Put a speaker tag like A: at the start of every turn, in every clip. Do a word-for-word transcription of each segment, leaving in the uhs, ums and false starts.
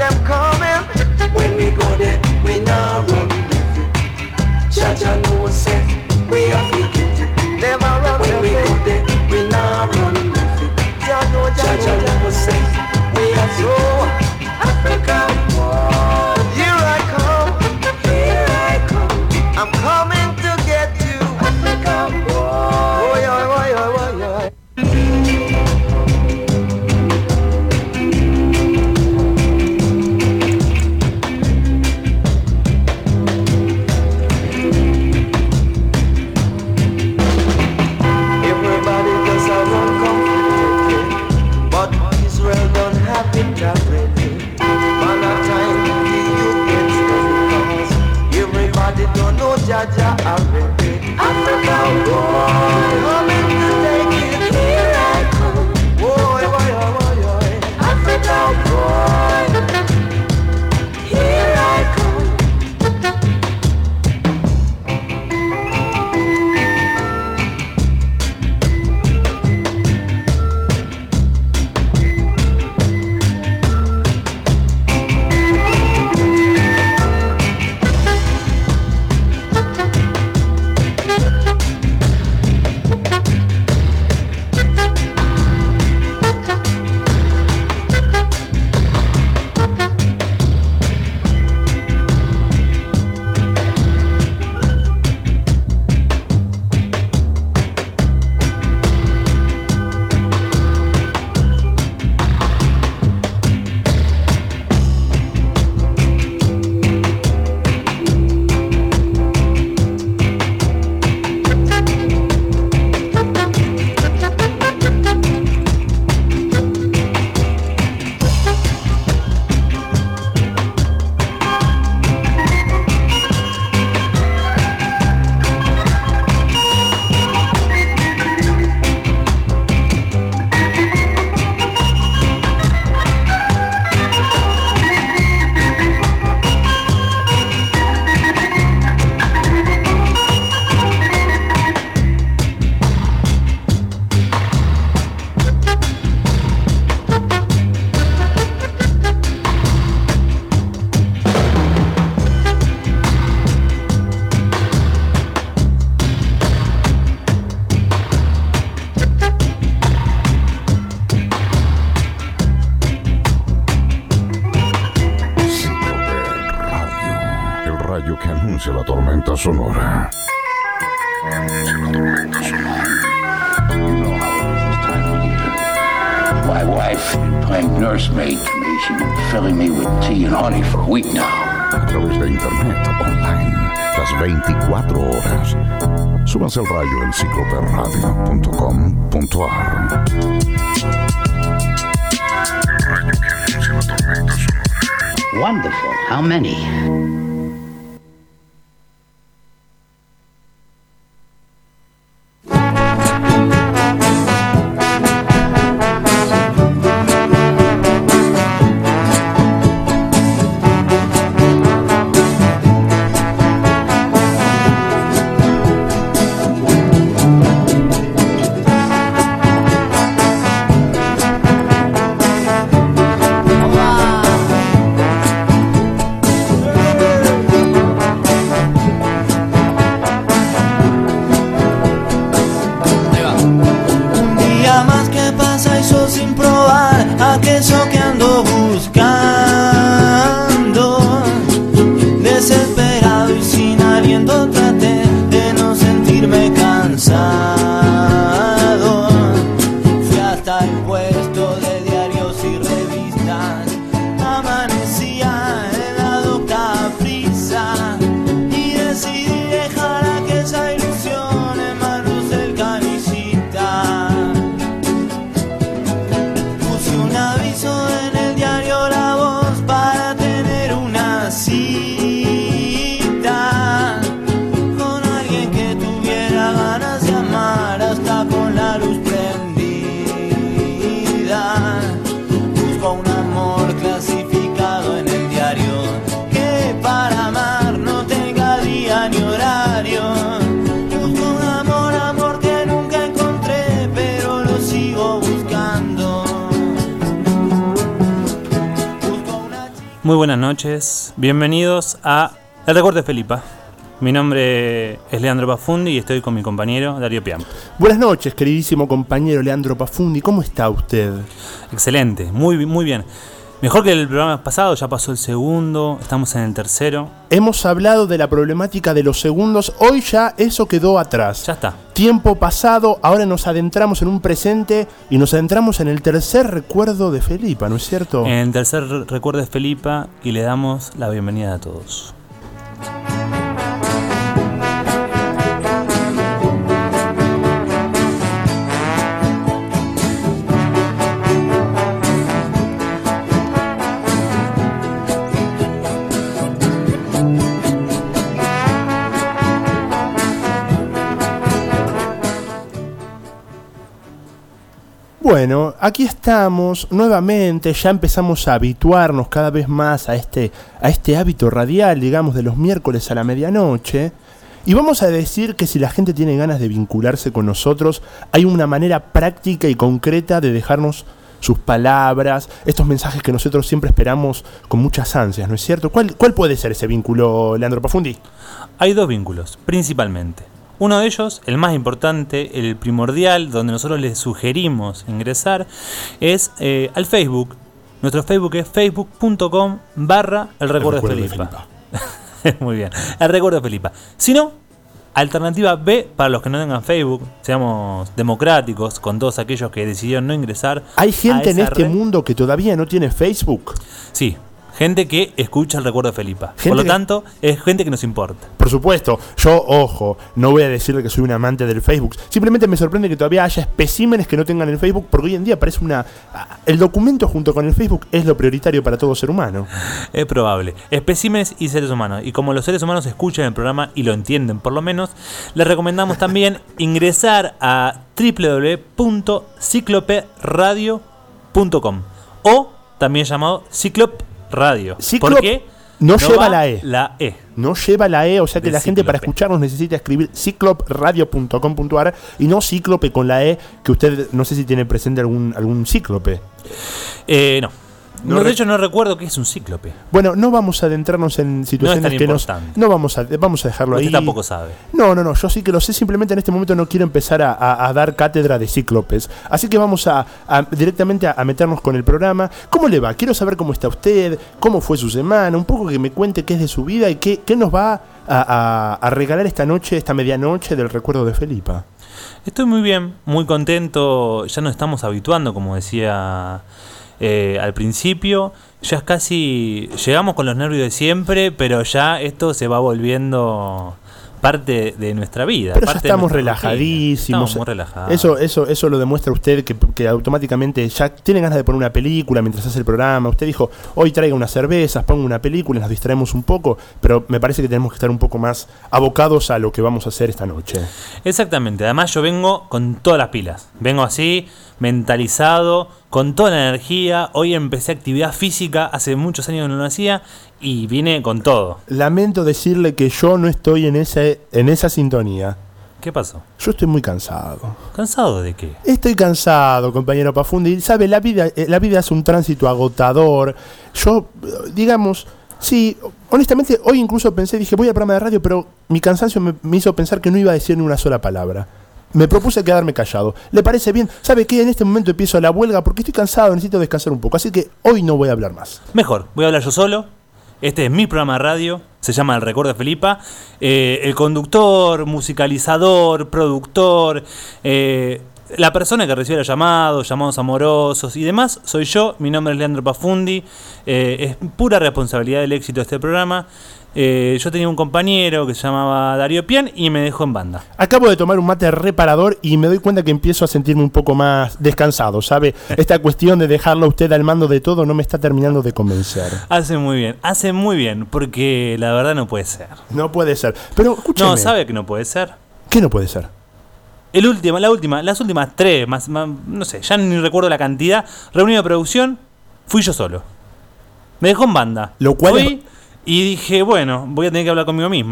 A: them coming.
B: When we go there, we now run. Jaja know say we have to get it.
A: Never run.
B: When we go there, we now run. Jaja know say we have to go. Africa,
A: here I come.
B: Here I come.
A: I'm coming to get you.
B: Africa,
A: oh yeah, oh yeah, oh yeah. Everybody does have one comfort, but Israel don't have it already. By the time the youth gets them cause everybody don't know Jaja already.
B: Africa, boy,
A: coming to take it.
B: Here I come.
A: Boy, boy, boy, boy.
B: Africa, boy, here I come.
C: La tormenta sonora. La tormenta sonora.
D: You know how it is this time of year. My wife playing nursemaid to me. She's been filling me with tea and honey for a week now.
C: A través de internet, online, las veinticuatro horas. Súbanse al radio en cicloperradio punto com punto a r. El rayo que anuncia la tormenta sonora.
D: Wonderful. How many?
E: Busco un amor clasificado Muy buenas noches, bienvenidos a El Recuerdo de Felipa. Mi nombre es Leandro Pafundi y estoy con mi compañero Darío Pian.
F: Buenas noches, queridísimo compañero Leandro Pafundi, ¿cómo está usted?
E: Excelente, muy, muy bien. Mejor que el programa pasado, ya pasó el segundo, estamos en el tercero.
F: Hemos hablado de la problemática de los segundos, hoy ya eso quedó atrás.
E: Ya está.
F: Tiempo pasado, ahora nos adentramos en un presente y nos adentramos en el tercer recuerdo de Felipa, ¿no es cierto?
E: En el tercer recuerdo de Felipa y le damos la bienvenida a todos.
F: Bueno, aquí estamos nuevamente, ya empezamos a habituarnos cada vez más a este, a este hábito radial, digamos, de los miércoles a la medianoche. Y vamos a decir que si la gente tiene ganas de vincularse con nosotros, hay una manera práctica y concreta de dejarnos sus palabras, estos mensajes que nosotros siempre esperamos con muchas ansias, ¿no es cierto? ¿Cuál, cuál puede ser ese vínculo, Leandro Pafundi?
E: Hay dos vínculos, principalmente. Uno de ellos, el más importante, el primordial, donde nosotros les sugerimos ingresar, es eh, al Facebook. Nuestro Facebook es facebook punto com barra el recuerdo de Felipa. Muy bien, el recuerdo de Felipa. Si no, alternativa B, para los que no tengan Facebook, seamos democráticos con todos aquellos que decidieron no ingresar.
F: ¿Hay gente en este
E: red.
F: mundo que todavía no tiene Facebook?
E: Sí. Gente que escucha el recuerdo de Felipa.
F: Gente
E: Por lo
F: que...
E: tanto, es gente que nos importa.
F: Por supuesto, yo, ojo, no voy a decirle que soy un amante del Facebook. Simplemente me sorprende que todavía haya especímenes que no tengan el Facebook, porque hoy en día parece una... El documento junto con el Facebook es lo prioritario para todo ser humano.
E: Es probable. Especímenes y seres humanos. Y como los seres humanos escuchan el programa y lo entienden por lo menos, les recomendamos también ingresar a doble u doble u doble u punto ciclope radio punto com o también llamado Ciclop Radio.
F: Ciclop
E: ¿Por qué?
F: No,
E: no
F: lleva la E.
E: La E.
F: No lleva la E, o sea que
E: de
F: la gente
E: Cíclope.
F: para escucharnos necesita escribir ciclop radio punto com punto a r y no cíclope con la E, que usted no sé si tiene presente algún, algún cíclope.
E: Eh, no.
F: No
E: No, de
F: re-
E: hecho no recuerdo qué es un cíclope.
F: Bueno, no vamos a adentrarnos en situaciones
E: No es tan
F: que nos...
E: importante.
F: No vamos a, vamos a dejarlo
E: Usted
F: ahí.
E: tampoco sabe.
F: No, no, no, yo sí que lo sé, simplemente en este momento no quiero empezar a, a, a dar cátedra de cíclopes. Así que vamos a, a directamente a, a meternos con el programa. ¿Cómo le va? Quiero saber cómo está usted, cómo fue su semana, un poco que me cuente qué es de su vida y qué, qué nos va a, a, a regalar esta noche, esta medianoche del recuerdo de Felipa.
E: Estoy muy bien, muy contento. Ya nos estamos habituando, como decía eh, al principio. Ya es casi... Llegamos con los nervios de siempre, pero ya esto se va volviendo parte de nuestra vida.
F: Pero ya
E: parte de
F: estamos
E: nuestra
F: relajadísimos.
E: rutina. Estamos muy relajados.
F: Eso, eso, eso lo demuestra usted que, que automáticamente ya tiene ganas de poner una película mientras hace el programa. Usted dijo, hoy traiga unas cervezas, ponga una película, nos distraemos un poco, pero me parece que tenemos que estar un poco más abocados a lo que vamos a hacer esta noche.
E: Exactamente. Además yo vengo con todas las pilas. Vengo así, mentalizado, con toda la energía. Hoy empecé actividad física, hace muchos años que no lo hacía y vine con todo.
F: Lamento decirle que yo no estoy en ese, en esa sintonía.
E: ¿Qué pasó?
F: Yo estoy muy cansado.
E: ¿Cansado de qué?
F: Estoy cansado, compañero Pafundi. Sabe, la vida, eh, la vida es un tránsito agotador. Yo, eh, digamos, sí, honestamente, hoy incluso pensé, dije, voy al programa de radio, pero mi cansancio me, me hizo pensar que no iba a decir ni una sola palabra. Me propuse quedarme callado. ¿Le parece bien? ¿Sabe qué? En este momento empiezo la huelga porque estoy cansado, necesito descansar un poco. Así que hoy no voy a hablar más.
E: Mejor, voy a hablar yo solo. Este es mi programa de radio, se llama El Recuerdo de Felipa. Eh, el conductor, musicalizador, productor, eh, la persona que recibe los llamados, llamados amorosos y demás, soy yo. Mi nombre es Leandro Pafundi. Eh, es pura responsabilidad del éxito de este programa. Eh, yo tenía un compañero que se llamaba Darío Pian y me dejó en banda.
F: Acabo de tomar un mate reparador y me doy cuenta que empiezo a sentirme un poco más descansado, ¿sabe? Esta cuestión de dejarlo a usted al mando de todo no me está terminando de convencer.
E: Hace muy bien, hace muy bien, porque la verdad no puede ser.
F: No puede ser. Pero escúcheme.
E: No, ¿sabe que no puede ser?
F: ¿Qué no puede ser?
E: El último, la última, las últimas tres, más, más, no sé, ya ni recuerdo la cantidad. Reunión de producción, fui yo solo. Me dejó en banda.
F: Lo cual
E: Fui
F: es-
E: y dije, bueno, voy a tener que hablar conmigo mismo.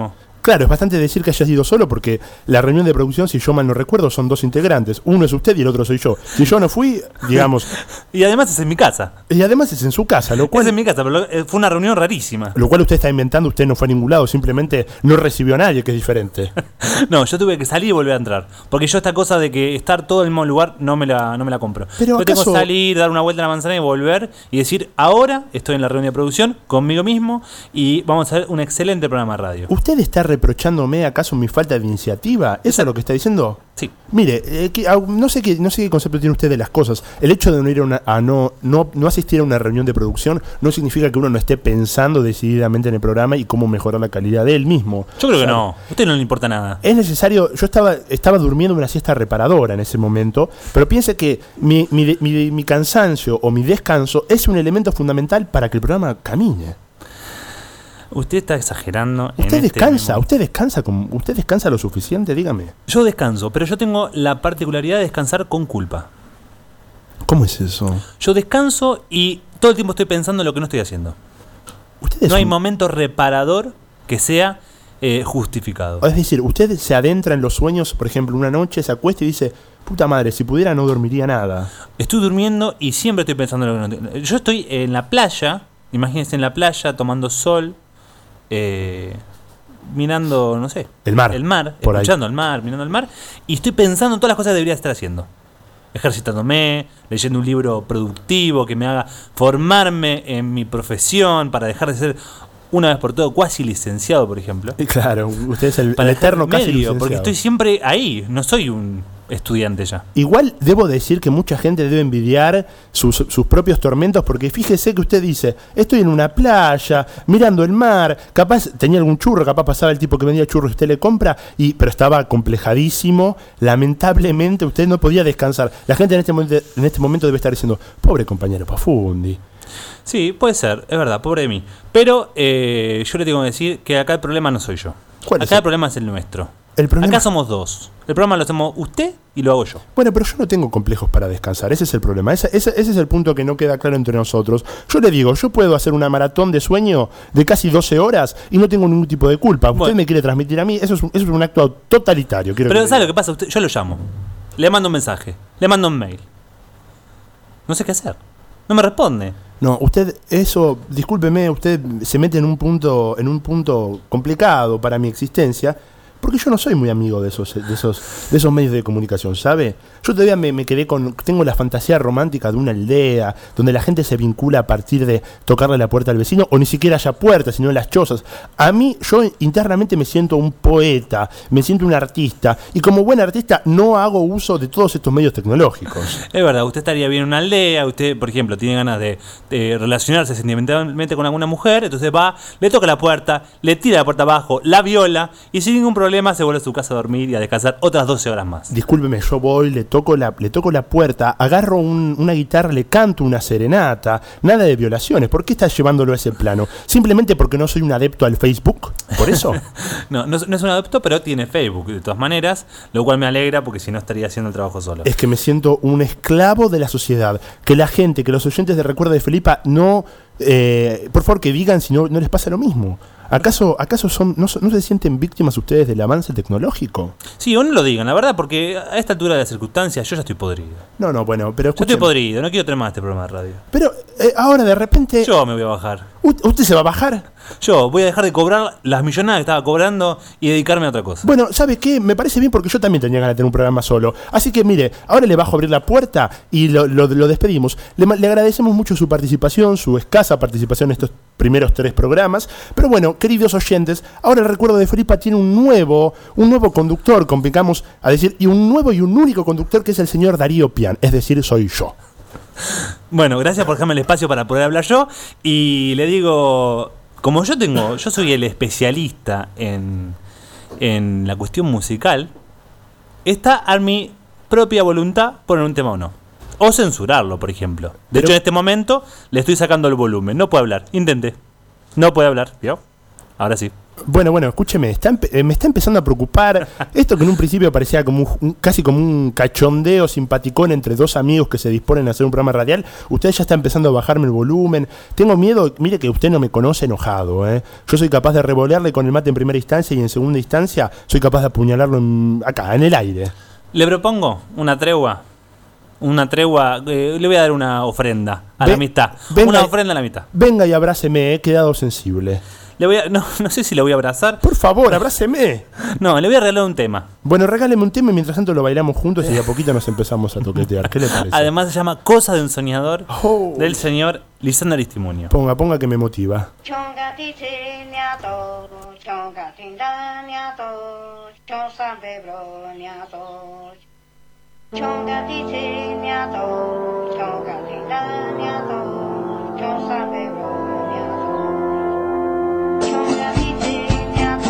F: Claro, es bastante decir que hayas ido solo porque la reunión de producción, si yo mal no recuerdo, son dos integrantes. Uno es usted y el otro soy yo. Si yo no fui, digamos...
E: Y además es en mi casa.
F: Y además es en su casa, lo cual...
E: Es en mi casa, pero fue una reunión rarísima.
F: Lo cual usted está inventando, usted no fue a ningún lado, simplemente no recibió a nadie, que es diferente.
E: No, yo tuve que salir y volver a entrar. Porque yo esta cosa de que estar todo en el mismo lugar no me la, no me la compro.
F: Pero
E: yo
F: acaso...
E: tengo que salir, dar una vuelta a la manzana y volver y decir, ahora estoy en la reunión de producción conmigo mismo y vamos a hacer un excelente programa de radio.
F: ¿Usted está reprochándome acaso mi falta de iniciativa? ¿Eso es lo que está diciendo?
E: Sí.
F: Mire, eh, que, ah, no sé qué no sé qué concepto tiene usted de las cosas. El hecho de no ir a, una, a no, no, no asistir a una reunión de producción no significa que uno no esté pensando decididamente en el programa y cómo mejorar la calidad de él mismo.
E: Yo creo
F: o sea,
E: que no. A usted no le importa nada.
F: Es necesario. Yo estaba estaba durmiendo una siesta reparadora en ese momento, pero piense que mi, mi, mi, mi cansancio o mi descanso es un elemento fundamental para que el programa camine.
E: Usted está exagerando.
F: Usted
E: en
F: descansa,
E: este
F: usted descansa, con, usted descansa lo suficiente, dígame.
E: Yo descanso, pero yo tengo la particularidad de descansar con culpa.
F: ¿Cómo es eso?
E: Yo descanso y todo el tiempo estoy pensando en lo que no estoy haciendo.
F: Usted es
E: no hay
F: un...
E: momento reparador que sea eh, justificado.
F: Es decir, usted se adentra en los sueños, por ejemplo, una noche se acuesta y dice, puta madre, si pudiera no dormiría nada.
E: Estoy durmiendo y siempre estoy pensando en lo que no estoy. Yo estoy en la playa, imagínense en la playa tomando sol. Eh, mirando, no sé,
F: el mar,
E: el mar
F: por
E: escuchando
F: ahí.
E: el mar, mirando el mar, y estoy pensando en todas las cosas que debería estar haciendo. Ejercitándome, leyendo un libro productivo que me haga formarme en mi profesión para dejar de ser una vez por todo cuasi licenciado, por ejemplo.
F: Claro, usted es el,
E: para
F: el eterno casi
E: medio,
F: licenciado.
E: porque estoy siempre ahí, no soy un estudiante ya.
F: Igual debo decir que mucha gente debe envidiar sus, sus propios tormentos, porque fíjese que usted dice, estoy en una playa, mirando el mar, capaz tenía algún churro, capaz pasaba el tipo que vendía churros y usted le compra, y, pero estaba complejadísimo, lamentablemente usted no podía descansar. La gente en este momento, en este momento debe estar diciendo, pobre compañero Pafundi.
E: Sí, puede ser, es verdad, pobre de mí. Pero eh, yo le tengo que decir que acá el problema no soy yo.
F: ¿Cuál es
E: Acá
F: el?
E: el problema es el nuestro.
F: El problema...
E: Acá somos dos. El programa lo hacemos usted y lo hago yo.
F: Bueno, pero yo no tengo complejos para descansar. Ese es el problema. Ese, ese, ese es el punto que no queda claro entre nosotros. Yo le digo, yo puedo hacer una maratón de sueño de casi doce horas y no tengo ningún tipo de culpa. Usted
E: bueno.
F: me quiere transmitir a mí. Eso es un, eso es un acto totalitario. Quiero
E: Pero
F: que
E: ¿sabe lo que pasa? Usted, yo lo llamo. Le mando un mensaje. Le mando un mail. No sé qué hacer. No me responde.
F: No, usted, eso, discúlpeme, usted se mete en un punto, en un punto complicado para mi existencia. Porque yo no soy muy amigo de esos, de esos, de esos medios de comunicación, ¿sabe? Yo todavía me, me quedé con... Tengo la fantasía romántica de una aldea, donde la gente se vincula a partir de tocarle la puerta al vecino, o ni siquiera haya puertas, sino en las chozas. A mí, yo internamente me siento un poeta, me siento un artista, y como buen artista no hago uso de todos estos medios tecnológicos.
E: Es verdad, usted estaría bien en una aldea, usted, por ejemplo, tiene ganas de, de relacionarse sentimentalmente con alguna mujer, entonces va, le toca la puerta, le tira la puerta abajo, la viola, y sin ningún problema se vuelve a su casa a dormir y a descansar otras doce horas más.
F: Discúlpeme, yo voy, le toco la, le toco la puerta, agarro un, una guitarra, le canto una serenata, nada de violaciones. ¿Por qué estás llevándolo a ese plano? ¿Simplemente porque no soy un adepto al Facebook? ¿Por eso?
E: no, no, no es un adepto, pero tiene Facebook de todas maneras, lo cual me alegra porque si no estaría haciendo el trabajo solo.
F: Es que me siento un esclavo de la sociedad. Que la gente, que los oyentes de Recuerda de Felipa no... Eh, por favor, que digan si no, no les pasa lo mismo. ¿Acaso, acaso son, no, no se sienten víctimas ustedes del avance tecnológico?
E: Sí, o no lo digan, la verdad, porque a esta altura de las circunstancias yo ya estoy podrido.
F: No, no, bueno, pero
E: escuchen, yo estoy podrido, no quiero tener más este programa de radio.
F: Pero eh, ahora de repente...
E: Yo me voy a bajar.
F: ¿Usted se va a bajar?
E: Yo voy a dejar de cobrar las millonadas que estaba cobrando y dedicarme a otra cosa.
F: Bueno, ¿sabe qué? Me parece bien porque yo también tenía ganas de tener un programa solo. Así que mire, ahora le bajo a abrir la puerta y lo, lo, lo despedimos. Le, le agradecemos mucho su participación, su escasa participación en estos primeros tres programas. Pero bueno, queridos oyentes, ahora el Recuerdo de Felipa tiene un nuevo, un nuevo conductor, complicamos a decir, y un nuevo y un único conductor que es el señor Darío Pian, es decir, soy yo.
E: Bueno, gracias por dejarme el espacio para poder hablar yo. Y le digo, como yo tengo, yo soy el especialista en, en la cuestión musical, está a mi propia voluntad poner un tema o no. O censurarlo, por ejemplo. De
F: Pero...
E: hecho, en este momento le estoy sacando el volumen. No puede hablar. Intente. No puede hablar. ¿Vio? Ahora sí.
F: Bueno, bueno, escúcheme, está empe- eh, me está empezando a preocupar esto que en un principio parecía como un, un- casi como un cachondeo simpaticón entre dos amigos que se disponen a hacer un programa radial. Usted ya está empezando a bajarme el volumen. Tengo miedo, mire que usted no me conoce enojado, ¿eh? Yo soy capaz de revolearle con el mate en primera instancia y en segunda instancia soy capaz de apuñalarlo en- acá, en el aire.
E: Le propongo una tregua. Una tregua, eh, le voy a dar una ofrenda a
F: Ve-
E: la amistad.
F: venga-
E: Una ofrenda a la amistad.
F: Venga y abráceme, he quedado sensible.
E: Le voy a, no, no sé si le voy a abrazar.
F: Por favor, abráceme.
E: No, le voy a regalar un tema.
F: Bueno, regáleme un tema y mientras tanto lo bailamos juntos y de a poquito nos empezamos a toquetear. ¿Qué le parece?
E: Además se llama Cosa de un soñador
F: Oh.
E: del señor Lisandro Aristimuño.
F: Ponga, ponga que me motiva.
G: 총각이지냐도 총각인다냐도 총삼배로냐도 총각이지냐도 총각인다냐도 총삼배로냐도 총각이지냐도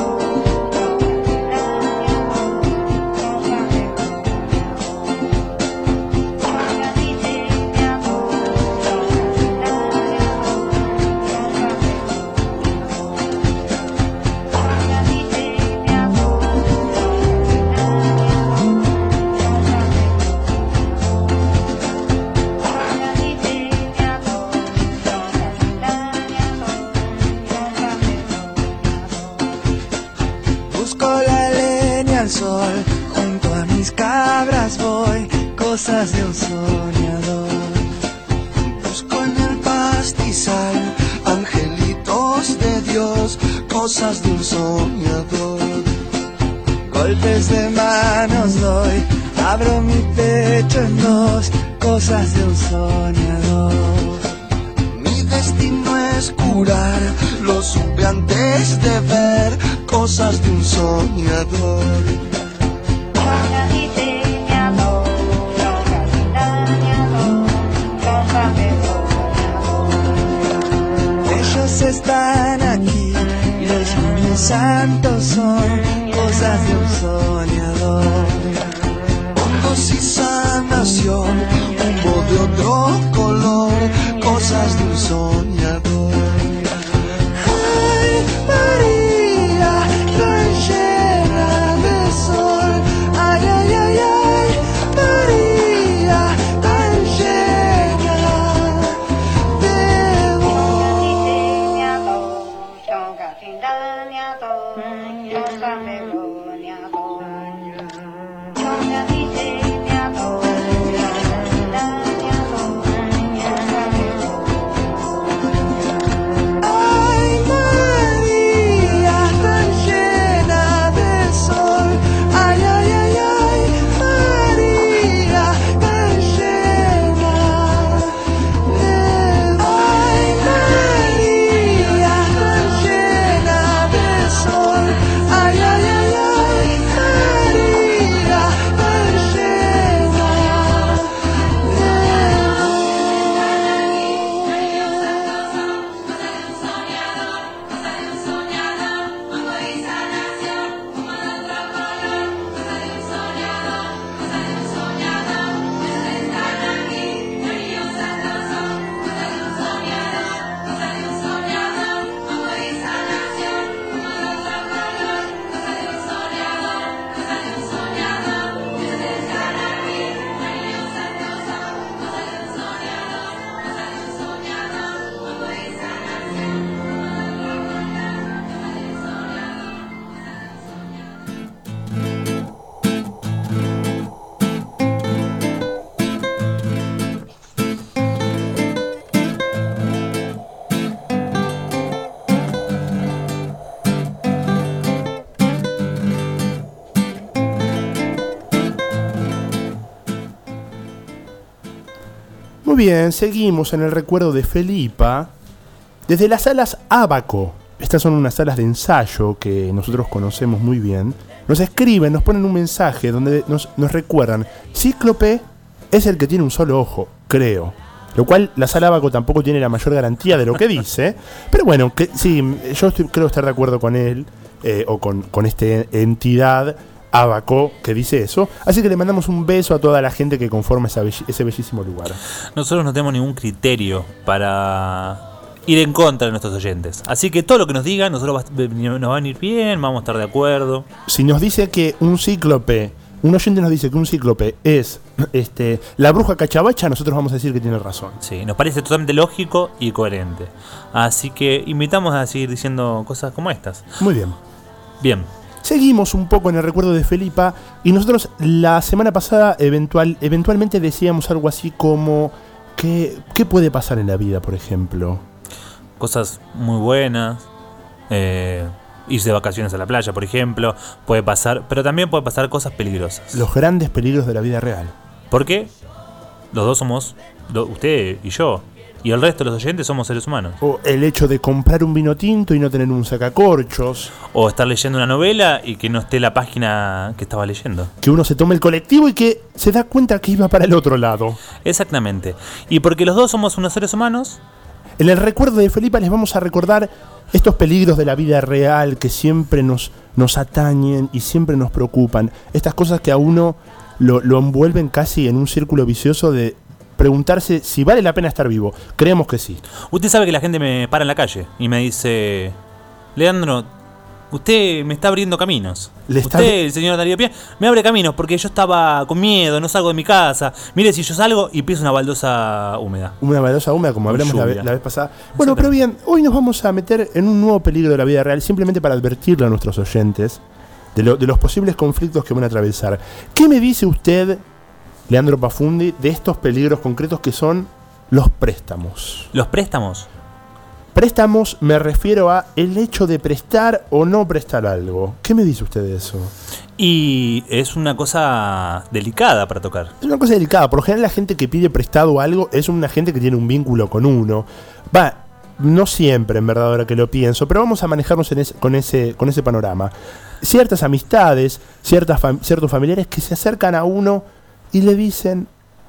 B: Busco la leña al sol, junto a mis cabras voy, cosas de un soñador. Busco en el pastizal, angelitos de Dios, cosas de un soñador. Golpes de manos doy, abro mi pecho en dos, cosas de un soñador. Mi destino es curar, lo supe antes de ver, cosas de un soñador. Ellos están aquí, los niños santos son cosas de un soñador. Hongos y sanación, humo de otro color, cosas de un soñador. Ay, María, tan llena de sol. Ay, ay, ay, ay, María, tan llena de Ay, María, tan llena de sol. Ay, ay, ay, ay, María, tan llena de Ay, María, tan llena de sol. Ay, ay, ay, ay, María, tan llena
F: Muy bien, seguimos en el recuerdo de Felipa. Desde las salas Ábaco, estas son unas salas de ensayo que nosotros conocemos muy bien, nos escriben, nos ponen un mensaje donde nos, nos recuerdan, Cíclope es el que tiene un solo ojo, creo. Lo cual la sala Ábaco tampoco tiene la mayor garantía de lo que dice. Pero bueno, que, sí, yo estoy, creo estar de acuerdo con él, eh, o con, con esta entidad Ábaco que dice eso. Así que le mandamos un beso a toda la gente que conforma esa bell- ese bellísimo lugar.
E: Nosotros no tenemos ningún criterio para ir en contra de nuestros oyentes. Así que todo lo que nos digan, nosotros va, nos va a ir bien, vamos a estar de acuerdo.
F: Si nos dice que un cíclope, un oyente nos dice que un cíclope es este, la bruja cachabacha, nosotros vamos a decir que tiene razón.
E: Sí, nos parece totalmente lógico y coherente. Así que invitamos a seguir diciendo cosas como estas.
F: Muy bien.
E: Bien.
F: Seguimos un poco en el recuerdo de Felipa y nosotros la semana pasada eventual, eventualmente decíamos algo así como que, ¿qué puede pasar en la vida, por ejemplo?
E: Cosas muy buenas, eh, irse de vacaciones a la playa, por ejemplo, puede pasar, pero también puede pasar cosas peligrosas.
F: Los grandes peligros de la vida real.
E: Porque los dos somos, lo, usted y yo, y el resto de los oyentes somos seres humanos.
F: O el hecho de comprar un vino tinto y no tener un sacacorchos.
E: O estar leyendo una novela y que no esté la página que estaba leyendo.
F: Que uno se tome el colectivo y que se da cuenta que iba para el otro lado.
E: Exactamente. Y porque los dos somos unos seres humanos.
F: En el recuerdo de Felipa les vamos a recordar estos peligros de la vida real que siempre nos, nos atañen y siempre nos preocupan. Estas cosas que a uno lo, lo envuelven casi en un círculo vicioso de preguntarse si vale la pena estar vivo. Creemos que sí.
E: Usted sabe que la gente me para en la calle y me dice: Leandro, usted me está abriendo caminos.
F: Le está
E: usted,
F: abri-
E: el señor Darío Pía, me abre caminos porque yo estaba con miedo, no salgo de mi casa. Mire, si yo salgo y piso una baldosa húmeda.
F: Una baldosa húmeda, como
E: Con
F: hablamos la,
E: lluvia.
F: ve- la vez pasada. Bueno, pero bien, hoy nos vamos a meter en un nuevo peligro de la vida real, simplemente para advertirle a nuestros oyentes de, lo, de los posibles conflictos que van a atravesar. ¿Qué me dice usted, Leandro Pafundi, de estos peligros concretos que son los préstamos?
E: Los préstamos.
F: Préstamos me refiero a el hecho de prestar o no prestar algo. ¿Qué me dice usted de eso?
E: Y es una cosa delicada para tocar.
F: Es una cosa delicada. Por lo general la gente que pide prestado algo es una gente que tiene un vínculo con uno. Va, no siempre en verdad ahora que lo pienso, pero vamos a manejarnos en ese, con, ese, con ese panorama. Ciertas amistades, ciertas fam- ciertos familiares que se acercan a uno y le dicen: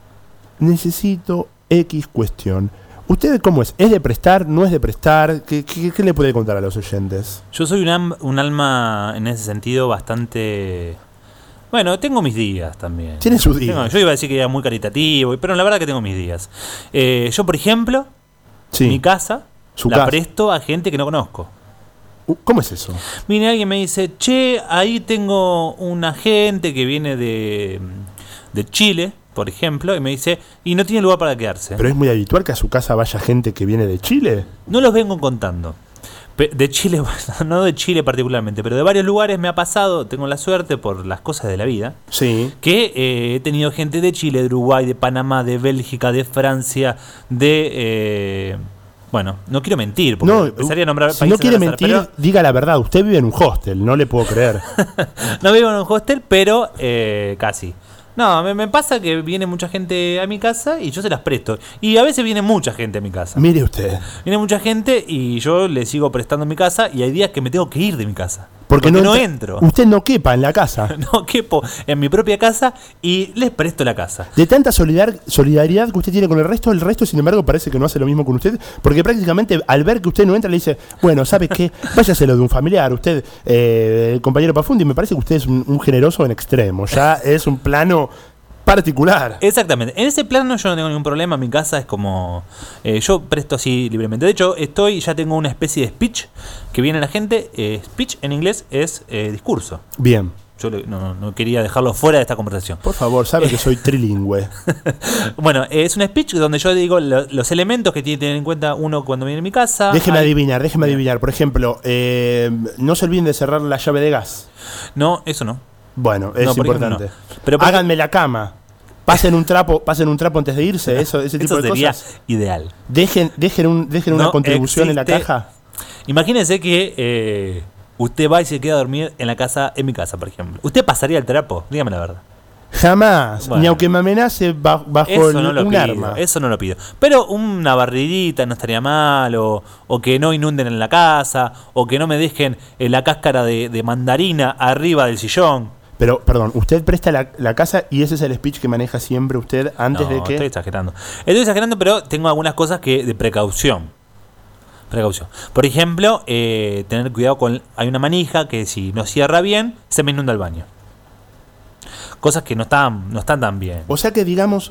F: necesito X cuestión. ¿Usted cómo es? ¿Es de prestar? ¿No es de prestar? ¿Qué, qué, qué le puede contar a los oyentes?
E: Yo soy un, am- un alma en ese sentido bastante... Bueno, tengo mis días también.
F: Tiene sus días.
E: Tengo- yo iba a decir que era muy caritativo, pero la verdad que tengo mis días. Eh, yo, por ejemplo,
F: Sí.
E: mi casa
F: Su
E: la
F: casa.
E: presto a gente que no conozco.
F: Uh, ¿Cómo es eso?
E: Viene alguien y me dice: che, ahí tengo una gente que viene de, de Chile, por ejemplo, y me dice, y no tiene lugar para quedarse.
F: ¿Pero es muy habitual que a su casa vaya gente que viene de Chile?
E: No los vengo contando. Pe- De Chile, no de Chile particularmente, pero de varios lugares me ha pasado, tengo la suerte por las cosas de la vida,
F: Sí.
E: que eh, he tenido gente de Chile, de Uruguay, de Panamá, de Bélgica, de Francia, de... eh, bueno, no quiero mentir, porque
F: No,
E: empezaría a nombrar
F: si
E: países
F: no quiere
E: al azar,
F: mentir,
E: pero-
F: diga la verdad. Usted vive en un hostel, no le puedo creer.
E: No vivo en un hostel, pero eh, casi. No, me, me pasa que viene mucha gente a mi casa y yo se las presto. Y a veces viene mucha gente a mi casa.
F: Mire usted.
E: Viene mucha gente y yo le sigo prestando mi casa y hay días que me tengo que ir de mi casa.
F: Porque, no,
E: no
F: entra-
E: entro.
F: Usted no quepa en la casa.
E: No quepo en mi propia casa y les presto la casa.
F: De tanta solidar- solidaridad que usted tiene con el resto, el resto, sin embargo, parece que no hace lo mismo con usted. Porque prácticamente al ver que usted no entra, le dice: bueno, ¿sabe qué? Váyaselo de un familiar. Usted, eh, el compañero Pafundi, me parece que usted es un, un generoso en extremo. Ya es un plano particular.
E: Exactamente. En ese plano yo no tengo ningún problema. Mi casa es como... eh, yo presto así libremente. De hecho, estoy ya tengo una especie de speech que viene la gente. Eh, speech en inglés es eh, discurso.
F: Bien.
E: Yo le- no, no quería dejarlo fuera de esta conversación.
F: Por favor, sabe que soy trilingüe.
E: Bueno, es un speech donde yo digo lo- los elementos que tiene que tener en cuenta uno cuando viene a mi casa.
F: Déjeme
E: Hay-
F: adivinar, déjeme adivinar. Por ejemplo, eh, no se olviden de cerrar la llave de gas.
E: No, eso no.
F: Bueno, es
E: No, por ejemplo,
F: importante.
E: no. Pero por-
F: Háganme la cama. Pasen un trapo, pasen un trapo antes de irse, eso, ese tipo
E: Eso
F: de
E: sería
F: cosas.
E: ideal.
F: Dejen, dejen, un, dejen una
E: No
F: contribución en la
E: existe-
F: caja.
E: Imagínense que eh, usted va y se queda a dormir en la casa, en mi casa, por ejemplo. ¿Usted pasaría el trapo? Dígame la verdad.
F: Jamás,
E: Bueno.
F: ni aunque me amenace ba- bajo
E: Eso
F: el-
E: no lo
F: un
E: pido,
F: arma.
E: eso no lo pido. Pero una barridita no estaría mal, o, o que no inunden en la casa, o que no me dejen eh, la cáscara de, de mandarina arriba del sillón.
F: Pero, perdón, usted presta la, la casa y ese es el speech que maneja siempre usted antes
E: No,
F: de que...
E: estoy exagerando. Estoy exagerando, pero tengo algunas cosas que de precaución. Precaución. Por ejemplo, eh, tener cuidado con... Hay una manija que si no cierra bien, se me inunda el baño. Cosas que no están, no están tan bien.
F: O sea que, digamos,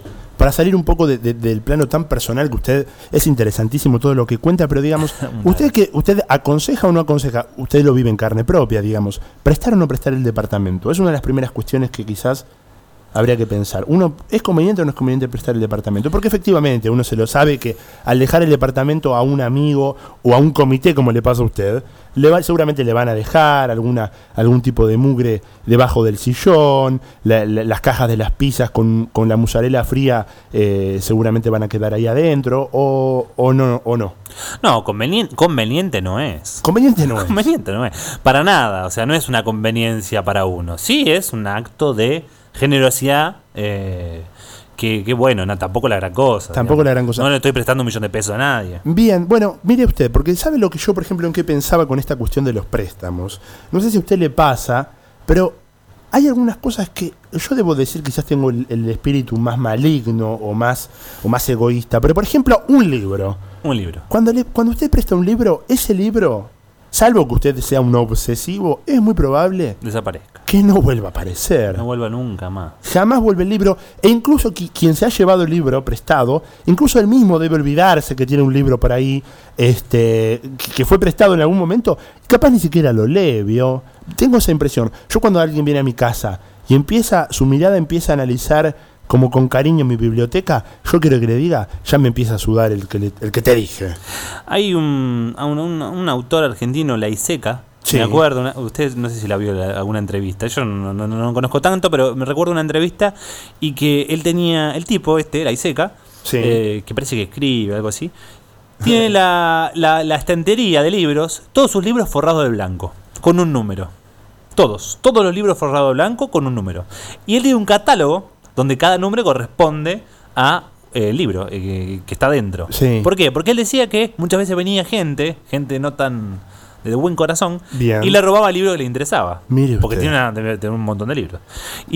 F: para salir un poco de, de, del plano tan personal que usted, es interesantísimo todo lo que cuenta, pero digamos, usted que usted aconseja o no aconseja, usted lo vive en carne propia, digamos, prestar o no prestar el departamento, es una de las primeras cuestiones que quizás habría que pensar. Uno, ¿es conveniente o no es conveniente prestar el departamento? Porque efectivamente uno se lo sabe que al dejar el departamento a un amigo o a un comité, como le pasa a usted, le va, seguramente le van a dejar alguna algún tipo de mugre debajo del sillón, la, la, las cajas de las pizzas con, con la mozzarella fría eh, seguramente van a quedar ahí adentro, o, o no, o no.
E: No, conveniente, conveniente no es.
F: Conveniente no es.
E: Conveniente no es. Para nada, o sea, no es una conveniencia para uno. Sí es un acto de generosidad, eh, que, que bueno, no, tampoco la gran cosa.
F: Tampoco
E: digamos.
F: la gran cosa.
E: No le estoy prestando un millón de pesos a nadie.
F: Bien, bueno, mire usted, porque sabe lo que yo, por ejemplo, en qué pensaba con esta cuestión de los préstamos. No sé si a usted le pasa, pero hay algunas cosas que yo debo decir, quizás tengo el, el espíritu más maligno o más, o más egoísta, pero por ejemplo, un libro.
E: Un libro.
F: Cuando, le, cuando usted presta un libro, ese libro, salvo que usted sea un obsesivo, es muy probable
E: Desaparezca.
F: que no vuelva a aparecer.
E: No vuelva nunca más.
F: Jamás vuelve el libro, e incluso qui- quien se ha llevado el libro prestado, incluso él mismo debe olvidarse que tiene un libro por ahí, este, que que fue prestado en algún momento, y capaz ni siquiera lo lee, ¿vio? Tengo esa impresión. Yo cuando alguien viene a mi casa y empieza, su mirada empieza a analizar como con cariño mi biblioteca, yo quiero que le diga, ya me empieza a sudar el que, le- el que te dije.
E: Hay un, un, un, un autor argentino, Laiseca.
F: Sí.
E: Me acuerdo, una, usted no sé si la vio la, alguna entrevista, yo no, no, no, no conozco tanto, pero me recuerdo una entrevista y que él tenía, el tipo este, Laiseca,
F: Sí.
E: eh, que parece que escribe, algo así, tiene la, la, la estantería de libros, todos sus libros forrados de blanco, con un número. Todos, todos los libros forrados de blanco con un número. Y él tiene un catálogo donde cada número corresponde a eh, el libro eh, que está dentro.
F: Sí.
E: ¿Por qué? Porque él decía que muchas veces venía gente, gente no tan de buen corazón,
F: Bien.
E: y le robaba el libro que le interesaba.
F: Mire
E: porque
F: usted.
E: tiene, una, debe tener un montón de libros.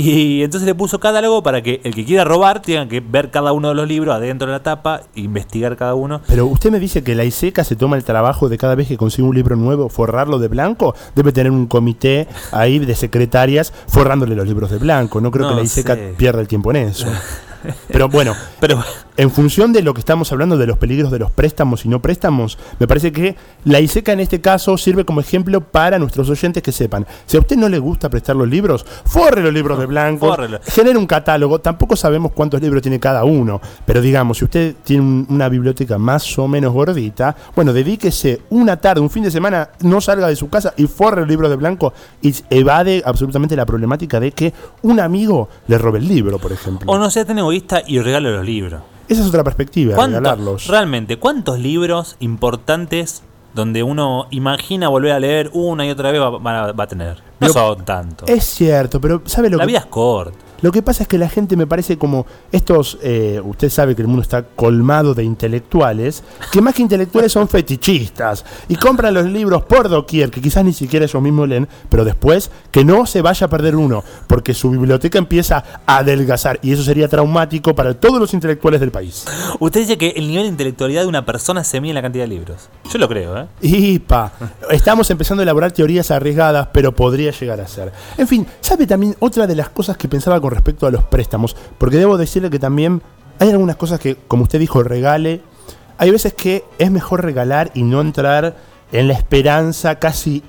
E: Y entonces le puso catálogo para que el que quiera robar tenga que ver cada uno de los libros adentro de la tapa, investigar cada uno.
F: Pero usted me dice que la ISECA se toma el trabajo de cada vez que consigue un libro nuevo forrarlo de blanco. Debe tener un comité ahí de secretarias forrándole los libros de blanco. No creo
E: No
F: que la ISECA
E: sé.
F: pierda el tiempo en eso. Pero bueno,
E: Pero
F: en función de lo que estamos hablando de los peligros de los préstamos y no préstamos, me parece que la ISECA en este caso sirve como ejemplo para nuestros oyentes que sepan. Si a usted no le gusta prestar los libros, forre los libros de blanco,
E: Fórrelo.
F: genere un catálogo. Tampoco sabemos cuántos libros tiene cada uno, pero digamos, si usted tiene un- una biblioteca más o menos gordita, bueno, dedíquese una tarde, un fin de semana, no salga de su casa y forre los libros de blanco y evade absolutamente la problemática de que un amigo le robe el libro, por ejemplo.
E: o no sea tan egoísta y regale los libros.
F: Esa es otra perspectiva,
E: ¿Cuánto-
F: regalarlos.
E: Realmente, ¿cuántos libros importantes donde uno imagina volver a leer una y otra vez va, va- va a tener? No
F: Pero
E: son tantos.
F: Es cierto, pero ¿sabe lo
E: La
F: que
E: vida es corta.
F: Lo que pasa es que la gente me parece como estos, eh, usted sabe que el mundo está colmado de intelectuales, que más que intelectuales son fetichistas y compran los libros por doquier, que quizás ni siquiera ellos mismos leen, pero después que no se vaya a perder uno, porque su biblioteca empieza a adelgazar y eso sería traumático para todos los intelectuales del país.
E: Usted dice que el nivel de intelectualidad de una persona se mide en la cantidad de libros. Yo lo creo, ¿eh?
F: Ipa, estamos empezando a elaborar teorías arriesgadas, pero podría llegar a ser. En fin, ¿sabe también otra de las cosas que pensaba con respecto a los préstamos? Porque debo decirle que también hay algunas cosas que, como usted dijo, regale. Hay veces que es mejor regalar y no entrar en la esperanza casi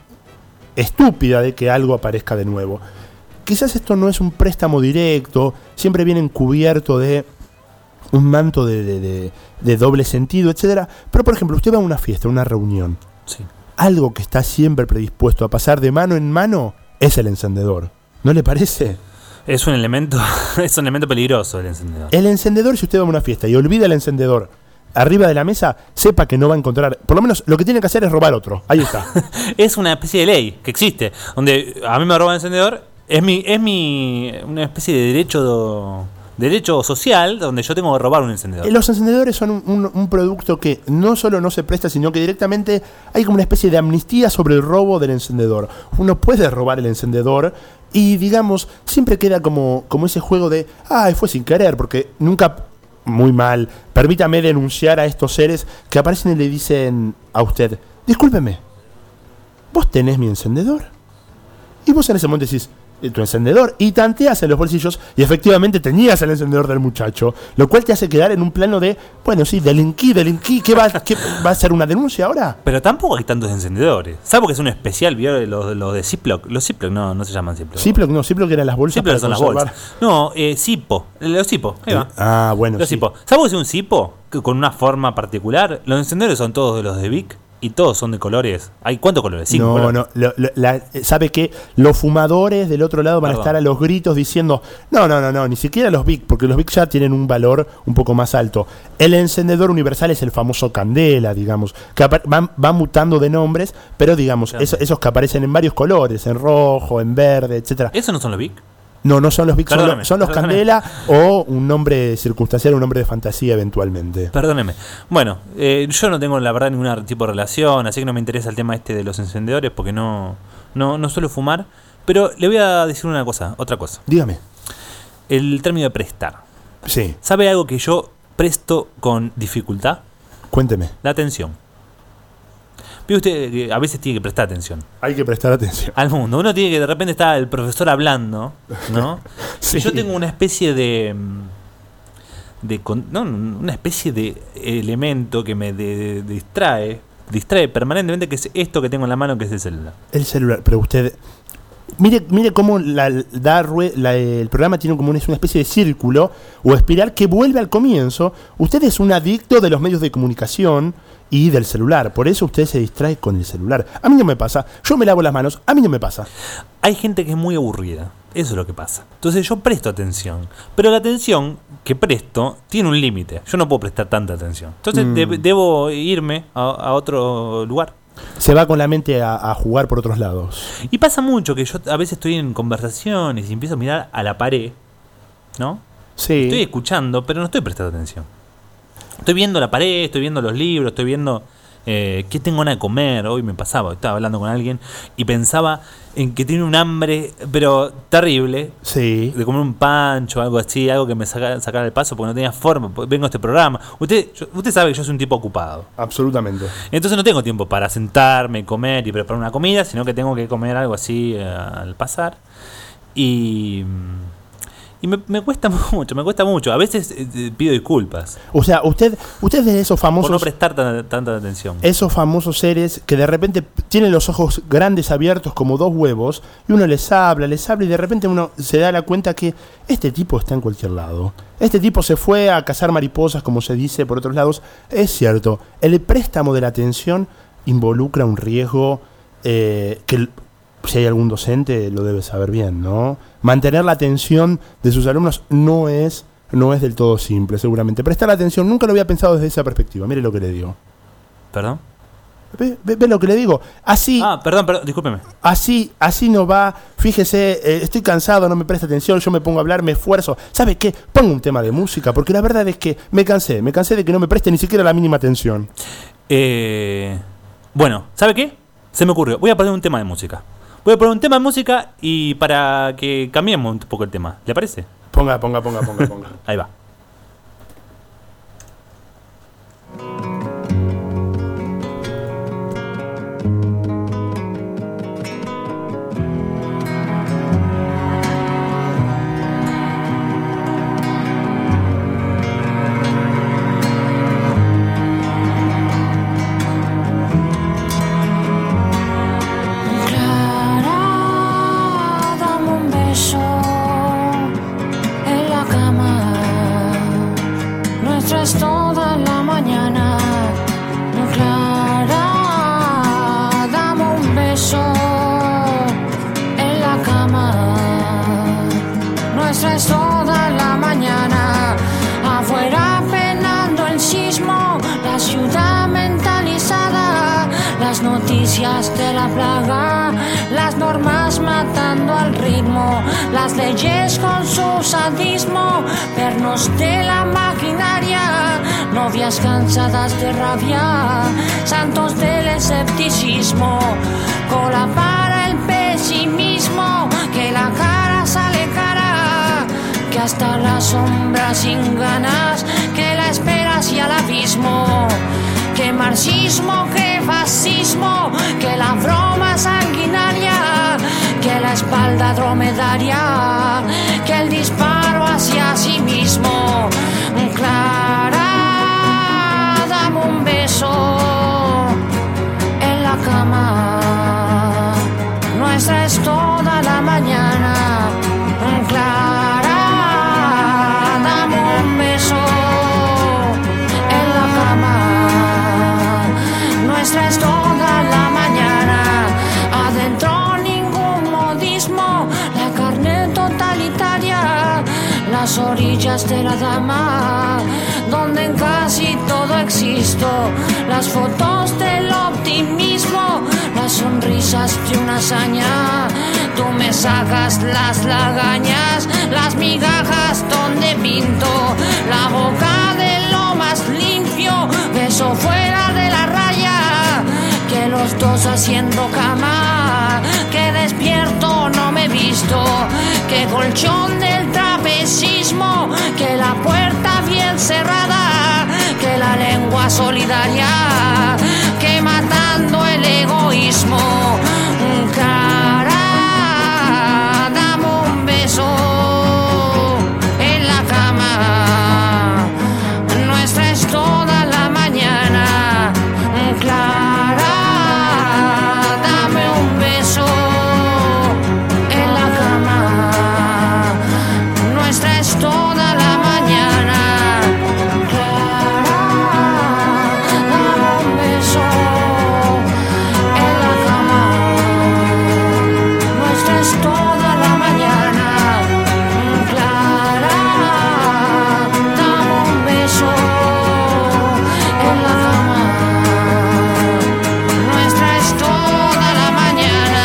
F: estúpida de que algo aparezca de nuevo. Quizás esto no es un préstamo directo, siempre viene encubierto de un manto de, de, de, de doble sentido, etcétera. Pero, por ejemplo, usted va a una fiesta, a una reunión.
E: Sí.
F: Algo que está siempre predispuesto a pasar de mano en mano es el encendedor. ¿No le parece?
E: Es un elemento, es un elemento peligroso el encendedor.
F: El encendedor, si usted va a una fiesta y olvida el encendedor arriba de la mesa, sepa que no va a encontrar. Por lo menos lo que tiene que hacer es robar otro. Ahí está.
E: Es una especie de ley que existe, donde a mí me roban el encendedor, es mi, es mi una especie de derecho do- derecho social donde yo tengo que robar un encendedor.
F: Eh, Los encendedores son un, un- un producto que no solo no se presta, sino que directamente hay como una especie de amnistía sobre el robo del encendedor. Uno puede robar el encendedor y, digamos, siempre queda como, como ese juego de, ay, fue sin querer, porque nunca, muy mal, permítame denunciar a estos seres que aparecen y le dicen a usted, discúlpeme, ¿vos tenés mi encendedor? Y vos en ese momento decís, tu encendedor y tanteas en los bolsillos y efectivamente tenías el encendedor del muchacho, lo cual te hace quedar en un plano de, bueno, sí, delinquí, delinquí, ¿qué va, qué, va a ser una denuncia ahora?
E: Pero tampoco hay tantos encendedores. Salvo que es un especial, ¿vio? Los, los de Ziploc. Los Ziploc no, no se llaman Ziploc.
F: Ziploc no, Ziploc eran las bolsas.
E: Ziploc
F: para
E: son las
F: conservar.
E: bolsas. No, eh, Zippo. Los Zippo. Ahí va.
F: Eh, ah, bueno,
E: Los
F: sí.
E: Zippo. ¿Sabes que es un Zippo? Que con una forma particular. Los encendedores son todos de los de Vic. Y todos son de colores. ¿Hay cuántos colores? Cinco
F: No,
E: colores.
F: no, lo- lo- la- ¿sabe qué? Los fumadores del otro lado van
E: Perdón.
F: a estar a los gritos diciendo, no, no, no, no, ni siquiera los Vic, porque los Vic ya tienen un valor un poco más alto. El encendedor universal es el famoso Candela, digamos, que apa- van, van mutando de nombres, pero digamos,
E: Claro.
F: eso- esos que aparecen en varios colores, en rojo, en verde, etcétera.
E: ¿Esos no son los Vic?
F: No, no son los Vic, son,
E: Perdóname,
F: los- son los
E: perdóname.
F: Candela o un nombre circunstancial, un nombre de fantasía eventualmente.
E: Perdóneme. Bueno, eh, yo no tengo la verdad ningún tipo de relación, así que no me interesa el tema este de los encendedores porque no, no, no suelo fumar. Pero le voy a decir una cosa, otra cosa.
F: Dígame.
E: El término de prestar.
F: Sí,
E: ¿Sabe algo que yo presto con dificultad?
F: cuénteme.
E: La atención. Ve usted que a veces tiene que prestar atención
F: Hay que prestar atención.
E: al mundo. Uno tiene que de repente está el profesor hablando, ¿no?
F: Sí.
E: Y yo tengo una especie de mm, de con- no, una especie de elemento que me de- de- distrae, distrae permanentemente, que es esto que tengo en la mano, que es el celular.
F: El celular, pero usted... Mire, mire cómo la, da rue- la- el programa tiene como una, es una especie de círculo o espiral que vuelve al comienzo. Usted es un adicto de los medios de comunicación y del celular. Por eso usted se distrae con el celular. A mí no me pasa. Yo me lavo las manos. A mí no me pasa.
E: Hay gente que es muy aburrida. Eso es lo que pasa. Entonces yo presto atención. Pero la atención que presto tiene un límite. Yo no puedo prestar tanta atención. Entonces
F: Mm.
E: de- debo irme a, a otro lugar.
F: Se va con la mente a, a jugar por otros lados.
E: Y pasa mucho que yo a veces estoy en conversaciones y empiezo a mirar a la pared, ¿no?
F: Sí.
E: Estoy escuchando, pero no estoy prestando atención. Estoy viendo la pared, estoy viendo los libros, estoy viendo eh, qué tengo ganas de comer. Hoy me pasaba, estaba hablando con alguien y pensaba en que tiene un hambre, pero terrible,
F: Sí.
E: de comer un pancho, algo así, algo que me saca, sacara el paso porque no tenía forma. Vengo a este programa. Usted, yo- usted sabe que yo soy un tipo ocupado.
F: Absolutamente.
E: Entonces no tengo tiempo para sentarme, comer y preparar una comida, sino que tengo que comer algo así eh, al pasar. Y, y me, me cuesta mucho, me cuesta mucho. A veces eh, eh, pido disculpas
F: O sea, usted, usted es de esos
E: por no
F: famosos...
E: prestar tan- tanta atención.
F: Esos famosos seres que de repente tienen los ojos grandes abiertos como dos huevos y uno les habla, les habla y de repente uno se da la cuenta que este tipo está en cualquier lado. Este tipo se fue a cazar mariposas, como se dice por otros lados. Es cierto, el préstamo de la atención involucra un riesgo eh, que el- si hay algún docente lo debe saber bien, ¿no? Mantener la atención de sus alumnos no es, no es del todo simple, seguramente. Prestar atención, nunca lo había pensado desde esa perspectiva. Mire lo que le digo.
E: ¿Perdón?
F: ¿Ve, ve- ve lo que le digo? Así,
E: Ah, perdón, perdón, discúlpeme.
F: así, así no va. Fíjese, eh, estoy cansado, no me presta atención, yo me pongo a hablar, me esfuerzo. ¿Sabe qué? Pongo un tema de música, porque la verdad es que me cansé, me cansé de que no me preste ni siquiera la mínima atención.
E: Eh, bueno, ¿sabe qué? Se me ocurrió. Voy a poner un tema de música. Voy a poner un tema de música y para que cambiemos un poco el tema. ¿Le parece?
F: Ponga, ponga, ponga, ponga, ponga.
E: Ahí va.
H: Clara, dame un beso en la cama. Nuestra es toda la mañana. Clara, dame un beso en la cama. Nuestra es toda la mañana. Afuera penando el sismo, la ciudad mentalizada, las noticias de la plaga, las normas matando al ritmo, las leyes con su sadismo, pernos de la maquinaria, novias cansadas de rabia, santos del escepticismo, cola para el pesimismo, que la cara sale cara, que hasta la sombra sin ganas, que la espera hacia el abismo, que marxismo, que fascismo, que la broma sanguinaria, que la esperanza espalda dromedaria que el disparo hacia sí mismo. Clara, dame un beso en la cama, nuestra es toda la mañana. Clara, dame un beso en la cama, nuestra es toda la mañana. Adentro ningún modismo, la carne totalitaria, las orillas de la dama, donde en casi todo existo, las fotos del optimismo, las sonrisas de una hazaña. Tú me sacas las lagañas, las migajas donde pinto, la boca de lo más limpio, beso fuera de la raya, que los dos haciendo cama, que despierto no me he visto, que colchón del trapecismo, que la puerta bien cerrada, que la lengua solidaria, que matando el egoísmo. Cara, dame un beso en la cama, nuestra es toda la mañana. Clara, dame un beso en la cama, nuestra es toda la mañana. Clara, dame un beso en la cama, nuestra es toda la mañana. Clara, dame un beso en la cama, nuestra es toda la mañana.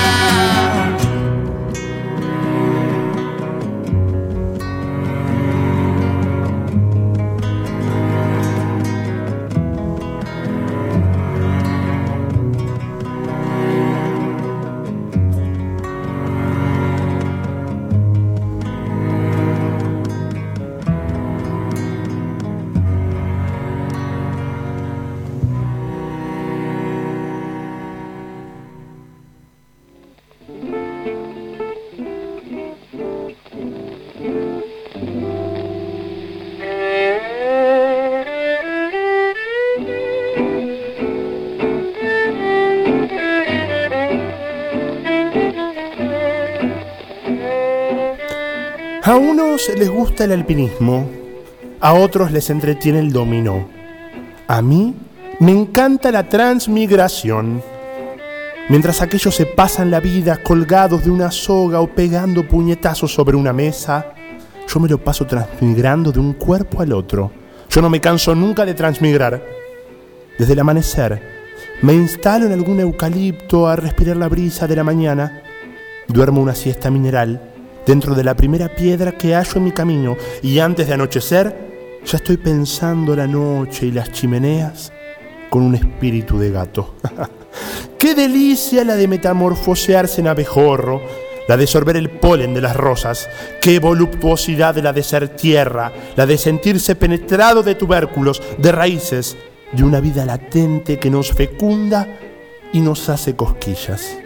F: A unos les gusta el alpinismo, a otros les entretiene el dominó. A mí me encanta la transmigración. Mientras aquellos se pasan la vida colgados de una soga o pegando puñetazos sobre una mesa, yo me lo paso transmigrando de un cuerpo al otro. Yo no me canso nunca de transmigrar. Desde el amanecer me instalo en algún eucalipto a respirar la brisa de la mañana. Duermo una siesta mineral dentro de la primera piedra que hallo en mi camino, y antes de anochecer ya estoy pensando la noche y las chimeneas con un espíritu de gato. ¡Qué delicia la de metamorfosearse en abejorro, la de sorber el polen de las rosas! ¡Qué voluptuosidad la de ser tierra, la de sentirse penetrado de tubérculos, de raíces, de una vida latente que nos fecunda y nos hace cosquillas!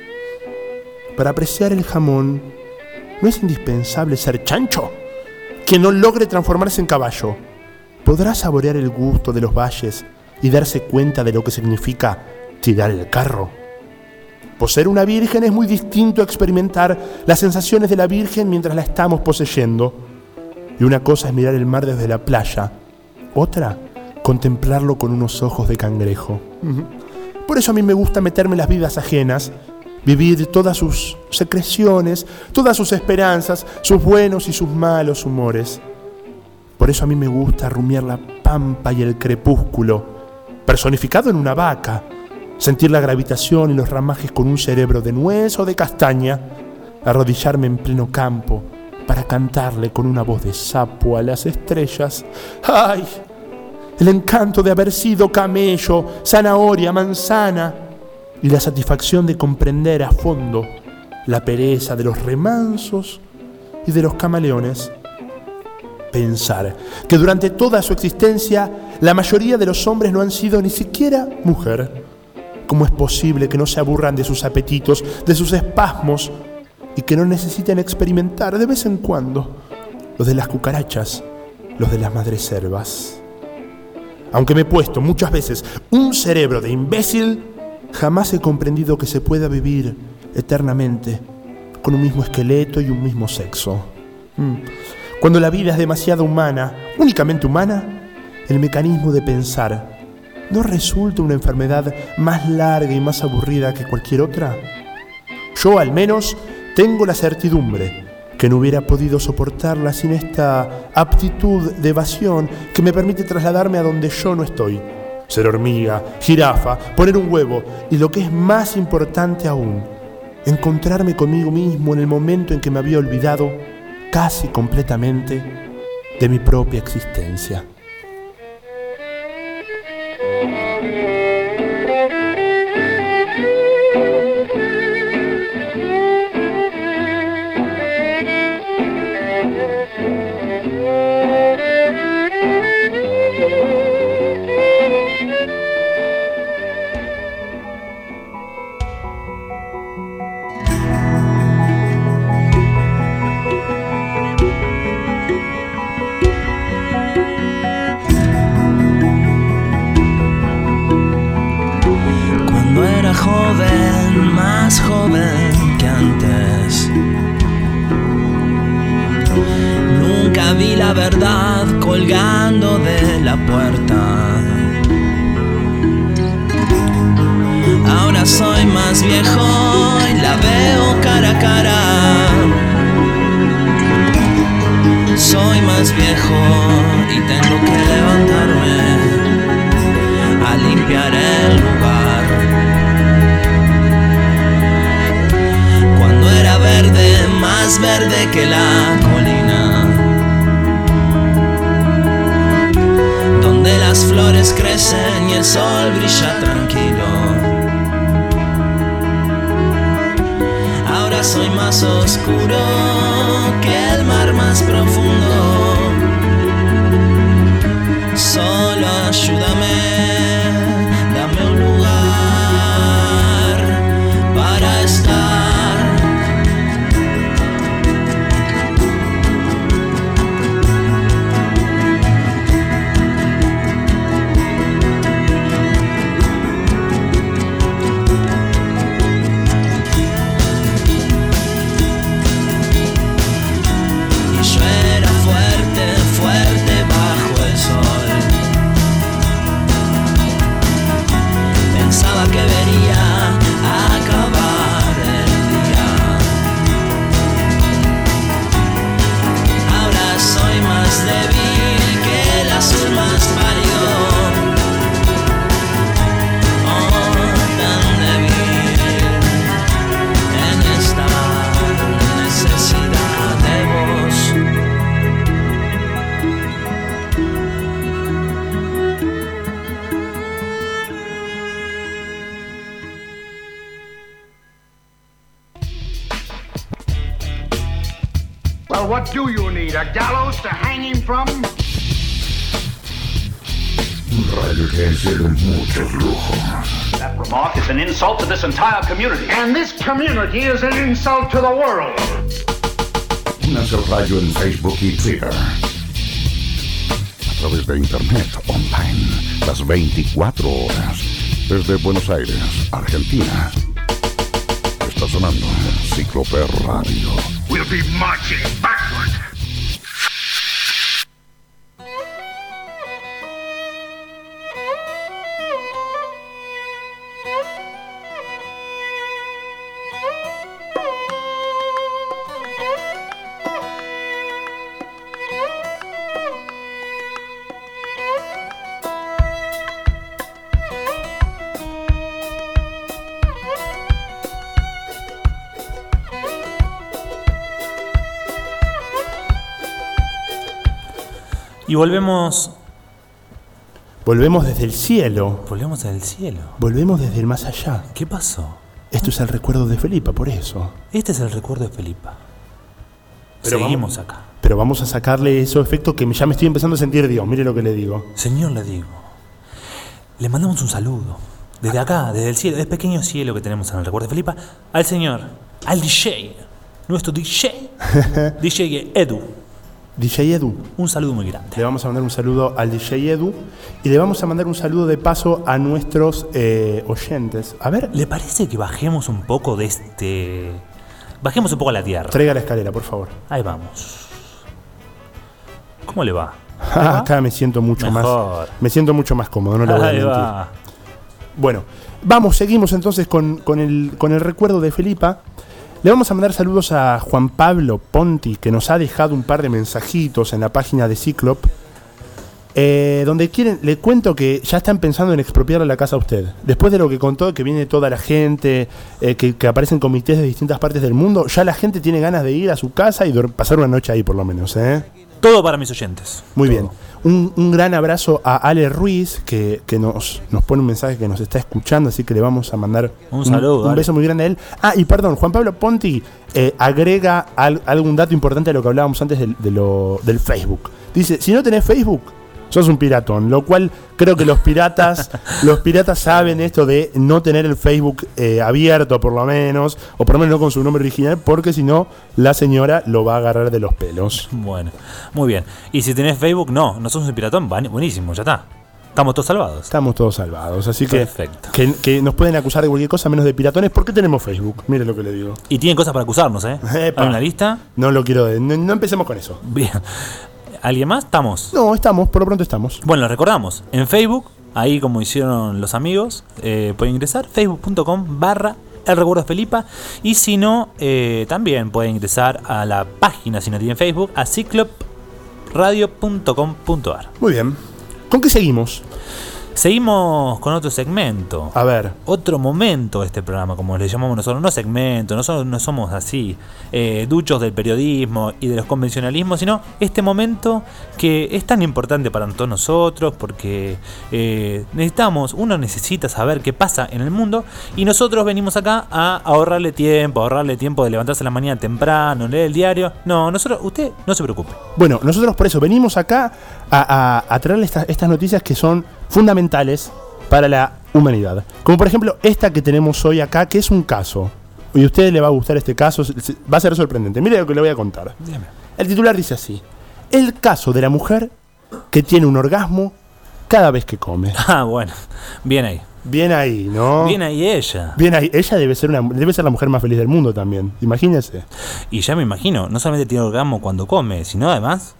F: Para apreciar el jamón no es indispensable ser chancho. Quien no logre transformarse en caballo podrá saborear el gusto de los valles y darse cuenta de lo que significa tirar el carro. Poseer una virgen es muy distinto a experimentar las sensaciones de la virgen mientras la estamos poseyendo. Y una cosa es mirar el mar desde la playa, otra, contemplarlo con unos ojos de cangrejo. Por eso a mí me gusta meterme en las vidas ajenas, vivir todas sus secreciones, todas sus esperanzas, sus buenos y sus malos humores. Por eso a mí me gusta rumiar la pampa y el crepúsculo, personificado en una vaca, sentir la gravitación y los ramajes con un cerebro de nuez o de castaña, arrodillarme en pleno campo para cantarle con una voz de sapo a las estrellas. ¡Ay! El encanto de haber sido camello, zanahoria, manzana, y la satisfacción de comprender a fondo la pereza de los remansos y de los camaleones. Pensar que durante toda su existencia la mayoría de los hombres no han sido ni siquiera mujer. ¿Cómo es posible que no se aburran de sus apetitos, de sus espasmos y que no necesitan experimentar de vez en cuando los de las cucarachas, los de las madreselvas. Aunque me he puesto muchas veces un cerebro de imbécil, jamás he comprendido que se pueda vivir eternamente con un mismo esqueleto y un mismo sexo. Mm. Cuando la vida es demasiado humana, únicamente humana, el mecanismo de pensar ¿no resulta una enfermedad más larga y más aburrida que cualquier otra? Yo, al menos, tengo la certidumbre que no hubiera podido soportarla sin esta aptitud de evasión que me permite trasladarme a donde yo no estoy. Ser hormiga, jirafa, poner un huevo y, lo que es más importante aún, encontrarme conmigo mismo en el momento en que me había olvidado casi completamente de mi propia existencia.
B: Joven, más joven que antes. Nunca vi la verdad colgando de la puerta. Ahora soy más viejo y la veo cara a cara. Soy más viejo y tengo que levantarme a limpiar el lugar. Verde, más verde que la colina, donde las flores crecen y el sol brilla tranquilo. Ahora soy más oscuro que el mar más profundo. Solo ayúdame, dame un lugar para estar.
I: What do you need? A gallows to hang him from?
C: Radio que hicieron muchos lujos.
J: That remark is an insult to this entire community.
I: And this community is an insult to the world.
C: Únanse al radio en Facebook y Twitter. A través de internet, online, las veinticuatro horas. Desde Buenos Aires, Argentina. Está sonando Cíclope Radio.
I: We'll be marching backward.
E: Y volvemos.
F: Volvemos desde el cielo.
E: Volvemos desde el cielo.
F: Volvemos desde el más allá.
E: ¿Qué pasó?
F: Esto es el recuerdo de Felipa, por eso.
E: Este es el recuerdo de Felipa.
F: Pero
E: Seguimos
F: vamos,
E: acá.
F: Pero vamos a sacarle esos efectos que ya me estoy empezando a sentir Dios. Mire lo que le digo.
E: Señor, le digo. Le mandamos un saludo. Desde acá, desde el cielo, el pequeño cielo que tenemos en el recuerdo de Felipa, al señor, al D J, nuestro D J, D J Edu.
F: D J Edu.
E: Un saludo muy grande.
F: Le vamos a mandar un saludo al D J Edu y le vamos a mandar un saludo de paso a nuestros eh, oyentes. A ver.
E: ¿Le parece que bajemos un poco de este... Bajemos un poco a la tierra?
F: Traiga la escalera, por favor.
E: Ahí vamos. ¿Cómo le va?
F: Ah, acá me siento mucho
E: Mejor.
F: más. Me siento mucho más cómodo, no le voy a
E: Ahí
F: mentir.
E: va.
F: Bueno, vamos, seguimos entonces con, con, el, con el recuerdo de Felipa. Le vamos a mandar saludos a Juan Pablo Ponti, que nos ha dejado un par de mensajitos en la página de Ciclop, eh, donde quieren, le cuento que ya están pensando en expropiarle la casa a usted. Después de lo que contó, que viene toda la gente, eh, que, que aparecen comités de distintas partes del mundo, ya la gente tiene ganas de ir a su casa y dor- pasar una noche ahí por lo menos, ¿eh?
E: Todo para mis oyentes.
F: Muy
E: Todo.
F: bien. Un, un gran abrazo a Ale Ruiz, que, que nos, nos pone un mensaje que nos está escuchando, así que le vamos a mandar
E: Un saludo,
F: un,
E: Ale.
F: beso muy grande a él. Ah, y perdón, Juan Pablo Ponti eh, agrega al- algún dato importante a lo que hablábamos antes del, de lo, del Facebook. Dice, si no tenés Facebook, sos un piratón, lo cual creo que los piratas los piratas saben esto de no tener el Facebook eh, abierto por lo menos, o por lo menos no con su nombre original, porque si no, la señora lo va a agarrar de los pelos.
E: Bueno, muy bien. Y si tenés Facebook, no, no sos un piratón, van- buenísimo, ya está. Estamos todos salvados.
F: Estamos todos salvados, así que,
E: Perfecto.
F: que que nos pueden acusar de cualquier cosa menos de piratones porque tenemos Facebook. Mire lo que le digo.
E: Y tienen cosas para acusarnos, ¿eh?
F: Epa.
E: ¿Hay una lista?
F: No lo quiero, de- no, no empecemos con eso.
E: Bien. ¿Alguien más? ¿Estamos?
F: No, estamos, por lo pronto estamos.
E: Bueno, lo recordamos. En Facebook, ahí como hicieron los amigos, eh, pueden ingresar facebook.com barra el recuerdo de Felipa. Y si no, eh, también pueden ingresar a la página, si no tienen Facebook, a ciclop radio punto com punto a r.
F: Muy bien. ¿Con qué seguimos?
E: Seguimos con otro segmento.
F: A ver.
E: Otro momento de este programa, como le llamamos nosotros. No segmento, nosotros no somos así eh, duchos del periodismo y de los convencionalismos, sino este momento que es tan importante para todos nosotros porque eh, necesitamos, uno necesita saber qué pasa en el mundo y nosotros venimos acá a ahorrarle tiempo, a ahorrarle tiempo de levantarse a la mañana temprano, leer el diario. No, nosotros, usted no se preocupe.
F: Bueno, nosotros por eso venimos acá a, a, a traerle estas, estas noticias que son fundamentales para la humanidad. Como por ejemplo esta que tenemos hoy acá, que es un caso. Y a usted le va a gustar este caso, va a ser sorprendente. Mire lo que le voy a contar.
E: Dígame.
F: El titular dice así: el caso de la mujer que tiene un orgasmo cada vez que come.
E: Ah, bueno, bien ahí.
F: Bien ahí, ¿no?
E: Bien ahí ella.
F: Bien ahí. Ella debe ser una, debe ser la mujer más feliz del mundo también. Imagínese.
E: Y ya me imagino, no solamente tiene orgasmo cuando come, sino además...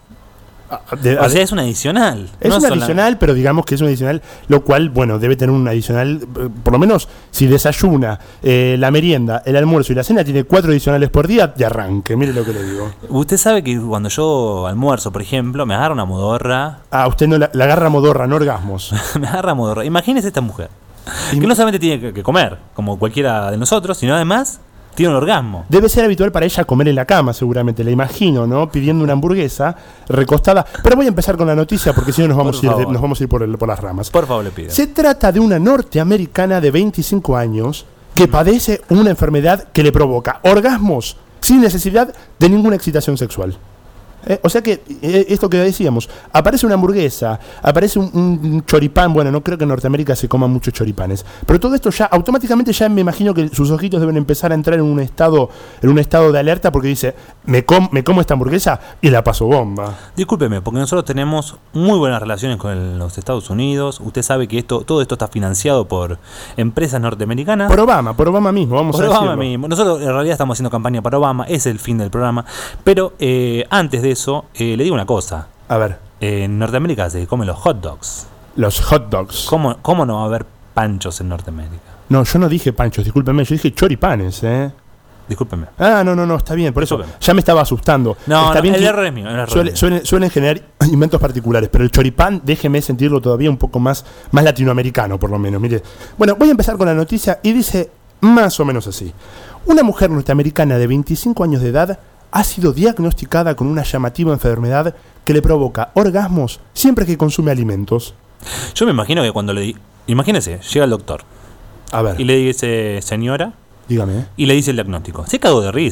F: De-
E: O sea, es un adicional.
F: Es
E: no
F: un
E: sola-
F: adicional, pero digamos que es un adicional, lo cual, bueno, debe tener un adicional, eh, por lo menos si desayuna, eh, la merienda, el almuerzo y la cena, tiene cuatro adicionales por día de arranque, mire lo que le digo.
E: Usted sabe que cuando yo almuerzo, por ejemplo, me agarra una modorra.
F: Ah, usted no la, la agarra modorra, no orgasmos.
E: Me agarra modorra. Imagínese esta mujer. Que no solamente tiene que- que comer, como cualquiera de nosotros, sino además tiene un orgasmo.
F: Debe ser habitual para ella comer en la cama, seguramente, la imagino, ¿no? Pidiendo una hamburguesa recostada. Pero voy a empezar con la noticia porque si no nos vamos
E: Por
F: a ir, de-
E: favor.
F: nos vamos a ir por, el- por las ramas.
E: Por favor, le pido.
F: Se trata de una norteamericana de veinticinco años que padece una enfermedad que le provoca orgasmos sin necesidad de ninguna excitación sexual. Eh, o sea que, eh, esto que decíamos, aparece una hamburguesa, aparece un, un choripán. Bueno, no creo que en Norteamérica se coman muchos choripanes, pero todo esto ya, automáticamente ya me imagino que sus ojitos deben empezar a entrar en un estado en un estado de alerta porque dice, me, com- me como esta hamburguesa y la paso bomba.
E: Discúlpeme, porque nosotros tenemos muy buenas relaciones con el- los Estados Unidos. Usted sabe que esto, todo esto está financiado por empresas norteamericanas.
F: Por Obama, por Obama mismo, vamos
E: Por
F: a
E: Obama
F: decirlo.
E: mismo. Nosotros en realidad estamos haciendo campaña para Obama, es el fin del programa. Pero eh, antes de eso, eh, le digo una cosa.
F: A ver,
E: Eh, en Norteamérica se comen los hot dogs.
F: los hot dogs.
E: ¿Cómo, ¿Cómo no va a haber panchos en Norteamérica?
F: No, yo no dije panchos, discúlpeme, yo dije choripanes, ¿eh?
E: Discúlpeme.
F: Ah, no, no, no, está bien, por eso
E: Discúlpeme.
F: ya me estaba asustando.
E: No,
F: está
E: no,
F: bien
E: el
F: que
E: error es mío. El error
F: suele-
E: es mío.
F: suelen, suelen generar inventos particulares, pero el choripán, déjeme sentirlo todavía un poco más, más latinoamericano, por lo menos. Mire, bueno, voy a empezar con la noticia y dice más o menos así: una mujer norteamericana de veinticinco años de edad ha sido diagnosticada con una llamativa enfermedad que le provoca orgasmos siempre que consume alimentos.
E: Yo me imagino que cuando le di... Imagínese, llega el doctor
F: A ver,
E: y le dice señora
F: dígame. ¿eh?
E: y le dice el diagnóstico. Se cagó de risa.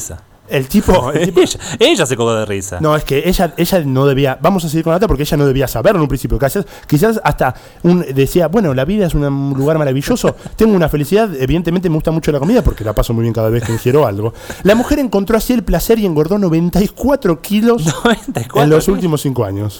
F: El tipo, el tipo
E: ella, ella se cagó de risa.
F: No, es que ella, ella no debía. Vamos a seguir con la data porque ella no debía saberlo en un principio. Quizás, quizás hasta un, decía, bueno, la vida es un lugar maravilloso. Tengo una felicidad. Evidentemente me gusta mucho la comida porque la paso muy bien cada vez que ingiero algo. La mujer encontró así el placer y engordó noventa y cuatro kilos
E: noventa y cuatro
F: en los
E: kilos.
F: últimos cinco años.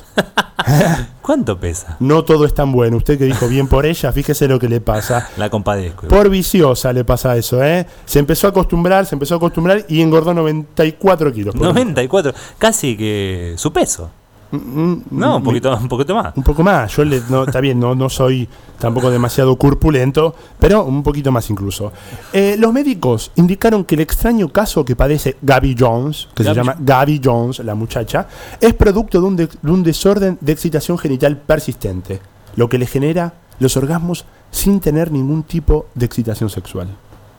E: ¿Cuánto pesa?
F: No todo es tan bueno. Usted que dijo bien por ella, fíjese lo que le pasa.
E: La compadezco.
F: Por viciosa le pasa eso, ¿eh? Se empezó a acostumbrar, se empezó a acostumbrar y engordó noventa y cuatro kilos.
E: noventa y cuatro, casi que su peso.
F: Mm,
E: No, un poquito, un poquito más.
F: Un poco más. Yo le, no, está bien, no, no soy tampoco demasiado corpulento, pero un poquito más incluso. Eh, los médicos indicaron que el extraño caso que padece Gabby Jones, que
E: Gabby.
F: se llama Gabby Jones, la muchacha, es producto de un, de, de un desorden de excitación genital persistente, lo que le genera los orgasmos sin tener ningún tipo de excitación sexual.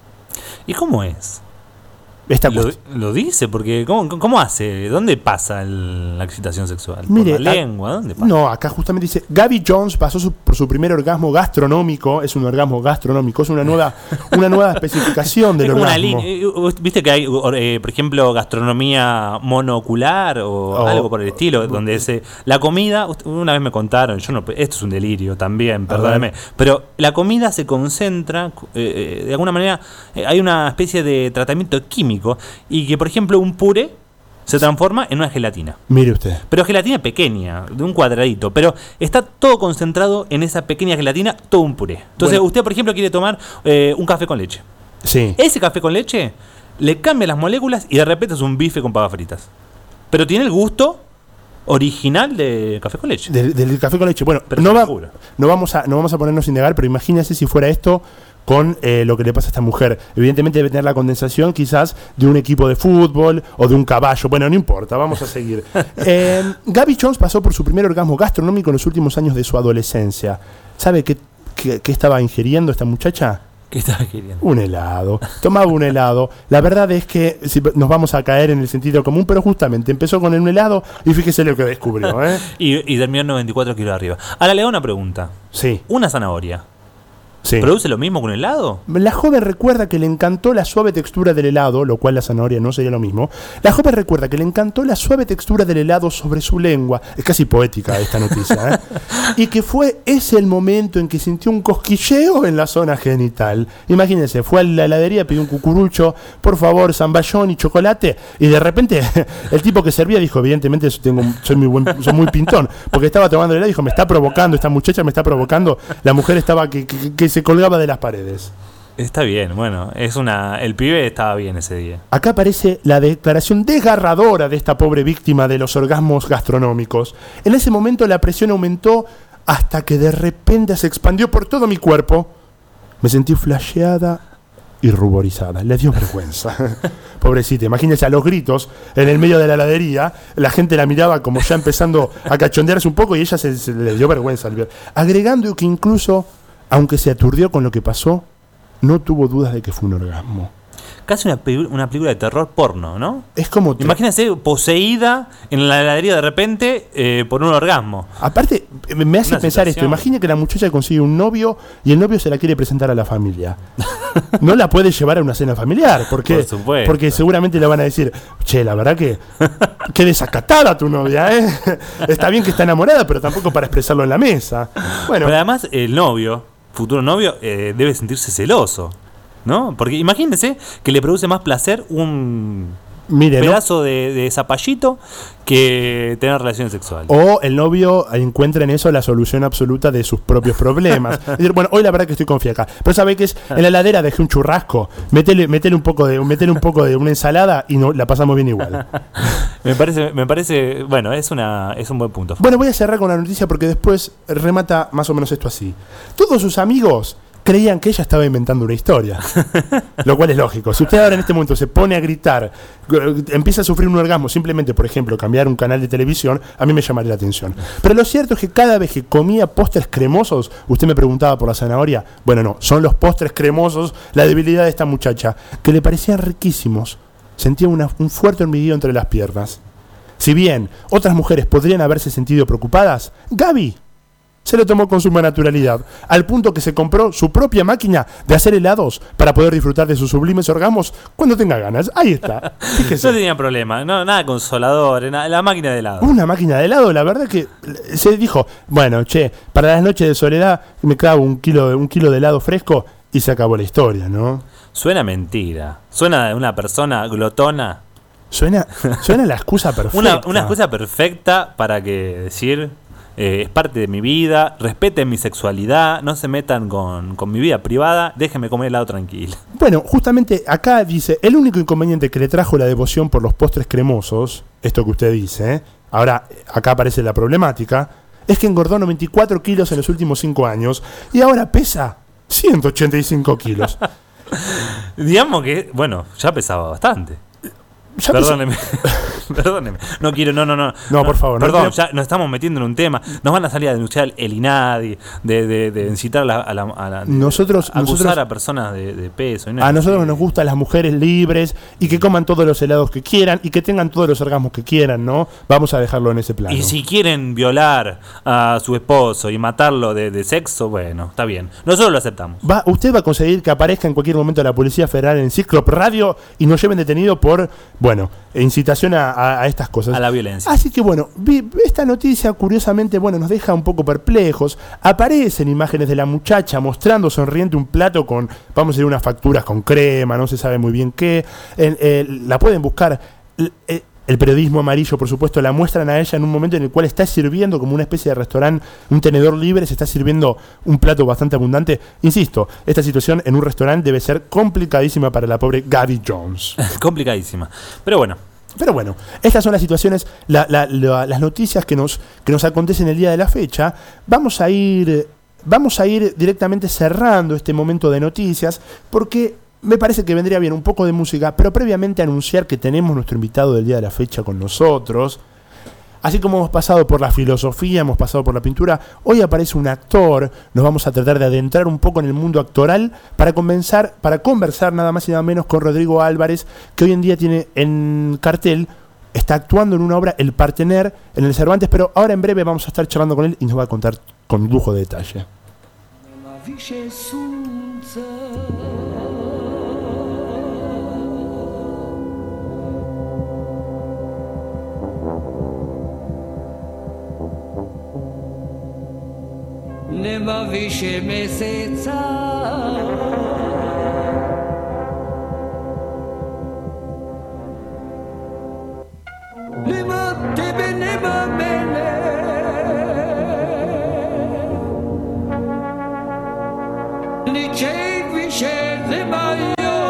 E: ¿Y cómo es?
F: Esta
E: Lo,
F: cuestión.
E: lo dice, porque ¿cómo, cómo hace? ¿Dónde pasa el- la excitación sexual?
F: Mire,
E: ¿Por la
F: a-
E: lengua? ¿Dónde pasa?
F: No, acá justamente dice, Gabby Jones pasó su- por su primer orgasmo gastronómico, es un orgasmo gastronómico, es una nueva, una nueva especificación del
E: Es como una
F: orgasmo.
E: línea. eh, Viste que hay, eh, por ejemplo, gastronomía monocular o
F: Oh.
E: algo por el estilo, donde se, la comida, ust- una vez me contaron, yo no, esto es un delirio también, perdóname, pero la comida se concentra, eh, eh, de alguna manera, eh, hay una especie de tratamiento químico y que, por ejemplo, un puré se transforma en una gelatina.
F: Mire usted.
E: Pero gelatina pequeña, de un cuadradito. Pero está todo concentrado en esa pequeña gelatina, todo un puré. Entonces,
F: Bueno.
E: usted, por ejemplo, quiere tomar eh, un café con leche.
F: Sí.
E: Ese café con leche le cambia las moléculas y de repente es un bife con papas fritas. Pero tiene el gusto original de café con leche.
F: Del, del café con leche. Bueno,
E: Pero
F: no,
E: se
F: va-
E: lo juro.
F: no, vamos a, no vamos a ponernos a indagar, pero imagínese si fuera esto con eh, lo que le pasa a esta mujer. Evidentemente debe tener la condensación quizás de un equipo de fútbol o de un caballo. Bueno, no importa, vamos a seguir. eh, Gabby Jones pasó por su primer orgasmo gastronómico en los últimos años de su adolescencia. ¿Sabe qué, qué, qué estaba ingiriendo esta muchacha?
E: ¿Qué estaba queriendo?
F: Un helado. Tomaba un helado. La verdad es que si nos vamos a caer en el sentido común, pero justamente empezó con un helado y fíjese lo que descubrió, ¿eh?
E: Y, y terminó en noventa y cuatro kilos arriba. Ahora le hago una pregunta.
F: Sí.
E: Una zanahoria.
F: Sí.
E: ¿Produce lo mismo con helado?
F: La joven recuerda que le encantó la suave textura del helado, lo cual la zanahoria no sería lo mismo. La joven recuerda que le encantó la suave textura del helado sobre su lengua. Es casi poética esta noticia, ¿eh? Y que fue ese el momento en que sintió un cosquilleo en la zona genital. Imagínense, fue a la heladería, pidió un cucurucho, por favor, zamballón y chocolate. Y de repente, el tipo que servía dijo, evidentemente tengo, soy, muy buen, soy muy pintón, porque estaba tomando el helado y dijo, me está provocando, esta muchacha me está provocando. La mujer estaba que, que, que se colgaba de las paredes.
E: Está bien, bueno, es una. El pibe estaba bien ese día.
F: Acá aparece la declaración desgarradora de esta pobre víctima de los orgasmos gastronómicos. En ese momento la presión aumentó hasta que de repente se expandió por todo mi cuerpo. Me sentí flasheada y ruborizada. Le dio vergüenza. Pobrecita, imagínense a los gritos en el medio de la heladería. La gente la miraba como ya empezando a cachondearse un poco y ella se, se le dio vergüenza al ver. Agregando que incluso, aunque se aturdió con lo que pasó, no tuvo dudas de que fue un orgasmo.
E: Casi una, pelu- una película de terror porno, ¿no?
F: Es como... tra-
E: Imagínense poseída en la heladería de repente eh, por un orgasmo.
F: Aparte, me me hace
E: Una
F: pensar esto.
E: situación.
F: Imagine que la muchacha consigue un novio y el novio se la quiere presentar a la familia. No la puede llevar a una cena familiar. Porque,
E: Por supuesto.
F: porque seguramente le van a decir, che, la verdad que qué desacatada tu novia, ¿eh? Está bien que está enamorada, pero tampoco para expresarlo en la mesa. Bueno,
E: Pero además el novio, futuro novio, eh, debe sentirse celoso, ¿no? Porque imagínense que le produce más placer un
F: mire, ¿no?
E: pedazo de, de zapallito que tener relaciones sexuales.
F: O el novio encuentra en eso la solución absoluta de sus propios problemas. Es decir, bueno, hoy la verdad que estoy con fiaca. Pero sabe que es en la heladera dejé un churrasco, metele, metele un poco de, metele un poco de una ensalada y no la pasamos bien igual.
E: Me parece, me parece, bueno, es una, es un buen punto.
F: Bueno, voy a cerrar con la noticia porque después remata más o menos esto así. Todos sus amigos creían que ella estaba inventando una historia. Lo cual es lógico. Si usted ahora en este momento se pone a gritar, eh, empieza a sufrir un orgasmo, simplemente, por ejemplo, cambiar un canal de televisión, a mí me llamaría la atención. Pero lo cierto es que cada vez que comía postres cremosos, usted me preguntaba por la zanahoria, bueno, no, son los postres cremosos la debilidad de esta muchacha, que le parecían riquísimos. Sentía una- un fuerte hormigueo entre las piernas. Si bien otras mujeres podrían haberse sentido preocupadas, Gaby se lo tomó con suma naturalidad, al punto que se compró su propia máquina de hacer helados para poder disfrutar de sus sublimes orgasmos cuando tenga ganas. Ahí está. Fíjese.
E: No tenía problema, no, nada consolador, nada, la máquina de helado.
F: Una máquina de helado, la verdad que se dijo, bueno, che, para las noches de soledad me clavo un kilo, un kilo de helado fresco y se acabó la historia, ¿no?
E: Suena mentira, suena de una persona glotona.
F: Suena, suena la excusa perfecta.
E: Una, una excusa perfecta para que decir, eh, es parte de mi vida, respeten mi sexualidad, no se metan con, con mi vida privada, déjenme comer helado tranquilo.
F: Bueno, justamente acá dice, el único inconveniente que le trajo la devoción por los postres cremosos, esto que usted dice, ¿eh? Ahora acá aparece la problemática, es que engordó noventa y cuatro kilos en los últimos cinco años y ahora pesa ciento ochenta y cinco kilos.
E: Digamos que, bueno, ya pesaba bastante.
F: Ya
E: Perdóneme, perdóneme. No quiero, no, no, no.
F: No, por favor.
E: Perdón,
F: no,
E: ya nos estamos metiendo en un tema. Nos van a salir a denunciar el INADI, de, de, de incitar a la, a la, a la
F: nosotros,
E: a acusar
F: nosotros,
E: a personas de, de peso. Y no
F: a nosotros
E: que...
F: nos gustan las mujeres libres y que coman todos los helados que quieran y que tengan todos los orgasmos que quieran, ¿no? Vamos a dejarlo en ese plano.
E: Y si quieren violar a su esposo y matarlo de, de sexo, bueno, está bien. Nosotros lo aceptamos.
F: Va, usted va a conseguir que aparezca en cualquier momento la Policía Federal en Ciclop Radio y nos lleven detenido por, bueno, incitación A, a, a estas cosas.
E: A la violencia.
F: Así que bueno, vi, esta noticia curiosamente, bueno, nos deja un poco perplejos. Aparecen imágenes de la muchacha mostrando sonriente un plato con, vamos a decir, unas facturas con crema, no se sabe muy bien qué. El, el, la pueden buscar. El, el periodismo amarillo, por supuesto, la muestran a ella en un momento en el cual está sirviendo como una especie de restaurante, un tenedor libre, se está sirviendo un plato bastante abundante. Insisto, esta situación en un restaurante debe ser complicadísima para la pobre Gaby Jones.
E: Complicadísima. Pero bueno.
F: Pero bueno, estas son las situaciones, la, la, la, las noticias que nos, que nos acontecen el día de la fecha. Vamos a ir, vamos a ir directamente cerrando este momento de noticias, porque me parece que vendría bien un poco de música, pero previamente anunciar que tenemos nuestro invitado del día de la fecha con nosotros. Así como hemos pasado por la filosofía, hemos pasado por la pintura, hoy aparece un actor. Nos vamos a tratar de adentrar un poco en el mundo actoral para comenzar, para conversar nada más y nada menos con Rodrigo Álvarez, que hoy en día tiene en cartel, está actuando en una obra, El Partener, en el Cervantes, pero ahora en breve vamos a estar charlando con él y nos va a contar con lujo de detalle.
K: Nema više meseca, nema tebe, nema mene, ničeg više nema joj.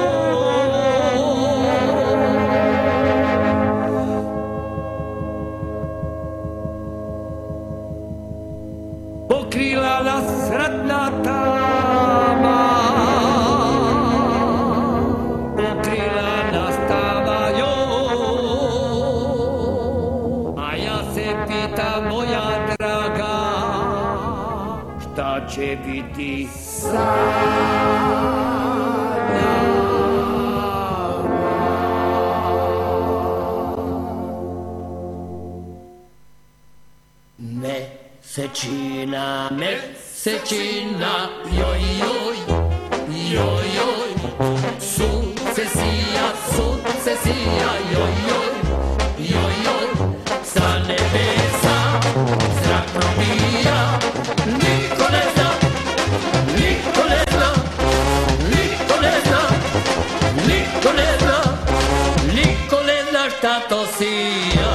K: Pokrila nas ratna tama, pokrila nas tama joj, a ja se pitam, moja draga, šta će biti sada? Mesečina, mesečina, joj, joj, joj, joj, sukcesija, sukcesija, joj, joj, joj, joj, sa nebesa zrak probija, niko ne zna, niko ne zna, niko ne zna, niko ne zna, niko ne zna šta to sija.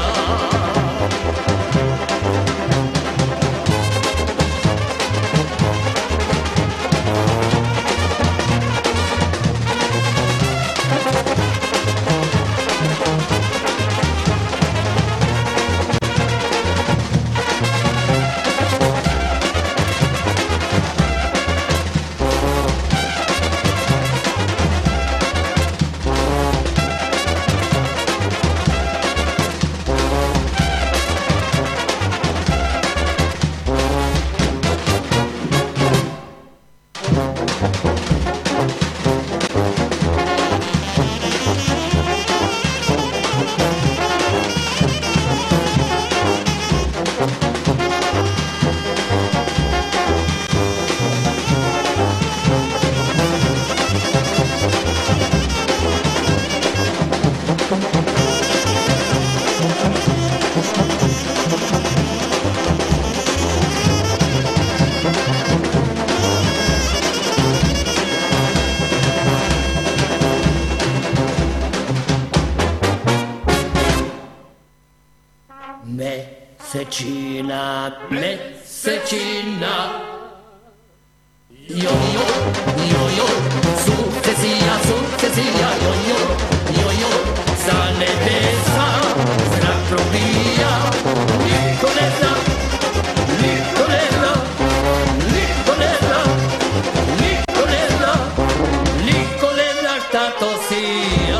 K: Mesecina, mesecina. Yo, yo, yo, yo, sucesía, sucesía, yo, yo, yo, yo, sale besa, stratropia, Nicoletta, Nicoletta, Nicoletta, Nicoletta, Nicoletta, statosia.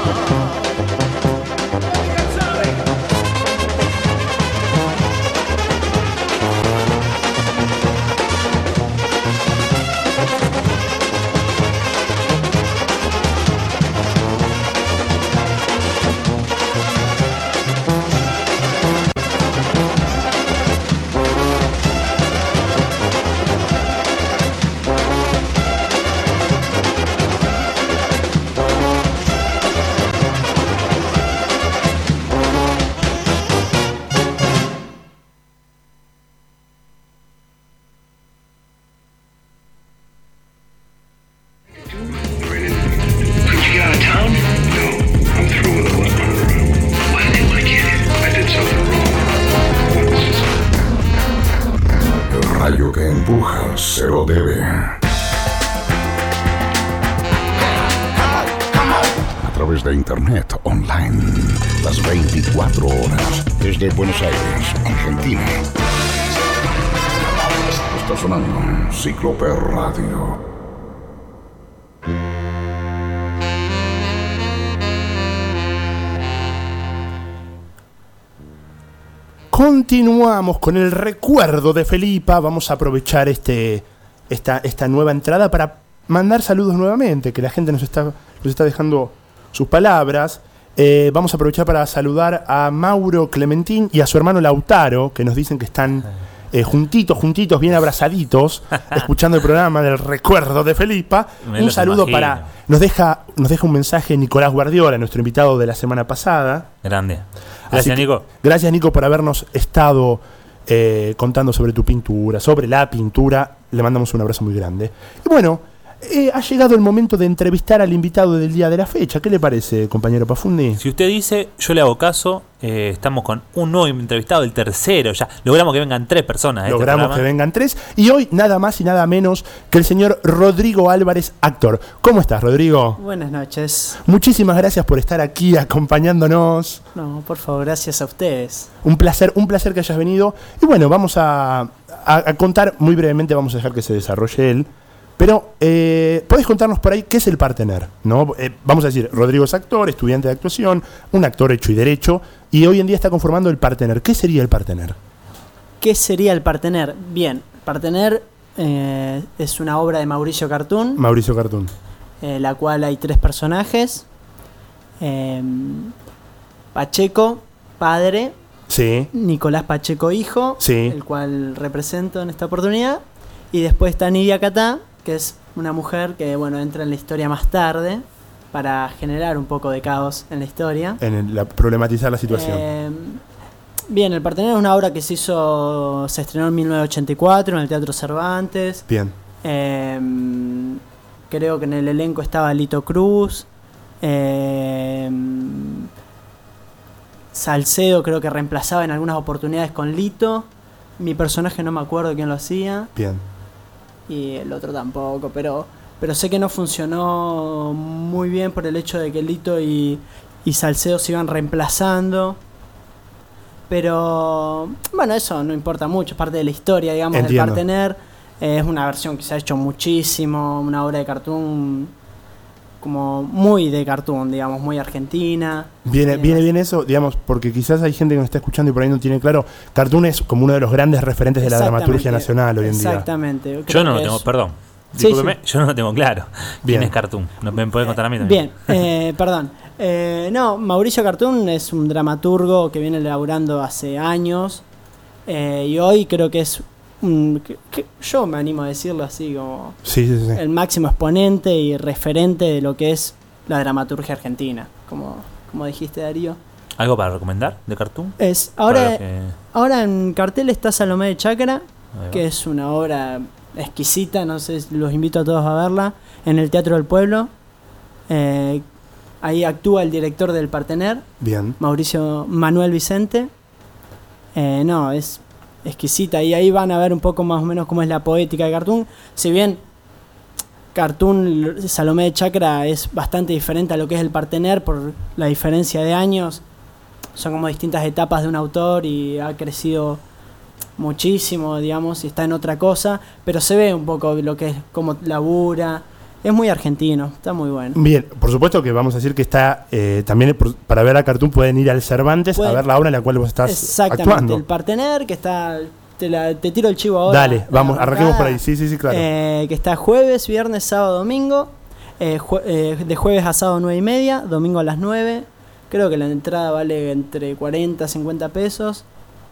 C: Se lo debe. A través de internet, online, las veinticuatro horas, desde Buenos Aires, Argentina. Está sonando Cíclope Radio.
F: Continuamos con el recuerdo de Felipa. Vamos a aprovechar este, esta, esta nueva entrada para mandar saludos nuevamente, que la gente nos está, nos está dejando sus palabras. Eh, vamos a aprovechar para saludar a Mauro Clementín y a su hermano Lautaro, que nos dicen que están eh, juntitos, juntitos, bien abrazaditos, escuchando el programa del recuerdo de Felipa.
E: Me
F: un
E: los
F: saludo
E: imagino.
F: para... Nos deja, nos deja un mensaje Nicolás Guardiola, nuestro invitado de la semana pasada.
E: Grande. Gracias,
F: que,
E: Nico.
F: Gracias, Nico, por habernos estado eh, contando sobre tu pintura, sobre la pintura. Le mandamos un abrazo muy grande. Y bueno, eh, ha llegado el momento de entrevistar al invitado del día de la fecha. ¿Qué le parece, compañero Pafundi?
E: Si usted dice, yo le hago caso. Eh, estamos con un nuevo entrevistado, el tercero ya. Logramos que vengan tres personas.
F: Logramos
E: este
F: que vengan tres. Y hoy nada más y nada menos que el señor Rodrigo Álvarez, actor. ¿Cómo estás, Rodrigo?
L: Buenas noches.
F: Muchísimas gracias por estar aquí acompañándonos.
L: No, por favor, gracias a ustedes.
F: Un placer, un placer que hayas venido. Y bueno, vamos a, a, a contar muy brevemente, vamos a dejar que se desarrolle él. Pero, eh, ¿podés contarnos por ahí qué es el partener? ¿No? Eh, vamos a decir, Rodrigo es actor, estudiante de actuación, un actor hecho y derecho, y hoy en día está conformando el partener. ¿Qué sería el partener?
L: ¿Qué sería el partener? Bien, partener eh, es una obra de Mauricio Cartún.
F: Mauricio Cartún.
L: Eh, la cual hay tres personajes. Eh, Pacheco, padre.
F: Sí.
L: Nicolás Pacheco, hijo.
F: Sí.
L: El cual represento en esta oportunidad. Y después está Nidia Catá, que es una mujer que, bueno, entra en la historia más tarde para generar un poco de caos en la historia.
F: En el, la, problematizar la situación.
L: Eh, bien, El Partener es una obra que se hizo, se estrenó en mil novecientos ochenta y cuatro en el Teatro Cervantes.
F: Bien.
L: Eh, creo que en el elenco estaba Lito Cruz. Eh, Salcedo creo que reemplazaba en algunas oportunidades con Lito. Mi personaje no me acuerdo quién lo hacía.
F: Bien.
L: Y el otro tampoco, pero pero sé que no funcionó muy bien por el hecho de que Lito y, y Salcedo se iban reemplazando. Pero bueno, eso no importa mucho, es parte de la historia, digamos,
F: Entiendo.
L: del Partener. Eh, es una versión que se ha hecho muchísimo, una obra de cartoon como muy de cartoon, digamos, muy argentina.
F: Viene, viene bien eso, digamos, porque quizás hay gente que nos está escuchando y por ahí no tiene claro. Cartoon es como uno de los grandes referentes de la dramaturgia nacional hoy en día.
L: Exactamente.
E: Yo no lo
L: que
E: tengo,
L: es-
E: perdón.
L: Sí,
E: Discúlpeme,
L: sí.
E: yo no lo tengo claro. ¿Quién
F: Bien.
E: es Cartoon? ¿No me puede contar a mí también?
L: Bien, eh, perdón. Eh, no, Mauricio Cartún es un dramaturgo que viene laburando hace años. Eh, y hoy creo que es un, que, que yo me animo a decirlo así, como
F: Sí, sí, sí.
L: el máximo exponente y referente de lo que es la dramaturgia argentina, como, como dijiste, Darío.
E: ¿Algo para recomendar de Cartoon?
L: Es
E: Para
L: ahora,
E: los que-
L: ahora en cartel está Salomé de Chacra,
E: Ahí va.
L: que es una obra exquisita, no sé, los invito a todos a verla, en el Teatro del Pueblo. Eh, ahí actúa el director del Partener,
F: Bien.
L: Mauricio Manuel Vicente. Eh, no, es exquisita. Y ahí van a ver un poco más o menos cómo es la poética de Cartoon. Si bien Cartoon Salomé de Chacra es bastante diferente a lo que es el Partener por la diferencia de años. Son como distintas etapas de un autor y ha crecido muchísimo, digamos, y está en otra cosa. Pero se ve un poco lo que es, cómo labura. Es muy argentino, está muy bueno.
F: Bien, por supuesto que vamos a decir que está eh, también por, para ver a Cartoon pueden ir al Cervantes
L: Pueden,
F: a ver la obra en la cual vos estás
L: exactamente,
F: actuando.
L: El Partener, que está... Te, la, te tiro el chivo ahora.
F: Dale, vamos, arranquemos por ahí. Sí, sí, sí, claro.
L: Eh, que está jueves, viernes, sábado, domingo. Eh, jue, eh, de jueves a sábado nueve y media, domingo a las nueve. Creo que la entrada vale entre cuarenta, cincuenta pesos.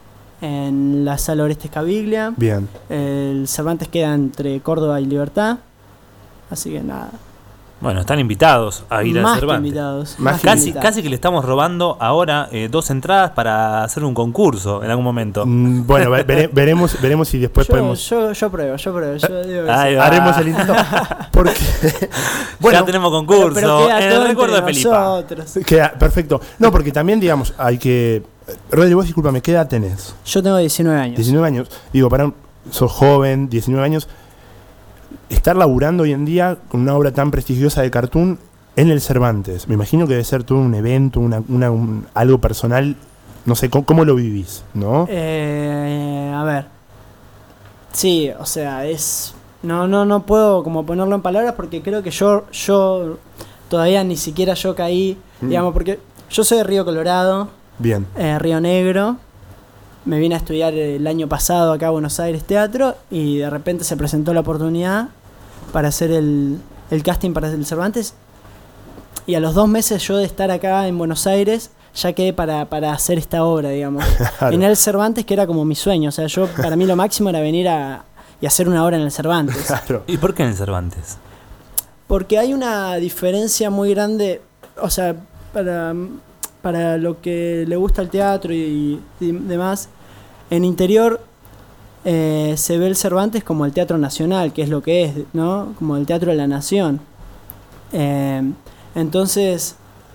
L: En la sala Orestes Caviglia.
F: Bien.
L: El Cervantes queda entre Córdoba y Libertad. Así que nada.
E: Bueno, están invitados a ir
L: Más
E: al Cervantes.
L: Que invitados.
E: Más
L: Más
E: casi,
L: que invitados.
E: casi que le estamos robando ahora eh, dos entradas para hacer un concurso en algún momento.
F: Mm, bueno, vere, veremos, veremos si después
L: yo,
F: podemos.
L: Yo, yo pruebo, yo pruebo. Yo digo que
E: Ahí
L: sí.
E: va.
F: Haremos el intento. Porque.
E: Bueno, ya tenemos concurso.
L: Pero, pero queda
E: en
L: todo
E: el recuerdo de
L: entre
E: Felipa.
L: nosotros.
F: Queda perfecto. No, porque también, digamos, hay que. Rodri, vos discúlpame, ¿qué edad tenés?
L: Yo tengo diecinueve años.
F: diecinueve años. Digo, para un, sos joven, diecinueve años. Estar laburando hoy en día con una obra tan prestigiosa de Cartoon en el Cervantes. Me imagino que debe ser todo un evento, una, una, un, algo personal. No sé, ¿cómo, cómo lo vivís? ¿No?
L: Eh, a ver. Sí, o sea, es... No, no, no puedo como ponerlo en palabras porque creo que yo, yo todavía ni siquiera yo caí, mm. digamos, porque yo soy de Río Colorado.
F: Bien.
L: Eh, Río Negro. Me vine a estudiar el año pasado acá a Buenos Aires teatro y de repente se presentó la oportunidad para hacer el, el casting para el Cervantes. Y a los dos meses yo de estar acá en Buenos Aires ya quedé para, para hacer esta obra, digamos. Claro. En el Cervantes, que era como mi sueño. O sea, yo para mí lo máximo era venir a, y hacer una obra en el Cervantes.
F: Claro.
E: ¿Y por qué en el Cervantes?
L: Porque hay una diferencia muy grande, o sea, para, para lo que le gusta el teatro y, y demás. En Interior eh, se ve el Cervantes como el teatro nacional, que es lo que es, ¿no? Como el teatro de la nación. Eh, entonces,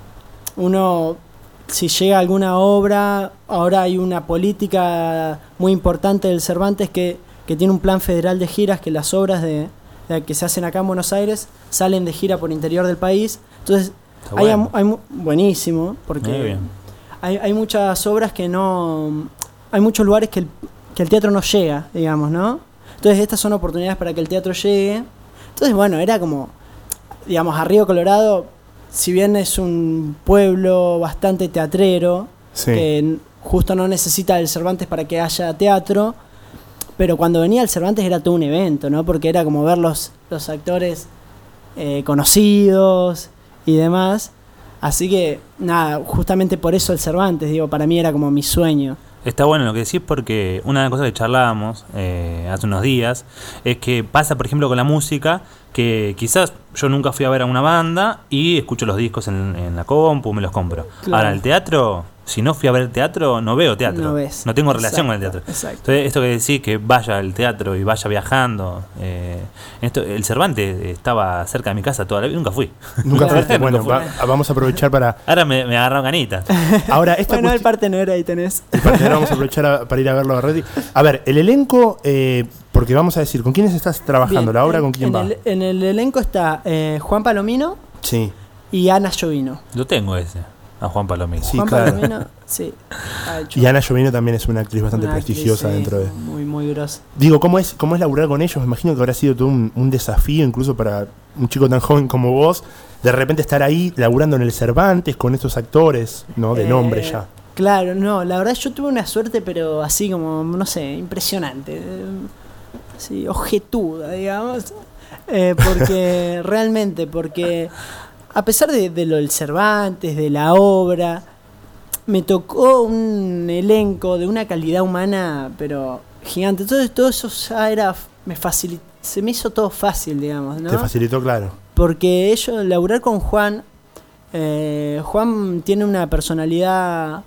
L: uno, si llega a alguna obra, ahora hay una política muy importante del Cervantes que, que tiene un plan federal de giras, que las obras de, de que se hacen acá en Buenos Aires salen de gira por interior del país. Entonces, hay, bueno. hay, hay, buenísimo, porque hay, hay muchas obras que no... Hay muchos lugares que el, que el teatro no llega, digamos, ¿no? Entonces estas son oportunidades para que el teatro llegue. Entonces, bueno, era como, digamos, a Río Colorado, si bien es un pueblo bastante teatrero, sí, que justo no necesita el Cervantes para que haya teatro, pero cuando venía el Cervantes era todo un evento, ¿no? Porque era como ver los, los actores eh, conocidos y demás. Así que, nada, justamente por eso el Cervantes, digo, para mí era como mi sueño.
E: Está bueno lo que decís porque una de las cosas que charlábamos eh, hace unos días es que pasa, por ejemplo, con la música, que quizás yo nunca fui a ver a una banda y escucho los discos en, en la compu, me los compro. Claro. Ahora, el teatro, si no fui a ver el teatro, no veo teatro.
L: No ves.
E: No tengo relación
L: Exacto.
E: con el teatro.
L: Exacto.
E: Entonces, esto que decís, que vaya al teatro y vaya viajando. Eh, esto, el Cervantes estaba cerca de mi casa toda la vida, nunca fui.
F: Nunca
E: Nunca
F: fuiste. Bueno,
E: fui.
F: va, vamos a aprovechar para...
E: Ahora me, me agarraron ganitas.
F: Ahora, esta
L: bueno,
F: cuesti-
L: el Partener ahí tenés.
F: El Partener vamos a aprovechar a, para ir a verlo a Reddy. A ver, el elenco, eh, porque vamos a decir, ¿con quiénes estás trabajando?
L: Bien,
F: ¿La obra
L: en,
F: con quién
L: en
F: va?
L: El, en el elenco está eh, Juan Palomino
F: Sí.
L: y Ana Llovino.
E: Lo tengo ese, a Juan Palomino.
F: Sí,
L: Juan
F: claro.
L: Palomino, sí. ha hecho
F: Y Ana Llovino también es una actriz bastante
L: una
F: prestigiosa
L: actriz,
F: dentro
L: sí,
F: de...
L: Muy, muy grosa.
F: Digo, ¿cómo es, cómo es laburar con ellos? Me imagino que habrá sido todo un, un desafío, incluso para un chico tan joven como vos, de repente estar ahí laburando en el Cervantes con estos actores, ¿no? De
L: Eh,
F: nombre ya.
L: Claro, no, la verdad yo tuve una suerte, pero así como, no sé, impresionante. Sí, objetuda, digamos. Eh, porque, realmente, porque a pesar de, de lo del Cervantes, de la obra, me tocó un elenco de una calidad humana, pero gigante. Entonces todo eso ya era, me facilitó, se me hizo todo fácil, digamos, ¿no?
F: Te facilitó, claro.
L: Porque ellos, laburar con Juan, eh, Juan tiene una personalidad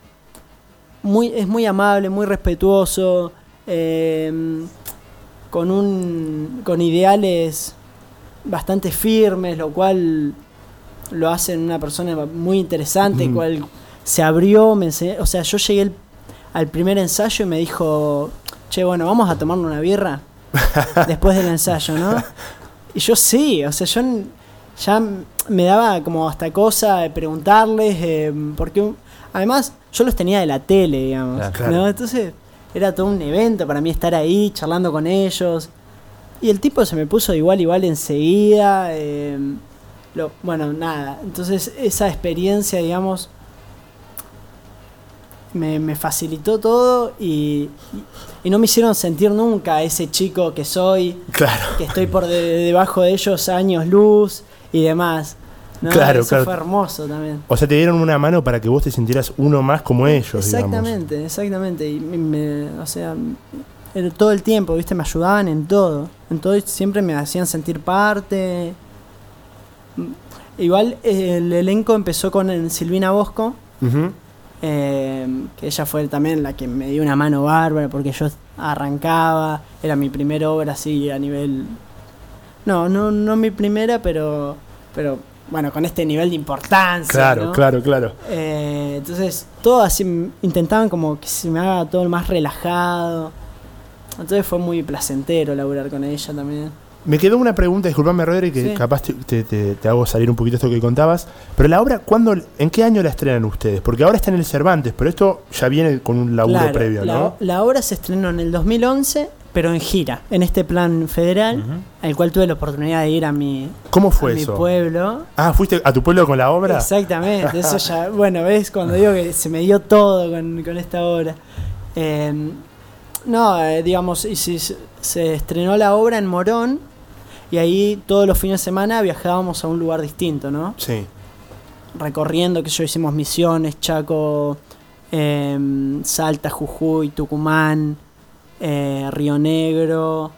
L: muy, es muy amable, muy respetuoso, eh, con un, con ideales bastante firmes, lo cual lo hace una persona muy interesante, mm. cual se abrió, me enseñó, o sea, yo llegué el, al primer ensayo y me dijo, che, bueno, vamos a tomarnos una birra después del ensayo, ¿no? Y yo sí, o sea, yo n- ya m- me daba como hasta cosa de preguntarles, eh, porque además yo los tenía de la tele, digamos,
F: Claro.
L: ¿no? Entonces era todo un evento para mí estar ahí charlando con ellos. Y el tipo se me puso de igual igual enseguida. eh, lo, bueno, nada. Entonces esa experiencia, digamos, me, me facilitó todo y, y no me hicieron sentir nunca ese chico que soy,
F: Claro.
L: que estoy por de- debajo de ellos años luz y demás, ¿no?
F: Claro,
L: Eso
F: claro.
L: fue hermoso también.
F: O sea, te dieron una mano para que vos te sintieras uno más como ellos, digamos.
L: Exactamente, exactamente. Y me, me- o sea, el- todo el tiempo, ¿viste? Me ayudaban en todo. En todo y siempre me hacían sentir parte. Mm, Igual eh, el elenco empezó con eh, Silvina Bosco,
F: Ujú.
L: eh, que ella fue también la que me dio una mano bárbara porque yo arrancaba. Era mi primera obra así a nivel... No, no, no mi primera, pero, pero bueno, con este nivel de importancia.
F: Claro,
L: ¿no?
F: claro, claro.
L: Eh, entonces, todo así m- intentaban como que se me haga todo más relajado. Entonces fue muy placentero laburar con ella también.
F: Me quedó una pregunta, disculpame, Rodri, que
L: Sí.
F: capaz te, te- te- te hago salir un poquito esto que contabas. Pero la obra, ¿cuándo, ¿en qué año la estrenan ustedes? Porque ahora está en el Cervantes, pero esto ya viene con un laburo
L: Claro,
F: previo,
L: la,
F: ¿no?
L: la obra se estrenó en el dos mil once, pero en gira, en este plan federal, al cual tuve la oportunidad de ir a mi,
F: ¿Cómo fue
L: a mi
F: eso?
L: pueblo.
F: Ah, ¿fuiste a tu pueblo con la obra?
L: Exactamente, eso ya, bueno, ves cuando digo que se me dio todo con, con esta obra. Eh, no, eh, digamos, y si, se se estrenó la obra en Morón y ahí todos los fines de semana viajábamos a un lugar distinto, ¿no?
F: Sí.
L: Recorriendo, que yo hicimos Misiones, Chaco, eh, Salta, Jujuy, Tucumán, eh, Río Negro,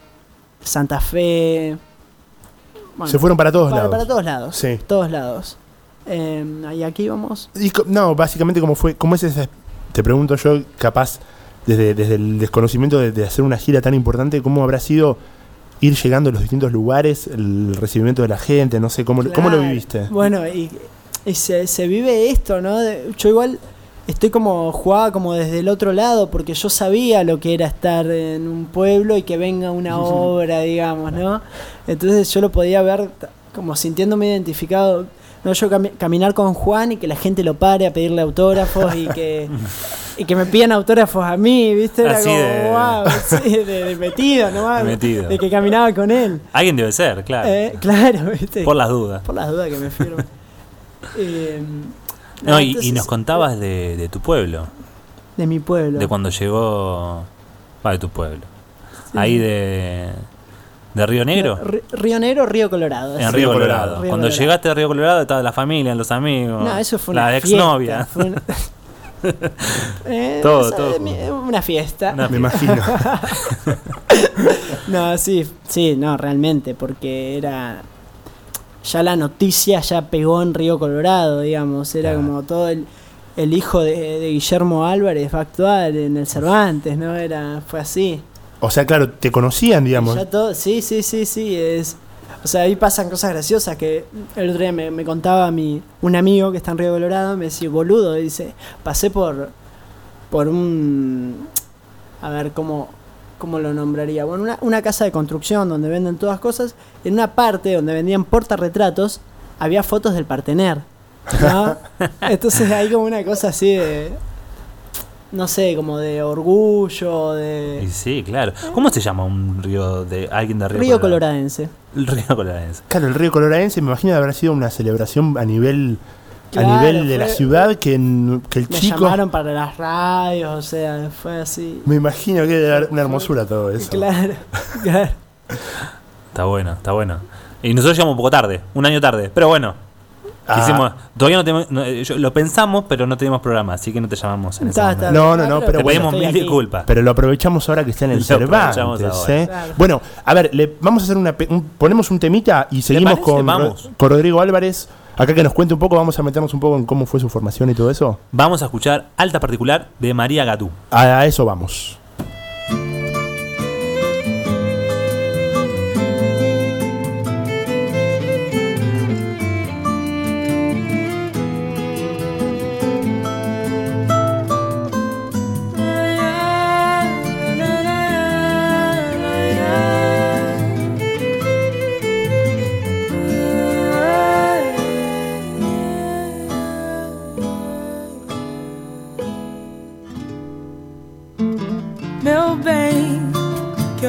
L: Santa Fe. Bueno,
F: Se fueron para todos
L: para,
F: lados.
L: Para todos lados.
F: Sí.
L: Todos lados. Eh, y aquí vamos.
F: Y co- no, básicamente, ¿cómo fue? ¿Cómo es ese? Te pregunto yo, capaz, desde, desde el desconocimiento de, de hacer una gira tan importante, ¿cómo habrá sido ir llegando a los distintos lugares, el recibimiento de la gente? No sé, ¿cómo, ¿cómo lo
L: Claro.
F: viviste?
L: Bueno, y, y se, se vive esto, ¿no? De- yo igual estoy como jugaba como desde el otro lado porque yo sabía lo que era estar en un pueblo y que venga una obra, digamos, ¿no? Entonces yo lo podía ver t- como sintiéndome identificado. No, yo cami- caminar con Juan y que la gente lo pare a pedirle autógrafos y que y que me pidan autógrafos a mí, ¿viste? Era
E: Así
L: como,
E: de-
L: wow, sí, de, de metido, ¿no?
E: De metido.
L: De que caminaba con él.
E: Alguien debe ser, claro.
L: Eh, claro, ¿viste?
E: Por las dudas.
L: Por las dudas que me firme. Eh,
E: No, y, y
L: entonces,
E: nos contabas de, de tu pueblo,
L: de mi pueblo.
E: de cuando llegó. Va, de tu pueblo.
L: Sí.
E: Ahí de. ¿De Río Negro?
L: R- Río Negro, Río Colorado.
E: En
L: sí.
E: Río Colorado.
L: Río
E: Cuando
L: Colorado.
E: llegaste a Río Colorado estaba la familia, los amigos.
L: No, eso fue una
E: la
L: fiesta,
E: exnovia.
L: fue una- Eh,
E: Todo,
L: esa
E: todo.
L: es mi- Una fiesta.
E: Una
F: Me imagino.
L: No, sí, sí, no, realmente, porque era. Ya la noticia ya pegó en Río Colorado, digamos. Era
E: Claro.
L: como todo el, el hijo de, de Guillermo Álvarez va a actuar en el Cervantes, ¿no? Era, fue así.
F: O sea, claro, te conocían, digamos.
L: Ya todo, sí, sí, sí, sí, es... O sea, ahí pasan cosas graciosas que el otro día me, me contaba mi, un amigo que está en Río Colorado, me decía, boludo, dice, pasé por por un... A ver, ¿cómo, cómo lo nombraría? Bueno, una, una casa de construcción donde venden todas cosas, en una parte donde vendían portarretratos, había fotos del Partener, ¿no? Entonces hay como una cosa así de... No sé, como de orgullo, de...
E: Y sí, claro. ¿Cómo se llama un río de alguien de Río,
L: Río
E: Colorado?
L: Coloradense.
E: El Río Coloradense.
F: Claro, el río Coloradense, me imagino que habrá sido una celebración a nivel
L: Claro,
F: a nivel de la
L: fue-
F: ciudad que, en- que el
L: Me
F: chico...
L: llamaron para las radios, o sea, fue así.
F: Me imagino que era una hermosura todo eso.
L: Claro, claro.
E: Está bueno, está bueno. Y nosotros llegamos un poco tarde, un año tarde. Pero bueno,
F: Ah.
E: hicimos, todavía no tenemos, no, eh, yo- lo pensamos, pero no teníamos programa, así que no te llamamos en ese
L: Está,
E: momento.
L: está.
F: No, no, no, pero
E: Te
F: bueno,
E: pedimos
L: estoy
E: mil
L: aquí.
E: disculpas.
F: pero lo aprovechamos ahora que está en el
E: Lo
F: Cervantes,
E: aprovechamos ahora.
F: ¿eh?
L: Claro.
F: Bueno, a ver, le, vamos a hacer una pe- un- ponemos un temita y seguimos
E: parece?
F: con,
E: Vamos.
F: Ro- con Rodrigo Álvarez. Acá que nos cuente un poco, vamos a meternos un poco en cómo fue su formación y todo eso.
E: Vamos a escuchar Alta Particular de María Gatú.
F: A, a eso vamos.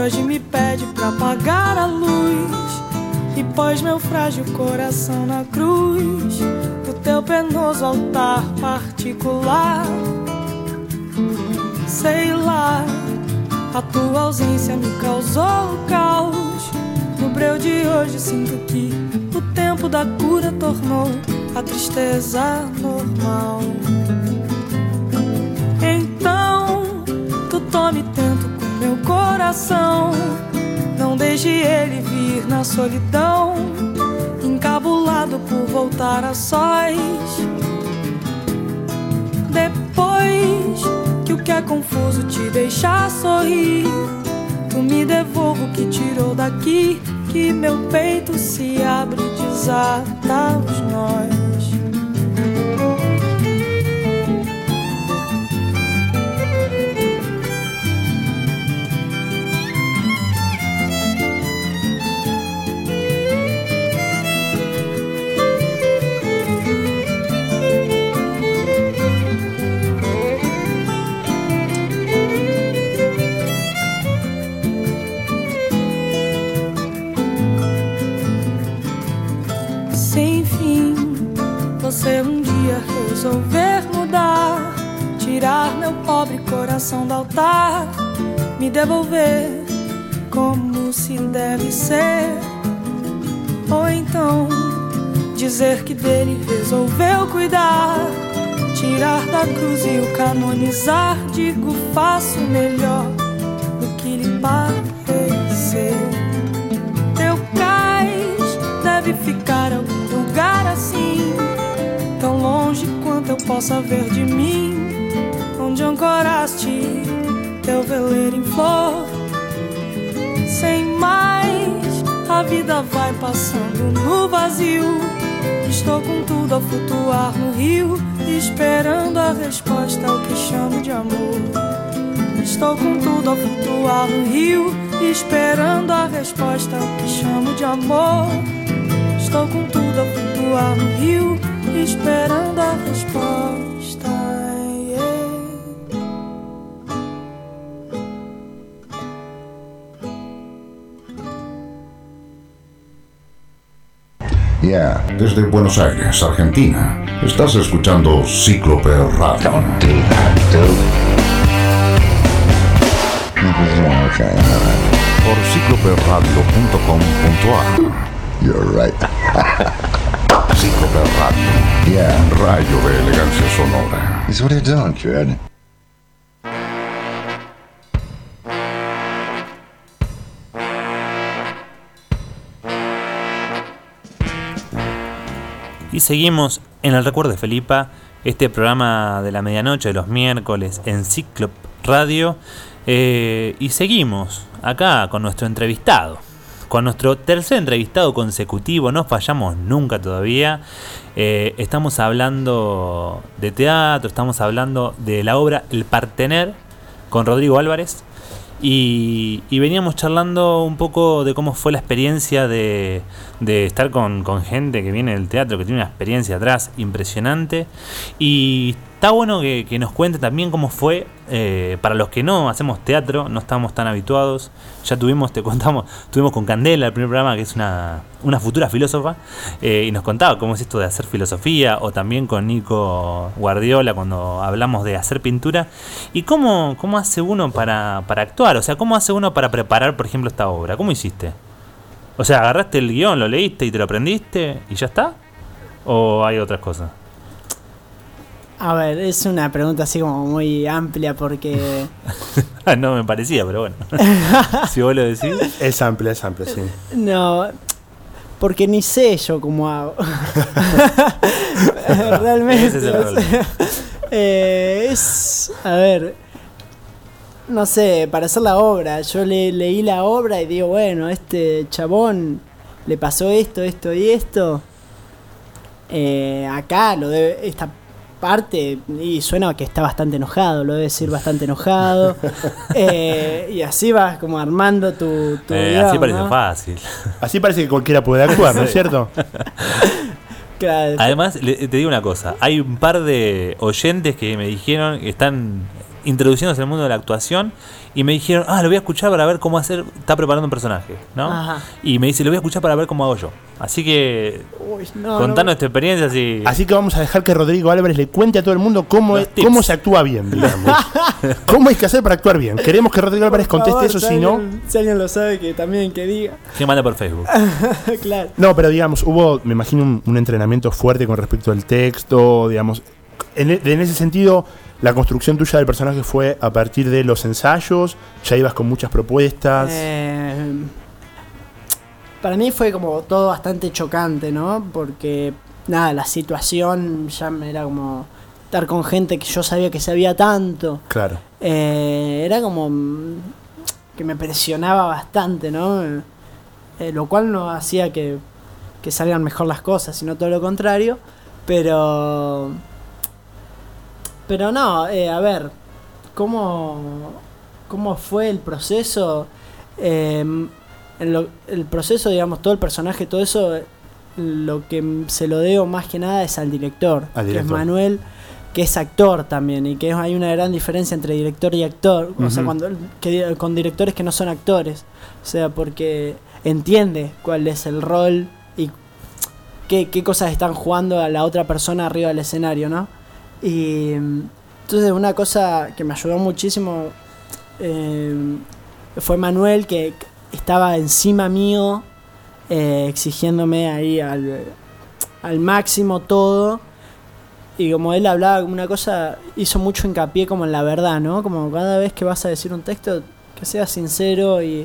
M: hoje me pede pra apagar a luz e pôs meu frágil coração na cruz do teu penoso altar particular. Sei lá, a tua ausência me causou caos. No breu de hoje sinto que o tempo da cura tornou a tristeza normal. Então, tu tome tento com meu coração. Não deixe ele vir na solidão, encabulado por voltar a sós. Depois que o que é confuso te deixar sorrir, tu me devolva o que tirou daqui, que meu peito se abre e desata os nós. Se um dia resolver mudar, tirar meu pobre coração do altar, me devolver como se deve ser, ou então dizer que dele resolveu cuidar, tirar da cruz e o canonizar, digo faço melhor do que lhe parecer. Teu cais deve ficar em algum lugar assim, tão longe quanto eu possa ver de mim, onde ancoraste teu veleiro em flor. Sem mais, a vida vai passando no vazio. Estou com tudo a flutuar no rio, esperando a resposta ao que chamo de amor. Estou com tudo a flutuar no rio, esperando a resposta ao que chamo de amor. Estou com tudo a flutuar no rio, esperando a resposta. Yeah.
C: Yeah. Desde Buenos Aires, Argentina, estás escuchando Cíclope Radio. Por cíclope radio punto com punto a r. You're right. Cíclope Radio. Yeah. Un rayo de elegancia sonora.
N: It's what you're doing, kid.
E: Y seguimos en el recuerdo de Felipa, este programa de la medianoche de los miércoles en Cíclope Radio. Eh, y seguimos acá con nuestro entrevistado. Con nuestro tercer entrevistado consecutivo, no fallamos nunca todavía. Eh, estamos hablando de teatro, estamos hablando de la obra El Partener con Rodrigo Álvarez. Y, y veníamos charlando un poco de cómo fue la experiencia de, de estar con, con gente que viene del teatro, que tiene una experiencia atrás impresionante. Y está bueno que, que nos cuente también cómo fue, eh, para los que no hacemos teatro, no estamos tan habituados. Ya tuvimos, te contamos, tuvimos con Candela el primer programa, que es una, una futura filósofa, eh, y nos contaba cómo es esto de hacer filosofía, o también con Nico Guardiola cuando hablamos de hacer pintura, y cómo, cómo hace uno para, para actuar, o sea, cómo hace uno para preparar, por ejemplo, esta obra. ¿Cómo hiciste? O sea, ¿agarraste el guión, lo leíste y te lo aprendiste y ya está? ¿O hay otras cosas?
L: A ver, es una pregunta así como muy amplia porque...
E: No me parecía, pero bueno. Si vos lo decís.
F: Es amplia, es amplia, sí.
L: No, porque ni sé yo cómo hago. Realmente. Ese es el problema. eh, es, a ver, no sé, para hacer la obra, yo le, leí la obra y digo, bueno, este chabón le pasó esto, esto y esto. Eh, acá lo debe... Esta parte, y suena que está bastante enojado, lo debe decir bastante enojado, eh, y así vas como armando tu, tu
E: eh,
L: guión,
E: así parece, ¿no? Fácil.
F: Así parece que cualquiera puede actuar, ¿no es cierto?
L: Claro.
E: Además, le, te digo una cosa, hay un par de oyentes que me dijeron que están introduciéndose al mundo de la actuación y me dijeron, ah, lo voy a escuchar para ver cómo hacer, está preparando un personaje, ¿no?
L: Ajá.
E: Y me dice, lo voy a escuchar para ver cómo hago yo. Así que
L: Uy, no,
E: contanos
L: no.
E: tu experiencia. Si...
F: Así que vamos a dejar que Rodrigo Álvarez le cuente a todo el mundo cómo, es, cómo se actúa bien, digamos. ¿Cómo hay que hacer para actuar bien? Queremos que Rodrigo Álvarez conteste
L: Por
F: eso,
L: favor,
F: si no...
L: alguien- Si alguien lo sabe, que también que diga.
E: Que manda por Facebook.
L: Claro.
F: No, pero digamos, hubo, me imagino, un, un entrenamiento fuerte con respecto al texto, digamos. En, e- en ese sentido, la construcción tuya del personaje fue a partir de los ensayos, ya ibas con muchas propuestas.
L: Eh, para mí fue como todo bastante chocante, ¿no? Porque, nada, la situación ya me era como estar con gente que yo sabía que sabía tanto.
F: Claro.
L: Eh, era como mm, que me presionaba bastante, ¿no? Eh, lo cual no hacía que, que salgan mejor las cosas, sino todo lo contrario. Pero... Pero no, eh, a ver, ¿cómo, cómo fue el proceso? Eh, en lo- el proceso, digamos, todo el personaje, todo eso, eh, lo que m- se lo debo más que nada es al director,
F: Al
L: que es
F: director.
L: Manuel, que es actor también, y que hay una gran diferencia entre director y actor, o sea,
F: Ujú.
L: cuando que, di- con directores que no son actores, o sea, porque entiende cuál es el rol y qué, qué cosas están jugando a la otra persona arriba del escenario, ¿no? Y mm, entonces una cosa que me ayudó muchísimo eh, fue Manuel, que estaba encima mío, eh, exigiéndome ahí al, al máximo todo. Y como él hablaba como una cosa, hizo mucho hincapié como en la verdad, ¿no? Como cada vez que vas a decir un texto, que sea sincero y...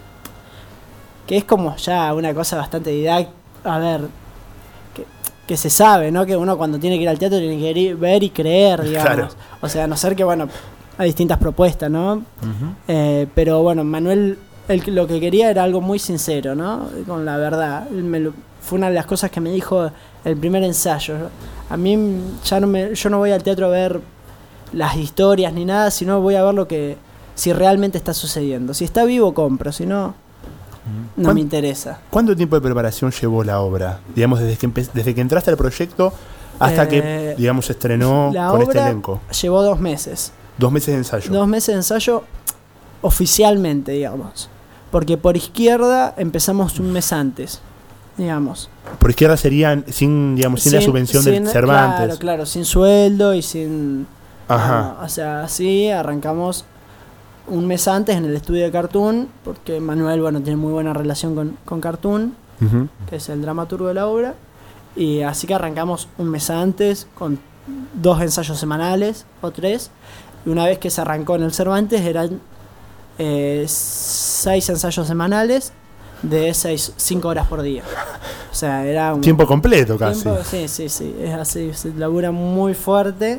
L: que es como ya una cosa bastante didáctica. A ver, que, que se sabe, ¿no? Que uno cuando tiene que ir al teatro tiene que ir, ver y creer, digamos.
F: Claro.
L: O sea, a no ser que, bueno, hay distintas propuestas, ¿no? Eh, pero bueno, Manuel él lo que quería era algo muy sincero, ¿no? Con la verdad. Él me lo- fue una de las cosas que me dijo el primer ensayo. A mí mm, ya no me, yo no voy al teatro a ver las historias ni nada, sino voy a ver lo que, si realmente está sucediendo. Si está vivo, compro, si no, no
F: ¿Cuán-
L: me interesa.
F: ¿Cuánto tiempo de preparación llevó la obra? Digamos, desde que, empe- desde que entraste al proyecto hasta
L: Eh,
F: que, digamos, se estrenó
L: La
F: con este
L: obra
F: elenco.
L: llevó dos meses.
F: Dos meses de ensayo.
L: Dos meses de ensayo oficialmente, digamos. Porque por izquierda empezamos un mes antes, digamos.
F: Por izquierda serían sin, digamos, sin, la subvención
L: sin-
F: del Cervantes.
L: Claro, claro, sin sueldo y sin...
F: Ajá.
L: no, o sea, así arrancamos un mes antes en el estudio de Cartoon, porque Manuel, bueno, tiene muy buena relación con, con Cartoon,
F: Ujú.
L: que es el dramaturgo de la obra. Y así que arrancamos un mes antes con dos ensayos semanales o tres. Y una vez que se arrancó en el Cervantes eran eh, seis ensayos semanales de seis, cinco horas por día. O sea, era un
F: Tiempo completo casi.
L: tiempo- sí, sí, sí, es así, se labura muy fuerte.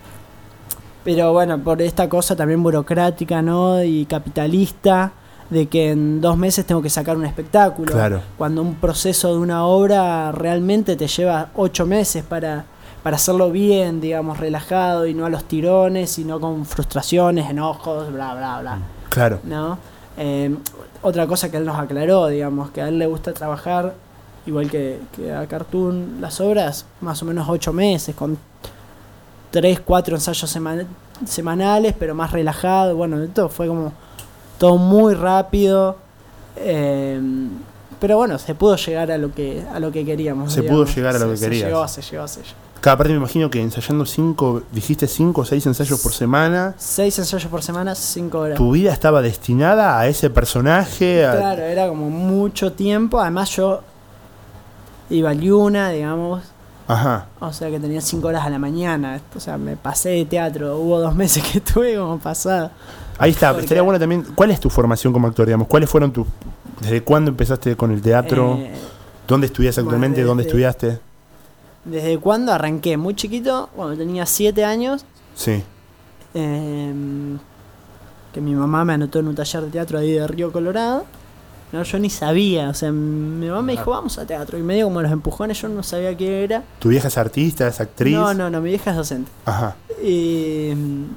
L: Pero bueno, por esta cosa también burocrática, ¿no? Y capitalista, de que en dos meses tengo que sacar un espectáculo.
F: Claro.
L: Cuando un proceso de una obra realmente te lleva ocho meses para, para hacerlo bien, digamos, relajado y no a los tirones, y no con frustraciones, enojos, bla, bla, bla.
F: Claro.
L: ¿No? Eh, otra cosa que él nos aclaró, digamos, que a él le gusta trabajar, igual que, que a Cartoon, las obras, más o menos ocho meses, con tres, cuatro ensayos semana- semanales, pero más relajado. Bueno, todo fue como todo muy rápido. eh, pero bueno, se pudo llegar a lo que a lo que queríamos.
F: Se
L: digamos.
F: pudo llegar a lo
L: Se-
F: que
L: se
F: querías.
L: llegó, se llegó, se llegó.
F: Cada parte me imagino que ensayando cinco, dijiste cinco o seis ensayos por semana.
L: Seis ensayos por semana, cinco horas.
F: Tu vida estaba destinada a ese personaje. a-
L: Claro, era como mucho tiempo. Además yo iba al Yuna, digamos.
F: Ajá.
L: O sea que tenía cinco horas a la mañana. O sea, me pasé de teatro. Hubo dos meses que estuve como pasado.
F: Ahí está.
L: Porque-
F: Estaría bueno también. ¿Cuál es tu formación como actor? Digamos? ¿Cuáles fueron tus. ¿Desde cuándo empezaste con el teatro?
L: Eh,
F: ¿Dónde estudias actualmente?
L: desde-
F: ¿Dónde estudiaste?
L: ¿Desde cuándo arranqué? Muy chiquito, cuando tenía siete años.
F: Sí.
L: eh, que mi mamá me anotó en un taller de teatro ahí de Río Colorado. No, yo ni sabía. O sea, mi mamá me dijo, vamos a teatro. Y medio como los empujones, yo no sabía qué era.
F: ¿Tu vieja es artista, es actriz?
L: No, no, no, mi vieja es docente.
F: Ajá.
L: Y,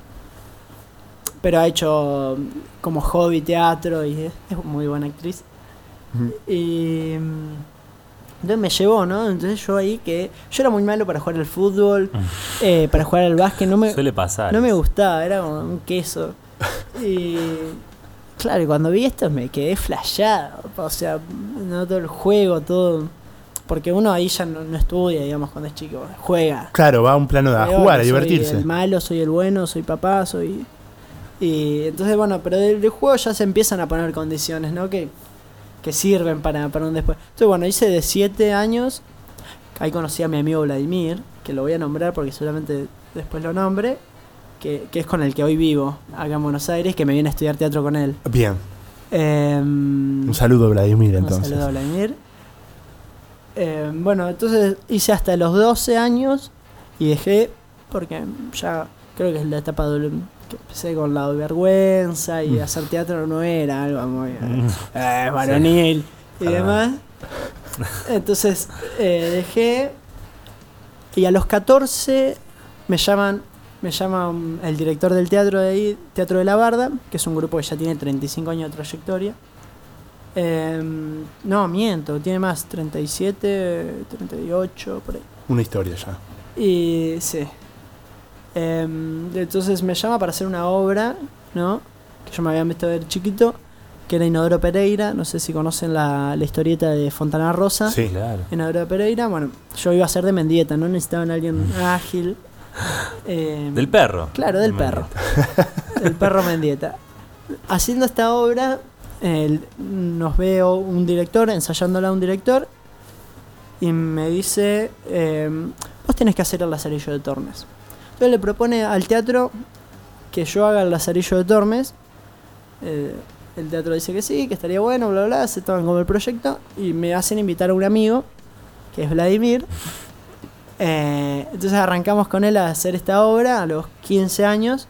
L: pero ha hecho como hobby teatro y es, es muy buena actriz.
F: Ujú.
L: Y Entonces me llevó, ¿no? Entonces yo ahí que... Yo era muy malo para jugar al fútbol, eh, para jugar al básquet, no me...
E: Suele pasar.
L: No me gustaba, era como un queso. Y... Claro, y cuando vi esto me quedé flasheado. O sea, no todo el juego, todo... Porque uno ahí ya no, no estudia, digamos, cuando es chico. Juega.
F: Claro, va a un plano de a
L: Juega,
F: jugar, a
L: soy
F: divertirse.
L: el malo, soy el bueno, soy papá, soy... Y entonces, bueno, pero del, del juego ya se empiezan a poner condiciones, ¿no? Que, que sirven para, para un después. Entonces, bueno, hice de siete años. Ahí conocí a mi amigo Vladimir, que lo voy a nombrar porque seguramente después lo nombre. Que, que es con el que hoy vivo, acá en Buenos Aires, que me viene a estudiar teatro con él.
F: Bien.
L: Eh,
F: un saludo a Vladimir, entonces.
L: Un saludo a Vladimir. Eh, bueno, entonces hice hasta los doce años y dejé porque ya creo que es la etapa de, que empecé con la vergüenza y mm. hacer teatro no era algo muy mm. eh, varonil y demás. Entonces eh, dejé y a los catorce me llaman me llama el director del teatro de ahí, Teatro de la Barda, que es un grupo que ya tiene treinta y cinco años de trayectoria. Eh, no, miento, tiene más, treinta y siete, treinta y ocho, por ahí.
F: Una historia ya.
L: Y sí. Eh, entonces me llama para hacer una obra, ¿no? Que yo me había visto ver chiquito, que era Inodoro Pereira. No sé si conocen la, la historieta de Fontana Rosa.
F: Sí, claro.
L: Inodoro Pereira, bueno, yo iba a ser de Mendieta, ¿no? Necesitaban a alguien ágil. Eh,
E: del perro.
L: Claro, del perro. Del perro Mendieta. Haciendo esta obra... Eh, nos veo un director, ensayándola a un director, y me dice, eh, vos tenés que hacer el Lazarillo de Tormes. Entonces le propone al teatro que yo haga el Lazarillo de Tormes. Eh, el teatro dice que sí, que estaría bueno, bla, bla, se toman como el proyecto, y me hacen invitar a un amigo, que es Vladimir. Eh, entonces arrancamos con él a hacer esta obra a los quince años.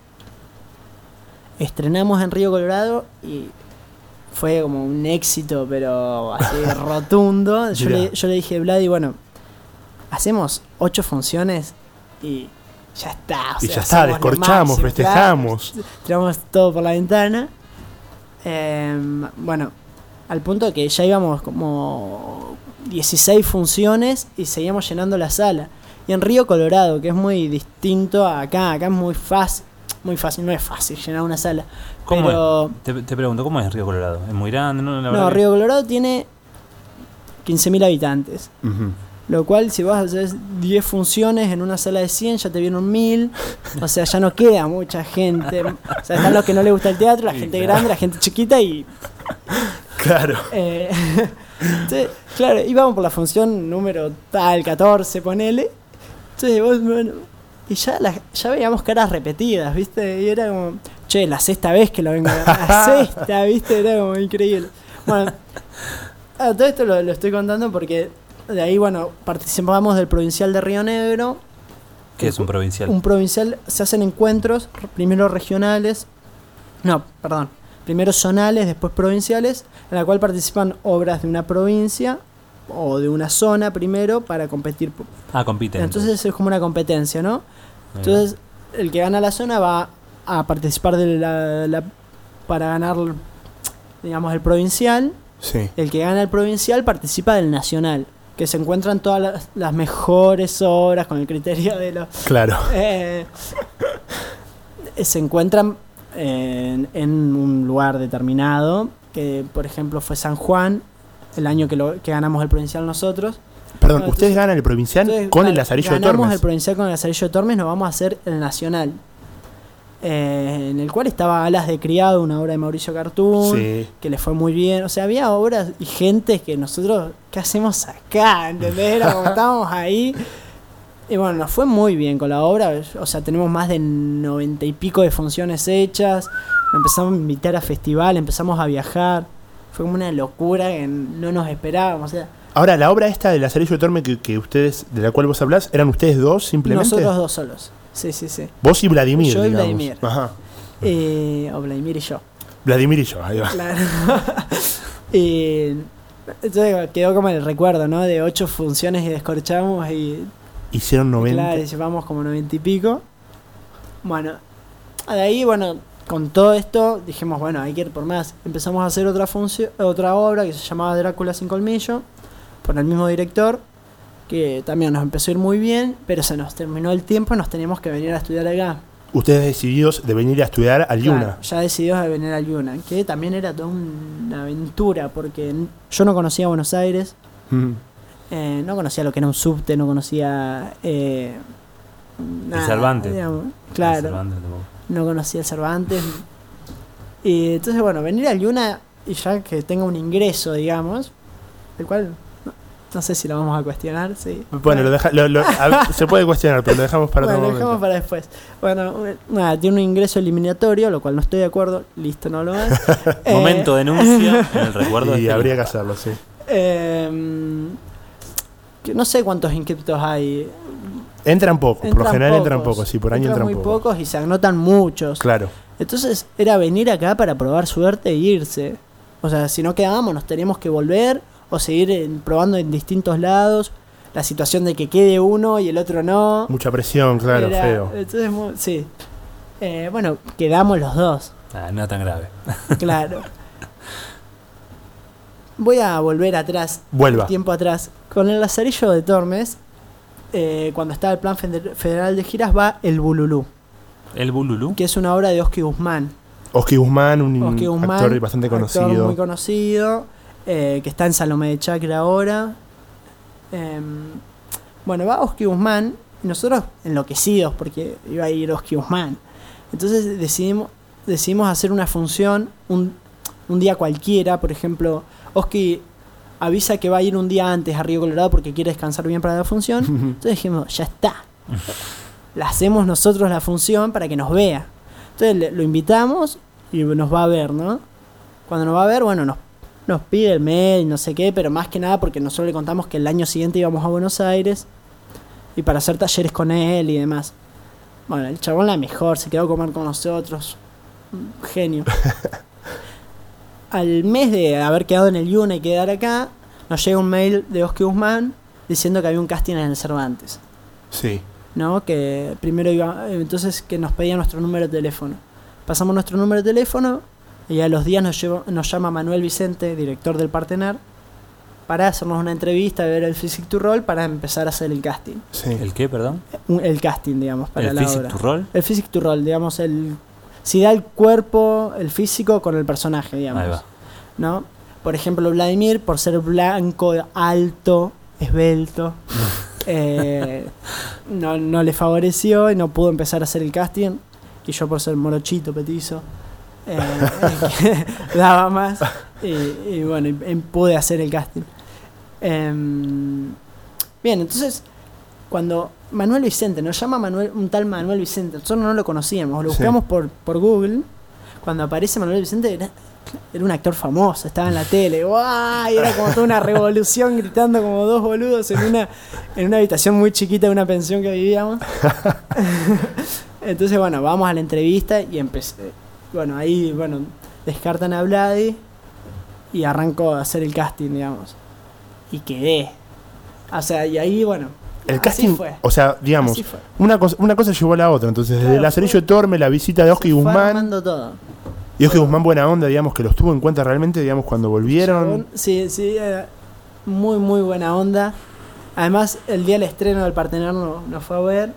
L: Estrenamos en Río Colorado y fue como un éxito, pero así rotundo. Yo le, yo le dije a Vladi, bueno, hacemos ocho funciones y ya está. O
F: y
L: sea,
F: ya está, descorchamos, festejamos.
L: Tiramos todo por la ventana. Eh, bueno, al punto que ya íbamos como dieciséis funciones y seguíamos llenando la sala. Y en Río Colorado, que es muy distinto a acá, acá es muy fácil. Muy fácil, no es fácil llenar una sala.
E: ¿Cómo
L: pero...
E: es? Te, te pregunto, ¿cómo es Río Colorado? ¿Es muy grande? No, la
L: no Río Colorado tiene quince mil habitantes. Uh-huh. Lo cual, si vas a hacer diez funciones en una sala de cien, ya te vienen mil. O sea, ya no queda mucha gente. O sea, están los que no les gusta el teatro, la sí, gente claro. grande, la gente chiquita y...
F: Claro.
L: Eh, entonces, claro, íbamos por la función número tal, catorce, ponele. Entonces, vos, bueno... Y ya, la, ya veíamos caras repetidas, ¿viste? Y era como, che, la sexta vez que lo vengo a ver. La sexta, ¿viste? Era como increíble. Bueno, ah, todo esto lo, lo estoy contando porque de ahí, bueno, participamos del Provincial de Río Negro.
E: ¿Qué es un provincial?
L: Un provincial, se hacen encuentros, primero regionales, no, perdón, primero zonales, después provinciales, en la cual participan obras de una provincia o de una zona primero para competir.
E: Ah, compiten.
L: Entonces, entonces es como una competencia, ¿no? Entonces el que gana la zona va a participar de la, la para ganar, digamos, el provincial.
F: Sí.
L: El que gana el provincial participa del nacional, que se encuentran todas las, las mejores obras con el criterio de los...
F: Claro.
L: Eh, se encuentran en, en un lugar determinado, que por ejemplo fue San Juan, el año que, lo, que ganamos el provincial nosotros.
F: Perdón, entonces, ustedes ganan el provincial con el Lazarillo de Tormes.
L: Ganamos el provincial con el Lazarillo de Tormes, nos vamos a hacer el nacional. Eh, en el cual estaba Alas de Criado, una obra de Mauricio Cartoon, sí. que le fue muy bien. O sea, había obras y gente que nosotros, ¿qué hacemos acá? ¿Entendés? Era como estábamos ahí. Y bueno, nos fue muy bien con la obra. O sea, tenemos más de noventa y pico de funciones hechas. Empezamos a invitar a festival, empezamos a viajar. Fue como una locura que no nos esperábamos. O sea,
F: ahora, la obra esta de Lazarillo de Tormes que, que ustedes, de la cual vos hablás, ¿eran ustedes dos simplemente?
L: Nosotros dos solos. Sí, sí, sí.
F: Vos y Vladimir,
L: yo y
F: digamos.
L: Vladimir.
F: Ajá.
L: Eh, o Vladimir y yo.
F: Vladimir y yo, ahí va.
L: Claro. Y entonces quedó como el recuerdo, ¿no? De ocho funciones y descorchamos y...
F: Hicieron noventa.
L: Claro, llevamos como noventa y pico. Bueno, de ahí, bueno, con todo esto dijimos, bueno, hay que ir por más. Empezamos a hacer otra función, otra obra que se llamaba Drácula sin colmillo. por el mismo director, que también nos empezó a ir muy bien, pero se nos terminó el tiempo y nos teníamos que venir a estudiar acá.
F: Ustedes decididos de venir a estudiar al
L: Claro,
F: Yuna.
L: ya decidimos de venir al Yuna, que también era toda una aventura, porque yo no conocía Buenos Aires,
F: Mm.
L: eh, no conocía lo que era un subte, no conocía... Eh,
E: El Cervantes.
L: digamos, claro,
E: El Cervantes tampoco.
L: no conocía el Cervantes. Y entonces, bueno, venir al Yuna y ya que tenga un ingreso, digamos, el cual no, no sé si lo vamos a cuestionar, sí.
F: Bueno, lo deja, lo, lo, a- se puede cuestionar, pero lo dejamos para
L: Bueno,
F: otro
L: lo
F: momento.
L: dejamos para después. Bueno, nada, tiene un ingreso eliminatorio, lo cual no estoy de acuerdo. Listo, no lo es. Eh,
E: Momento denuncia en el recuerdo de
F: Y
E: Felipe.
F: habría que hacerlo, sí.
L: eh, que no sé cuántos inscriptos hay.
F: Entran pocos, por lo
L: Entran
F: general entran
L: pocos.
F: pocos, sí, por año entran,
L: muy
F: pocos.
L: pocos y se anotan muchos.
F: Claro.
L: Entonces era venir acá para probar suerte e irse. O sea, si no quedábamos nos teníamos que volver o seguir en- probando en distintos lados. La situación de que quede uno y el otro no.
F: Mucha presión, claro,
L: Era-
F: feo.
L: Entonces, mu- sí. Eh, bueno, quedamos los dos.
E: Ah, no tan grave.
L: Claro. Voy a volver atrás.
F: Vuelva.
L: Tiempo atrás. Con el Lazarillo de Tormes, eh, cuando estaba el Plan Feder- Federal de Giras, va El Bululú,
E: El Bululú.
L: que es una obra de Oski Guzmán.
F: Oski Guzmán, un
L: Oski Guzmán,
F: actor bastante
L: actor
F: conocido.
L: muy conocido, eh, que está en Salomé de Chacra ahora. Eh, bueno, va Oski Guzmán y nosotros enloquecidos porque iba a ir Oski Guzmán. Entonces decidimos, decidimos hacer una función un, un día cualquiera. Por ejemplo, Oski avisa que va a ir un día antes a Río Colorado porque quiere descansar bien para la función. Entonces dijimos, ya está. La hacemos nosotros la función para que nos vea. Entonces le- lo invitamos y nos va a ver, ¿no? Cuando nos va a ver, bueno, nos, nos pide el mail, no sé qué, pero más que nada porque nosotros le contamos que el año siguiente íbamos a Buenos Aires y para hacer talleres con él y demás. Bueno, el chabón la mejor, se quedó a comer con nosotros. Un genio. Al mes de haber quedado en el Yuna y quedar acá, nos llega un mail de Oski Guzmán diciendo que había un casting en el Cervantes.
F: Sí.
L: ¿No? Que primero iba, entonces que nos pedía nuestro número de teléfono. Pasamos nuestro número de teléfono y a los días nos, lleva, nos llama Manuel Vicente, director del Partener, para hacernos una entrevista, ver el Physic to Roll para empezar a hacer el casting.
F: Sí.
E: ¿El qué, perdón?
L: Un- El casting, digamos, para
E: ¿El
L: la
E: Physic
L: obra.
E: to Roll?
L: El Physic to Roll, digamos, el si da el cuerpo, el físico con el personaje, digamos.
E: Ahí va.
L: ¿No? Por ejemplo, Vladimir, por ser blanco, alto, esbelto, eh, no, no le favoreció y no pudo empezar a hacer el casting. Y yo por ser morochito, petizo, eh, daba más. Y, y bueno, y, y pude hacer el casting. Em, bien, entonces, cuando Manuel Vicente, nos llama Manuel, un tal Manuel Vicente, nosotros no lo conocíamos, lo
F: Sí.
L: buscamos por, por Google. Cuando aparece Manuel Vicente, era, era un actor famoso, estaba en la tele, ¡guau! Y era como toda una revolución gritando como dos boludos en una, en una habitación muy chiquita de una pensión que vivíamos. Entonces, bueno, vamos a la entrevista y empecé. Bueno, ahí, bueno, descartan a Vladi y arranco a hacer el casting, digamos. Y quedé. O sea, y ahí, bueno.
F: El
L: así
F: casting,
L: fue.
F: o sea, digamos,
L: Así fue.
F: una cosa, una cosa llevó a la otra. Entonces, desde
L: Claro,
F: el Lazarillo de Tormes, la visita de Oski
L: Se fue
F: Guzmán.
L: armando todo.
F: Y Oski Guzmán, buena onda, digamos, que los tuvo en cuenta realmente, digamos, cuando volvieron.
L: Chabón, Sí, sí, eh, muy, muy buena onda. Además, el día del estreno del Partener no- nos fue a ver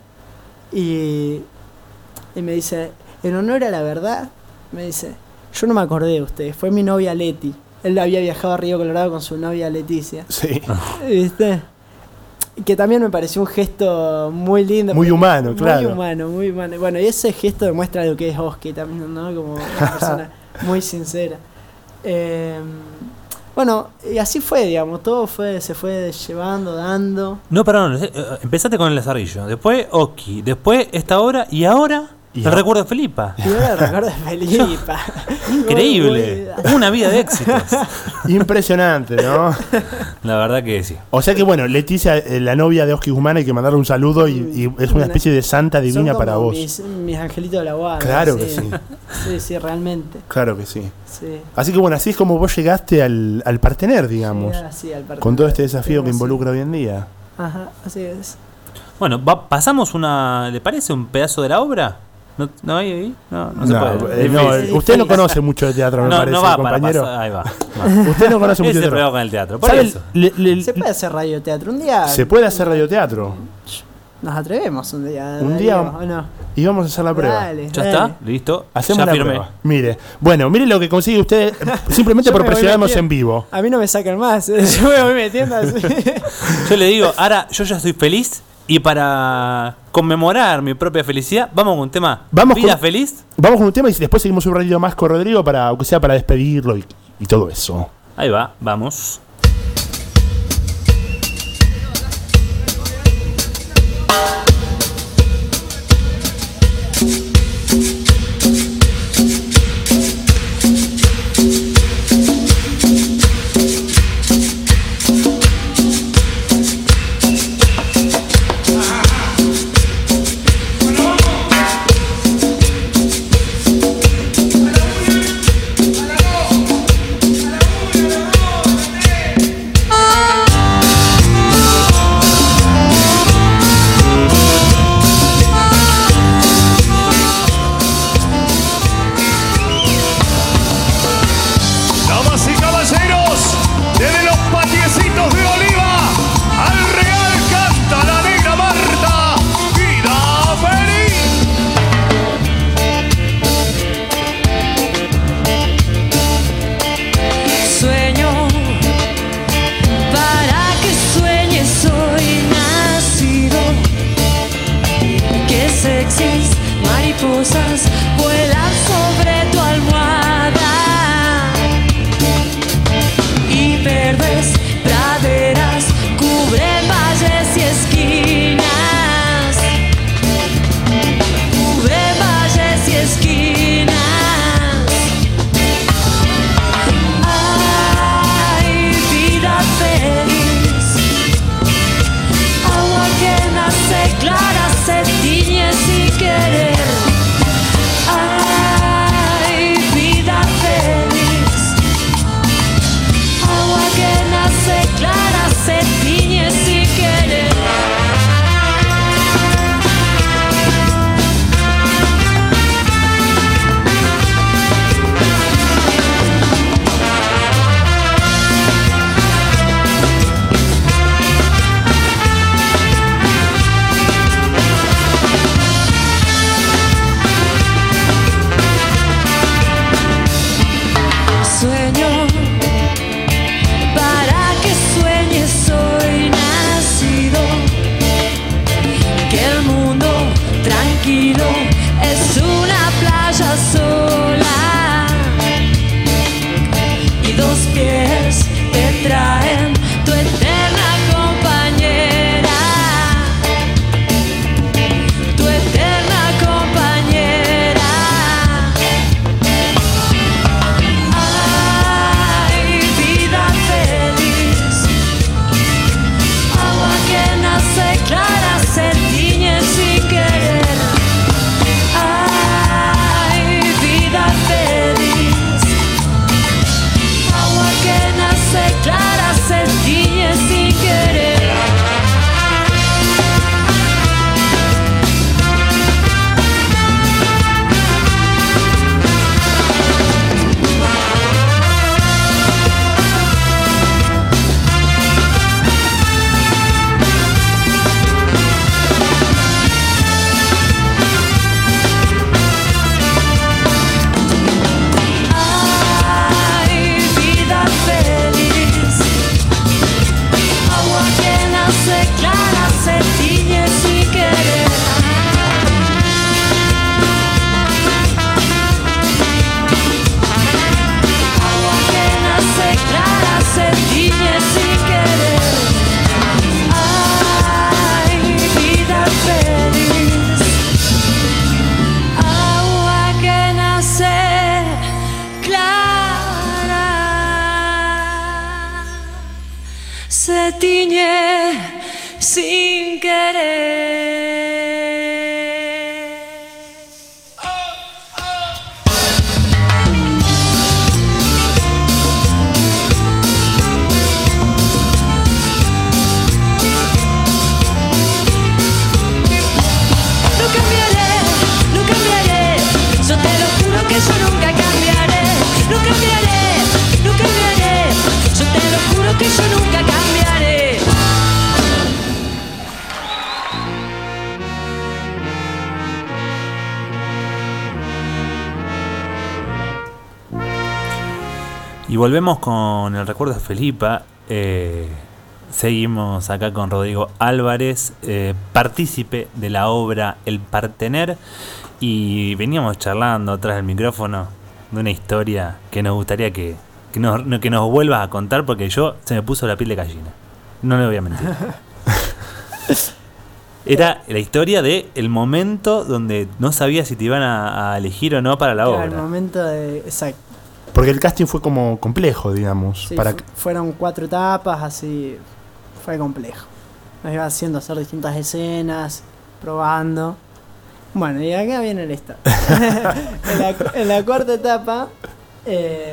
L: y, y me dice, en honor a la verdad, me dice, yo no me acordé de usted, fue mi novia Leti. Él había viajado a Río Colorado con su novia Leticia.
F: Sí.
L: ¿Viste? Que también me pareció un gesto muy lindo.
F: Muy humano, claro.
L: Muy humano, muy humano. Bueno, y ese gesto demuestra lo que es Oski también, ¿no? Como una persona muy sincera. Eh, bueno, y así fue, digamos, todo fue se fue llevando, dando.
E: No, perdón, eh, eh, empezaste con el Lazarillo, después Oki, después esta hora y ahora
F: Y
E: el
F: ahora-
E: recuerdo de Felipa.
L: Y ahora recuerdo de Felipa.
E: Increíble,
L: Muy- muy-
E: una vida de éxitos.
F: Impresionante, ¿no?
E: La verdad que sí.
F: O sea que, bueno, Leticia, eh, la novia de Oski Guzmán, hay que mandarle un saludo y, y es una especie de santa divina
L: Son
F: para
L: como
F: vos.
L: Mis, mis angelitos de la guarda.
F: Claro que sí.
L: Sí, sí, realmente.
F: Claro que sí.
L: Sí.
F: Así que, bueno, así es como vos llegaste al, al Partener, digamos.
L: Llegué así al Partener.
F: Con todo este desafío que
L: Sí,
F: involucra hoy en día.
L: Ajá, así es.
E: Bueno, va- pasamos una. ¿Le parece un pedazo de la obra? ¿No, no hay ahí? No, no se
F: No,
E: puede.
F: eh, no,
E: Difícil.
F: usted no conoce mucho de teatro, me
E: no,
F: parece,
E: no va
F: compañero.
E: para pasar. Ahí va. va.
F: Usted no conoce mucho
E: Ese
F: de teatro.
E: prueba con el teatro. Por
F: ¿Sabe
E: eso.
F: le- le-
L: Se puede hacer radioteatro. Un día
F: Se puede hacer radioteatro.
L: nos atrevemos un día.
F: Un
L: Darío,
F: día
L: ¿o no?
F: y vamos a hacer la prueba.
L: Dale,
E: ¿Ya
L: dale.
E: está? ¿Listo?
F: Hacemos
E: ya
F: la
E: firmé.
F: prueba. Mire, bueno, mire lo que consigue usted simplemente
L: Yo
F: por
L: me voy
F: presionarnos
L: metiendo.
F: en vivo.
L: A mí no me sacan más. Yo me voy metiendo así.
E: Yo le digo, ahora yo ya estoy feliz y para conmemorar mi propia felicidad, vamos con un tema.
F: Vamos
E: ¿Vida
F: con-
E: feliz?
F: Vamos con un tema y después seguimos un ratito más con Rodrigo para, aunque sea para despedirlo y, y todo eso.
E: Ahí va, vamos.
N: Damas y caballeros, desde los patiecitos de Oliva, al Real canta la negra Marta, vida feliz.
H: Sueño, para que sueñes hoy nacido. Que sexys mariposas vuelan sobre tu almohada. Y verdes praderas cubren valles y esquinas. Cubren valles y esquinas. Ay, vida feliz. Agua que nace clara, se tiñe sin querer.
E: Y volvemos con el recuerdo de Felipa. Eh, seguimos acá con Rodrigo Álvarez, eh, partícipe de la obra El Partener. Y veníamos charlando atrás del micrófono de una historia que nos gustaría que, que, nos, que nos vuelvas a contar, porque yo se me puso la piel de gallina. No le voy a mentir. Era la historia de el momento donde no sabías si te iban a, a elegir o no para la
L: Claro,
E: obra.
L: el momento de. Exacto.
F: Porque el casting fue como complejo, digamos.
L: Sí,
F: para
L: fu- fueron cuatro etapas, así. Fue complejo. Nos iba haciendo hacer distintas escenas, probando. Bueno, y acá viene el esto. en, la, en la cuarta etapa, eh,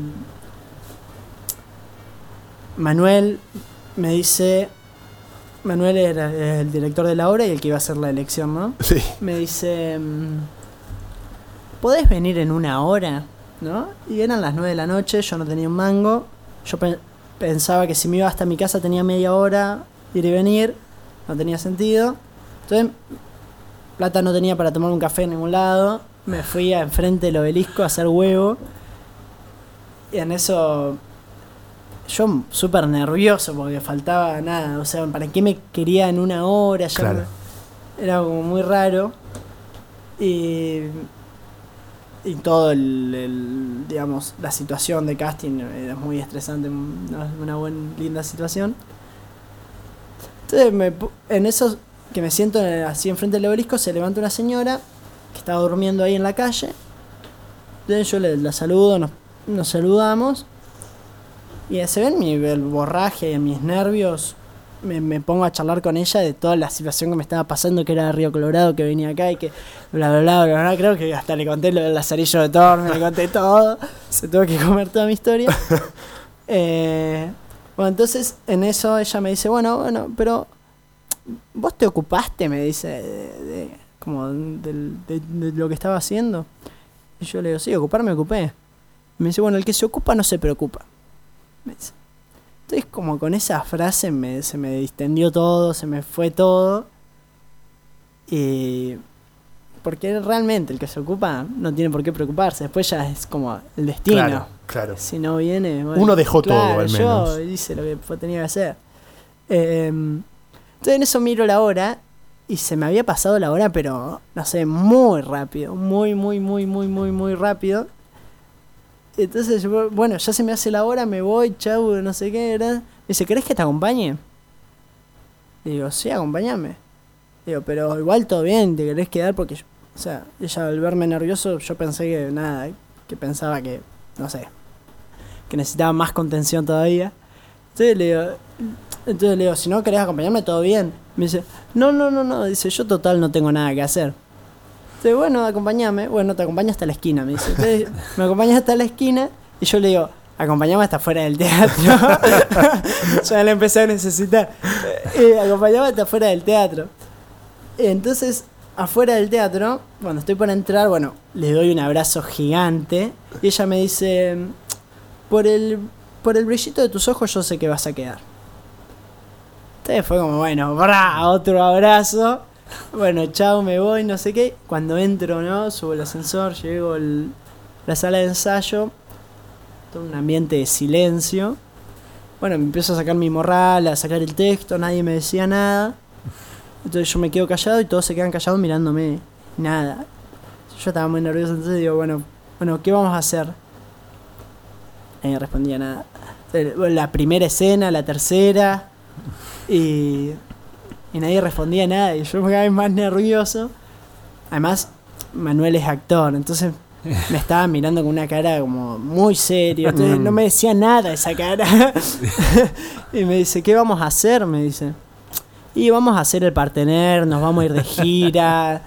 L: Manuel me dice. Manuel era el director de la obra y el que iba a hacer la elección, ¿no?
F: Sí.
L: Me dice: ¿podés venir en una hora? ¿No? Y eran las nueve de la noche, yo no tenía un mango. Yo pe- pensaba que si me iba hasta mi casa tenía media hora ir y venir. No tenía sentido. Entonces, plata no tenía para tomar un café en ningún lado. Me fui a enfrente del Obelisco a hacer huevo. Y en eso, yo súper nervioso porque faltaba nada. O sea, ¿para qué me quería en una hora? Ya
F: Claro.
L: me- era como muy raro. Y... y todo el, el, digamos, la situación de casting es muy estresante, no es una buena, linda situación. Entonces, me pu- en eso que me siento así enfrente del Obelisco, se levanta una señora que estaba durmiendo ahí en la calle. Entonces yo le, la saludo, nos, nos saludamos. Y se ven mi el borraje y mis nervios. Me, me pongo a charlar con ella de toda la situación que me estaba pasando, que era de Río Colorado, que venía acá y que bla bla bla bla, bla. Creo que hasta le conté lo del lazarillo de Tormes, le conté todo. Se tuvo que comer toda mi historia. eh, bueno, entonces en eso ella me dice, bueno, bueno, pero vos te ocupaste, me dice, de, de- como del- de, de lo que estaba haciendo. Y yo le digo, sí, ocupar me ocupé. Y me dice, bueno, el que se ocupa no se preocupa. Me dice. Entonces, como con esa frase me, se me distendió todo, se me fue todo. Y porque realmente el que se ocupa no tiene por qué preocuparse. Después ya es como el destino.
F: Claro, claro.
L: Si no viene, bueno,
F: Uno dejó todo,
L: claro,
F: al
L: yo
F: menos.
L: hice lo que fue- tenía que hacer. Eh, entonces en eso miro la hora y se me había pasado la hora, pero no sé, muy rápido. Muy, muy, muy, muy, muy, muy rápido. Entonces, yo, bueno, ya se me hace la hora, me voy, chau, no sé qué era. Me dice, ¿querés que te acompañe? Le digo, sí, acompáñame. Digo, pero igual todo bien, te querés quedar porque, yo- o sea, ella al verme nervioso, yo pensé que nada, que pensaba que, no sé, que necesitaba más contención todavía. Entonces le digo, entonces le digo, si no querés acompañarme, todo bien. Me dice, no, no, no, no, dice, yo total no tengo nada que hacer. Entonces, bueno, acompáñame. Bueno, te acompaño hasta la esquina, me dice. Entonces, me acompaña hasta la esquina y yo le digo, acompañame hasta afuera del teatro. Ya le empecé a necesitar. Eh, acompañame hasta afuera del teatro. Entonces, afuera del teatro, cuando estoy por entrar, bueno, le doy un abrazo gigante y ella me dice, por el, por el brillito de tus ojos yo sé que vas a quedar. Entonces fue como, bueno, ¡bra! Otro abrazo. Bueno, chao, me voy, no sé qué. Cuando entro, ¿no? Subo el ascensor, llego a la sala de ensayo. Todo un ambiente de silencio. Bueno, me empiezo a sacar mi morral, a sacar el texto, nadie me decía nada. Entonces yo me quedo callado y todos se quedan callados mirándome. Nada. Yo estaba muy nervioso, entonces digo, bueno, bueno, ¿qué vamos a hacer? Nadie respondía nada. Entonces, bueno, la primera escena, la tercera. Y, y nadie respondía nada. Y yo me quedaba más nervioso. Además, Manuel es actor, entonces me estaba mirando con una cara como muy serio. Entonces no me decía nada esa cara. Y me dice, ¿qué vamos a hacer? Me dice. Y vamos a hacer el Partener, nos vamos a ir de gira.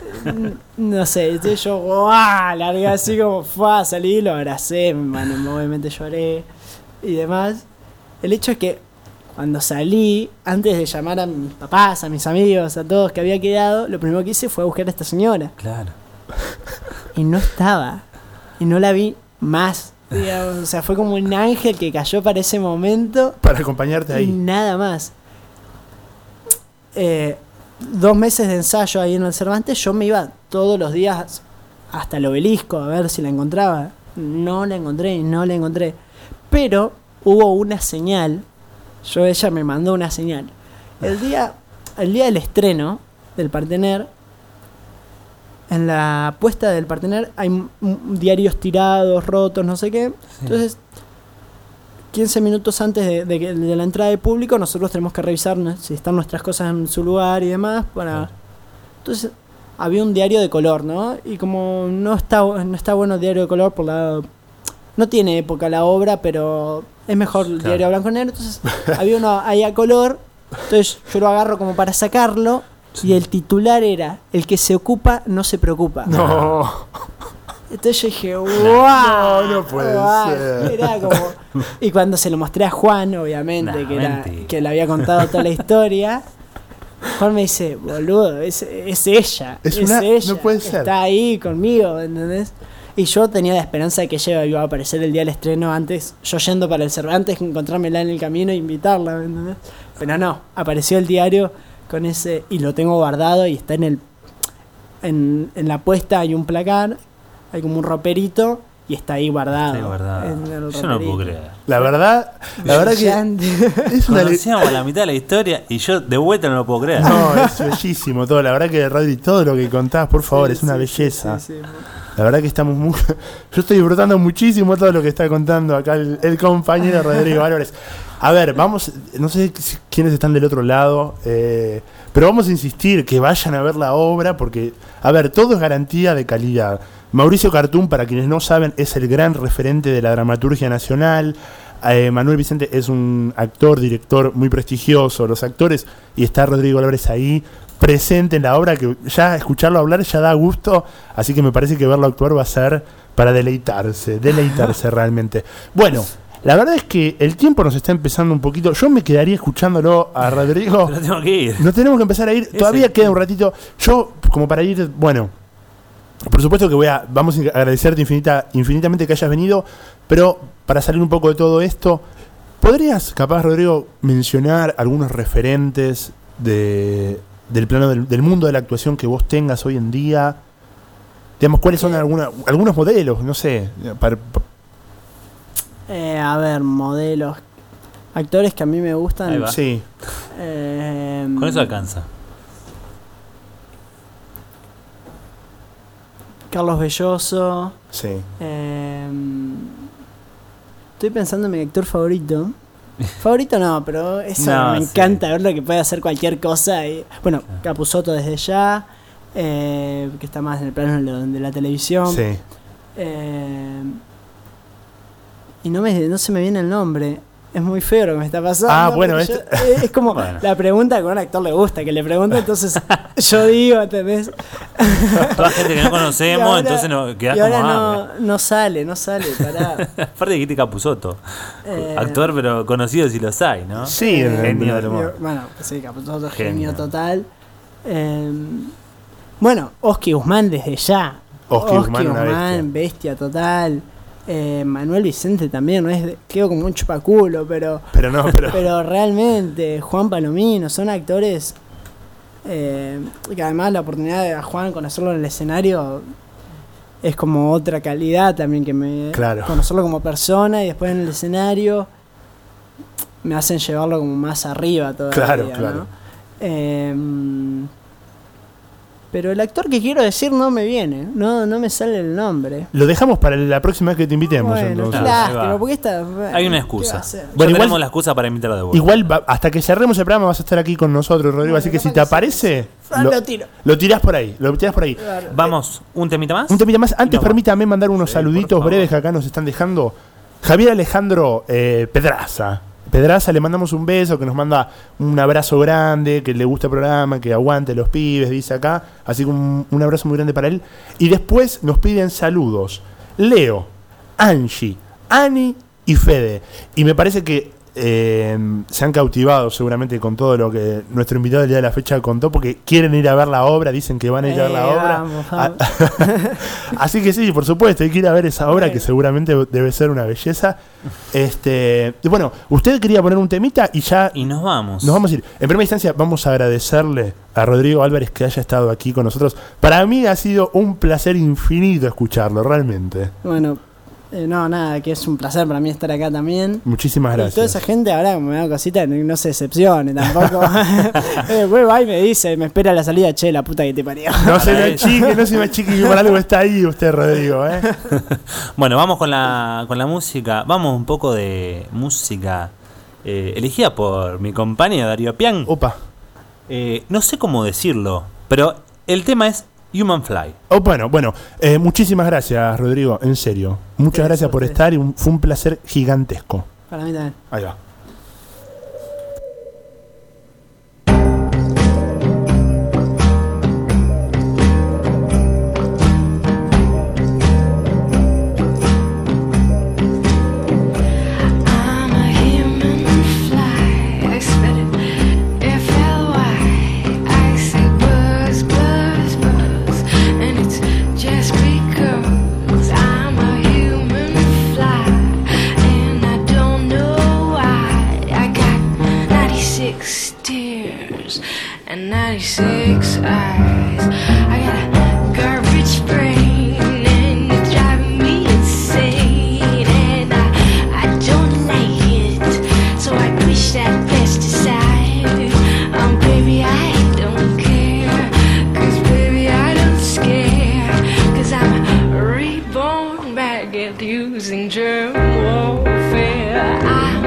L: No sé, entonces yo ¡guau! Largué así como fue, salí, lo abracé, bueno, obviamente lloré y demás. El hecho es que cuando salí, antes de llamar a mis papás, a mis amigos, a todos que había quedado, lo primero que hice fue buscar a esta señora.
E: Claro.
L: Y no estaba. Y no la vi más. Digamos. O sea, fue como un ángel que cayó para ese momento.
F: Para acompañarte
L: Y
F: ahí.
L: nada más. Eh, dos meses de ensayo ahí en el Cervantes, yo me iba todos los días hasta el Obelisco a ver si la encontraba. No la encontré, no la encontré. Pero hubo una señal. Yo, ella me mandó una señal. El día, el día del estreno del Partener, en la puesta del Partener hay m- m- diarios tirados, rotos, no sé qué.
E: Sí.
L: Entonces, quince minutos antes de, de, que- de la entrada de público, nosotros tenemos que revisar, ¿no?, si están nuestras cosas en su lugar y demás. Para... Entonces, había un diario de color, ¿no? Y como no está, no está bueno el diario de color por la... No tiene época la obra, pero es mejor el
E: Claro.
L: diario blanco y negro. Entonces, había uno ahí a color. Entonces, yo lo agarro como para sacarlo. Y el titular era: el que se ocupa no se preocupa.
F: No.
L: Entonces yo dije, ¡wow!
F: No, no puede
L: ¡Guau!
F: ser.
L: Era como... Y cuando se lo mostré a Juan, obviamente,
E: Nah,
L: que, era,
E: mentira.
L: que le había contado toda la historia, Juan me dice, boludo, es, es ella.
F: Es
L: Es,
F: una-
L: ella.
F: no puede ser.
L: Está ahí conmigo, ¿entendés? Y yo tenía la esperanza de que ella iba a aparecer el día del estreno antes, yo yendo para el Cervantes, encontrármela en el camino e invitarla, ¿entendés? Pero no, apareció el diario con ese, y lo tengo guardado y está en el... En, en la puesta hay un placar, hay como un roperito y está ahí guardado.
E: Está guardado.
L: en el
E: Yo no
L: roperito.
E: puedo creer.
F: La verdad, la verdad que es una le-
E: Conocíamos la mitad de la historia y yo de vuelta no lo puedo creer.
F: No, es bellísimo todo. La verdad que Rodri, todo lo que contás, por favor,
L: Sí,
F: es una
L: sí,
F: belleza.
L: sí, sí, sí.
F: La verdad que estamos muy... Yo estoy disfrutando muchísimo todo lo que está contando acá el, el compañero Rodrigo Álvarez. A ver, vamos, no sé si- quiénes están del otro lado, eh, pero vamos a insistir que vayan a ver la obra porque, a ver, todo es garantía de calidad. Mauricio Cartún, para quienes no saben, es el gran referente de la dramaturgia nacional. Eh, Manuel Vicente es un actor, director muy prestigioso. Los actores, y está Rodrigo Álvarez ahí, presente en la obra, que ya escucharlo hablar ya da gusto, así que me parece que verlo actuar va a ser para deleitarse, deleitarse realmente. Bueno, la verdad es que el tiempo nos está empezando un poquito. Yo me quedaría escuchándolo a Rodrigo.
E: Pero tengo que ir.
F: Nos tenemos que empezar a ir.
E: Ese-
F: Todavía queda un ratito. Yo, como para ir, bueno, por supuesto que voy a, vamos a agradecerte infinita, infinitamente que hayas venido, pero para salir un poco de todo esto, ¿podrías, capaz, Rodrigo, mencionar algunos referentes de, del plano del, del mundo de la actuación que vos tengas hoy en día? Digamos, ¿cuáles son alguna, algunos modelos? No sé, para, pa-
L: Eh, a ver, modelos. Actores que a mí me gustan.
E: Ahí va.
F: sí.
L: Eh,
E: Con eso alcanza.
L: Carlos Belloso.
F: Sí.
L: eh, estoy pensando en mi actor favorito. Favorito no, pero eso
E: No,
L: me
E: sí.
L: encanta verlo, que puede hacer cualquier cosa. Y, bueno, Capusotto desde ya, eh, que está más en el plano de, lo- de la televisión.
F: Sí.
L: Eh, y no, me, no se me viene el nombre. Es muy feo lo que me está pasando.
F: Ah, bueno,
L: porque
F: esto-
L: yo- eh, es como
E: Bueno.
L: la pregunta que a un actor le gusta, que le pregunta, entonces yo digo, ¿entendés?
E: Toda gente que no
L: Y
E: conocemos,
L: ahora-
E: entonces nos quedás
L: y ahora
E: como
L: no,
E: ah,
L: no sale, no sale, pará.
E: aparte dijiste Capusotto.
L: Eh,
E: Actor, pero conocido si los hay, ¿no?
F: Sí, en el
E: Genio
F: mundo
E: del
F: del
E: humor.
L: Bueno, sí, Capusotto,
E: Genio.
L: genio total. Eh, bueno, Oski Guzmán desde ya.
F: Oski Guzmán, una bestia.
L: bestia total. Eh, Manuel Vicente también, no es de- quedo como un chupaculo, pero
F: Pero no, pero...
L: pero realmente Juan Palomino son actores eh, que además la oportunidad de a Juan conocerlo en el escenario es como otra calidad también, que me
F: Claro.
L: conocerlo como persona y después en el escenario me hacen llevarlo como más arriba todavía.
F: Claro,
L: ¿no?
F: claro.
L: Eh, pero el actor que quiero decir no me viene, no, no me sale el nombre.
F: Lo dejamos para la próxima vez que te invitemos.
L: Bueno,
F: entonces.
L: qué
E: Claro, ahí
L: lástima,
E: va.
L: porque esta...
E: Hay una
L: ¿qué va a
E: excusa.
L: hacer?
E: Ya
F: Bueno, igual-
E: tenemos la excusa para invitarla de vuelta.
F: Igual, va- hasta que cerremos el programa vas a estar aquí con nosotros, Rodrigo.
L: Bueno,
F: así que si
L: capaz
F: te
L: que sí.
F: aparece,
L: Ah,
F: lo,
L: lo tiro.
F: lo tirás por ahí. Lo tirás por ahí.
L: Claro.
E: Vamos, ¿un temita más?
F: Un temita más. Antes,
E: No.
F: permítame mandar unos
E: Sí,
F: saluditos
E: por favor.
F: breves que acá nos están dejando. Javier Alejandro eh, Pedraza. Pedraza, le mandamos un beso, que nos manda un abrazo grande, que le gusta el programa, que aguante los pibes, dice acá. Así que un, un abrazo muy grande para él. Y después nos piden saludos. Leo, Angie, Ani y Fede. Y me parece que eh, se han cautivado seguramente con todo lo que nuestro invitado del día de la fecha contó, porque quieren ir a ver la obra, dicen que van a ir a ver la
L: Eh,
F: obra.
L: vamos,
F: Ah,
L: vamos.
F: Así que sí, por supuesto, hay que ir a ver esa obra,
L: Bueno.
F: que seguramente debe ser una belleza. Este, y bueno, usted quería poner un temita y ya
E: Y nos vamos.
F: nos vamos a ir. En primera instancia, vamos a agradecerle a Rodrigo Álvarez que haya estado aquí con nosotros. Para mí ha sido un placer infinito escucharlo, realmente.
L: Bueno, Eh, no, nada, que es un placer para mí estar acá también.
F: Muchísimas
L: Y toda
F: gracias.
L: esa gente ahora que me da cositas, no, no se decepcione tampoco. eh, Después va y me dice, me espera la salida, che, la puta que te parió.
F: No se me achique, no se me achique, que por algo está ahí usted, Rodrigo, ¿eh?
E: Bueno, vamos con la, con la música. Vamos un poco de música eh, elegida por mi compañero Darío Pian.
F: Opa.
E: Eh, no sé cómo decirlo, pero el tema es Human Fly.
F: Oh, bueno, bueno, eh, muchísimas gracias, Rodrigo, en serio. Muchas
L: Sí,
F: gracias por
L: ustedes.
F: estar y un- fue un placer gigantesco.
L: Para mí también.
F: Ahí va.
H: I'm a human fly. I spell it F L Y. I say buzz, buzz, buzz, and it's just because I'm a human fly, and I don't know why. I got ninety-six tears and ninety-six eyes. I got a garbage brain, and it's driving me insane, and I I don't like it, so I push that pesticide. Um, baby, I don't care, cause baby, I don't scare, cause I'm reborn back at using germ warfare. I'm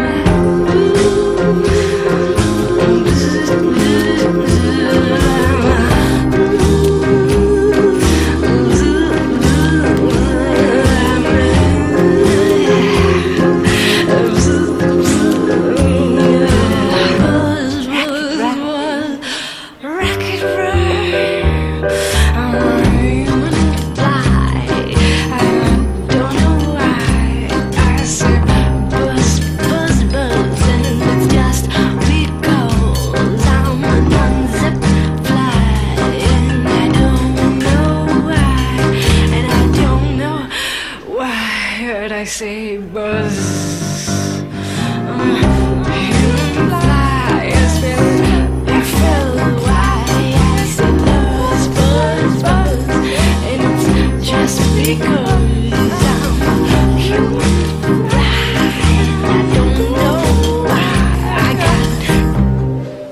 H: Rocket run, I'm a human fly. I don't know why I say buzz, buzz, buzz, and it's just because I'm an unzipped fly, and I don't know why, and I don't know why would I say buzz. I'm a human fly, I spell F L Y. I say buzz, buzz, buzz, and it's just because I'm a human fly, and I don't know why I got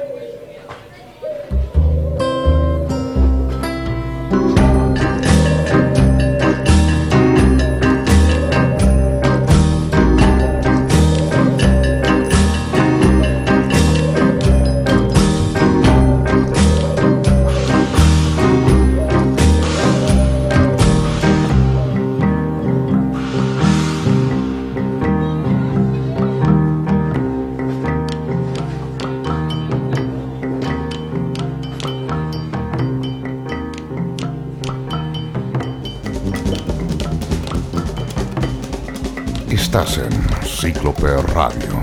C: Estás en Cíclope Radio.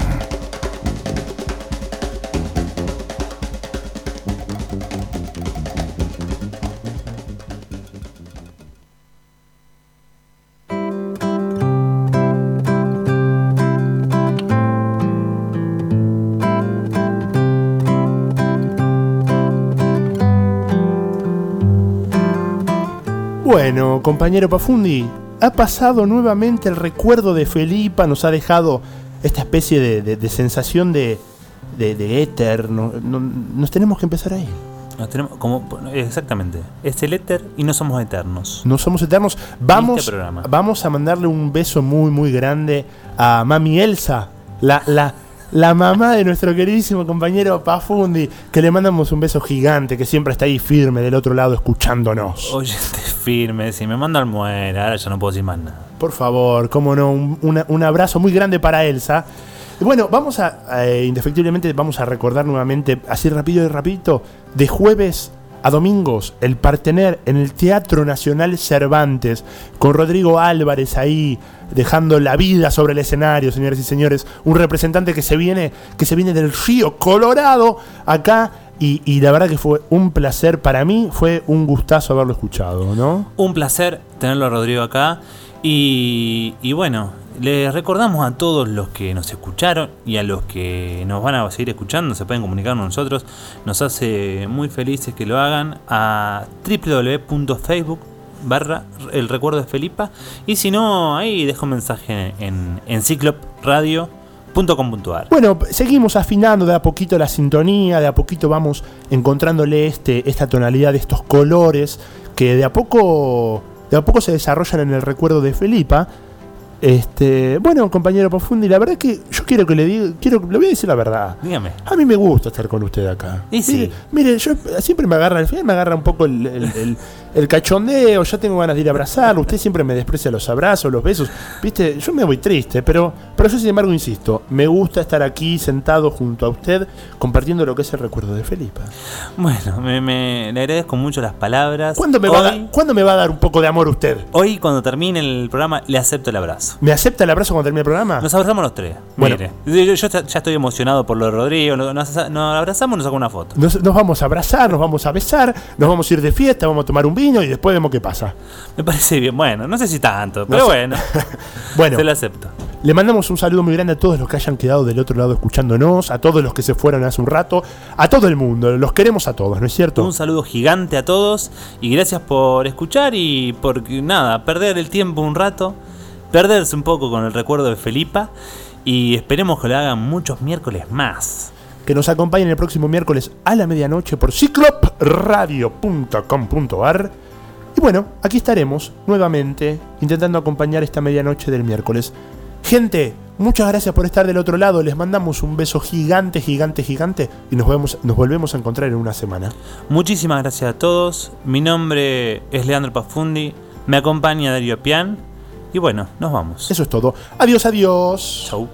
F: Bueno, compañero Pafundi, ha pasado nuevamente el recuerdo de Felipa, nos ha dejado esta especie de, de- de sensación de, de, de éter. No- no- nos tenemos que empezar ahí.
E: Nos tenemos como exactamente. Es el éter y no somos eternos.
F: No somos eternos. Vamos,
E: Este programa.
F: vamos a mandarle un beso muy, muy grande a Mami Elsa, la, la, la mamá de nuestro queridísimo compañero Pafundi, que le mandamos un beso gigante, que siempre está ahí firme del otro lado escuchándonos.
E: Oye, te firme, si me manda al muere, ahora ya no puedo decir más nada.
F: Por favor, cómo no, un, una- un abrazo muy grande para Elsa. Y bueno, vamos a, eh, indefectiblemente, vamos a recordar nuevamente, así rápido y rapidito, de jueves a domingos, el Partener en el Teatro Nacional Cervantes, con Rodrigo Álvarez ahí, dejando la vida sobre el escenario, señores y señores, un representante que se viene, que se viene del Río Colorado, acá, y, y la verdad que fue un placer para mí, fue un gustazo haberlo escuchado, ¿no?
E: Un placer tenerlo a Rodrigo acá. Y, y bueno, les recordamos a todos los que nos escucharon y a los que nos van a seguir escuchando, se pueden comunicar con nosotros. Nos hace muy felices que lo hagan a w w w punto facebook barra el recuerdo de Felipa. Y si no, ahí dejo un mensaje en enciclop radio punto com punto ar.
F: Bueno, seguimos afinando de a poquito la sintonía, de a poquito vamos encontrándole este, esta tonalidad de estos colores que de a poco, de a poco se desarrollan en el recuerdo de Felipa. Este, bueno, compañero Pafundi, la verdad es que yo quiero que le diga, quiero, le voy a decir la verdad.
E: Dígame.
F: A mí me gusta estar con usted acá.
E: Y sí.
F: Mire, mire, yo siempre me agarra, al final me agarra un poco el, el, el, el cachondeo, ya tengo ganas de ir a abrazarlo, usted siempre me desprecia los abrazos, los besos, viste, yo me voy triste, pero, pero yo sin embargo insisto, me gusta estar aquí sentado junto a usted, compartiendo lo que es el recuerdo de Felipa.
E: Bueno, me, me le agradezco mucho las palabras.
F: ¿Cuándo me,
E: Hoy,
F: va a, ¿Cuándo me va a dar un poco de amor usted?
E: Hoy, cuando termine el programa, le acepto el abrazo.
F: ¿Me acepta el abrazo cuando termine el programa?
E: Nos abrazamos los tres.
F: Bueno.
E: Mire, yo, yo ya estoy emocionado por lo de Rodrigo. Nos, nos abrazamos y nos sacamos una foto.
F: Nos, nos vamos a abrazar, nos vamos a besar, nos vamos a ir de fiesta, vamos a tomar un vino y después vemos qué pasa.
E: Me parece bien. Bueno, no sé si tanto, pero
F: no sé.
E: bueno.
F: Bueno.
E: Se lo acepto.
F: Le mandamos un saludo muy grande a todos los que hayan quedado del otro lado escuchándonos, a todos los que se fueron hace un rato, a todo el mundo. Los queremos a todos, ¿no es cierto?
E: Un saludo gigante a todos y gracias por escuchar y por, nada, perder el tiempo un rato, perderse un poco con el recuerdo de Felipa y esperemos que lo hagan muchos miércoles más.
F: Que nos acompañen el próximo miércoles a la medianoche por enciclop radio punto com punto ar. Y bueno, aquí estaremos nuevamente intentando acompañar esta medianoche del miércoles. Gente, muchas gracias por estar del otro lado. Les mandamos un beso gigante, gigante, gigante y nos, vemos, nos volvemos a encontrar en una semana.
E: Muchísimas gracias a todos. Mi nombre es Leandro Pafundi. Me acompaña Darío Pian. Y bueno, nos vamos.
F: Eso es todo. Adiós, adiós.
E: Chau.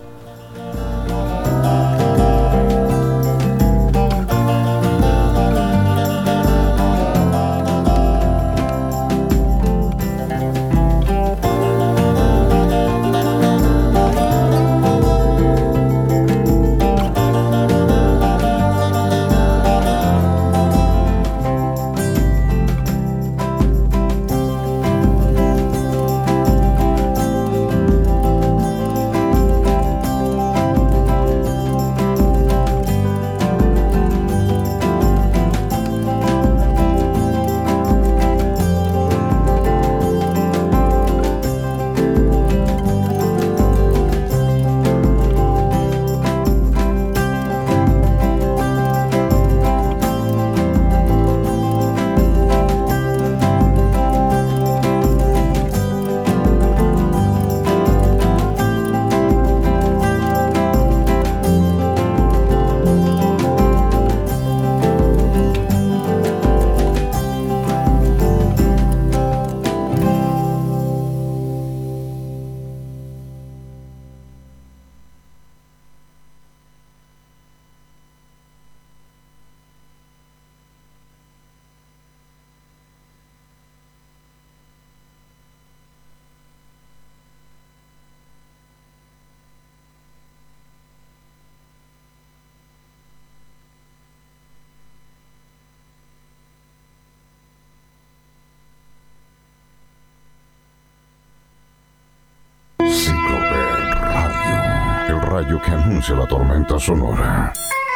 C: rayo que anuncia la tormenta sonora.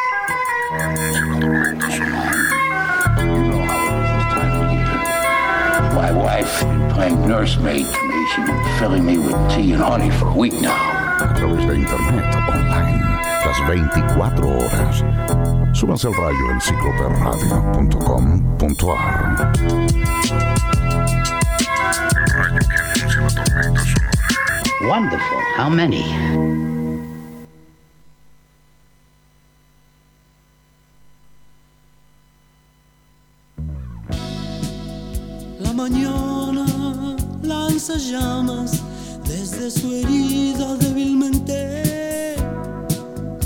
C: Anuncia la tormenta sonora.
D: You know how it is this time of year. My wife been playing nursemaid to me. She's been filling me with tea and honey for a week now.
C: A través de internet, online, las veinticuatro horas. Súbanse al rayo en enciclop radio punto com punto ar. El rayo que anuncia la tormenta sonora.
D: Wonderful. How many?
O: La mañana lanza llamas desde su herida débilmente.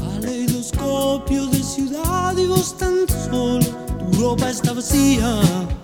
O: Caleidoscopio de ciudad y vos tan solo, tu ropa está vacía.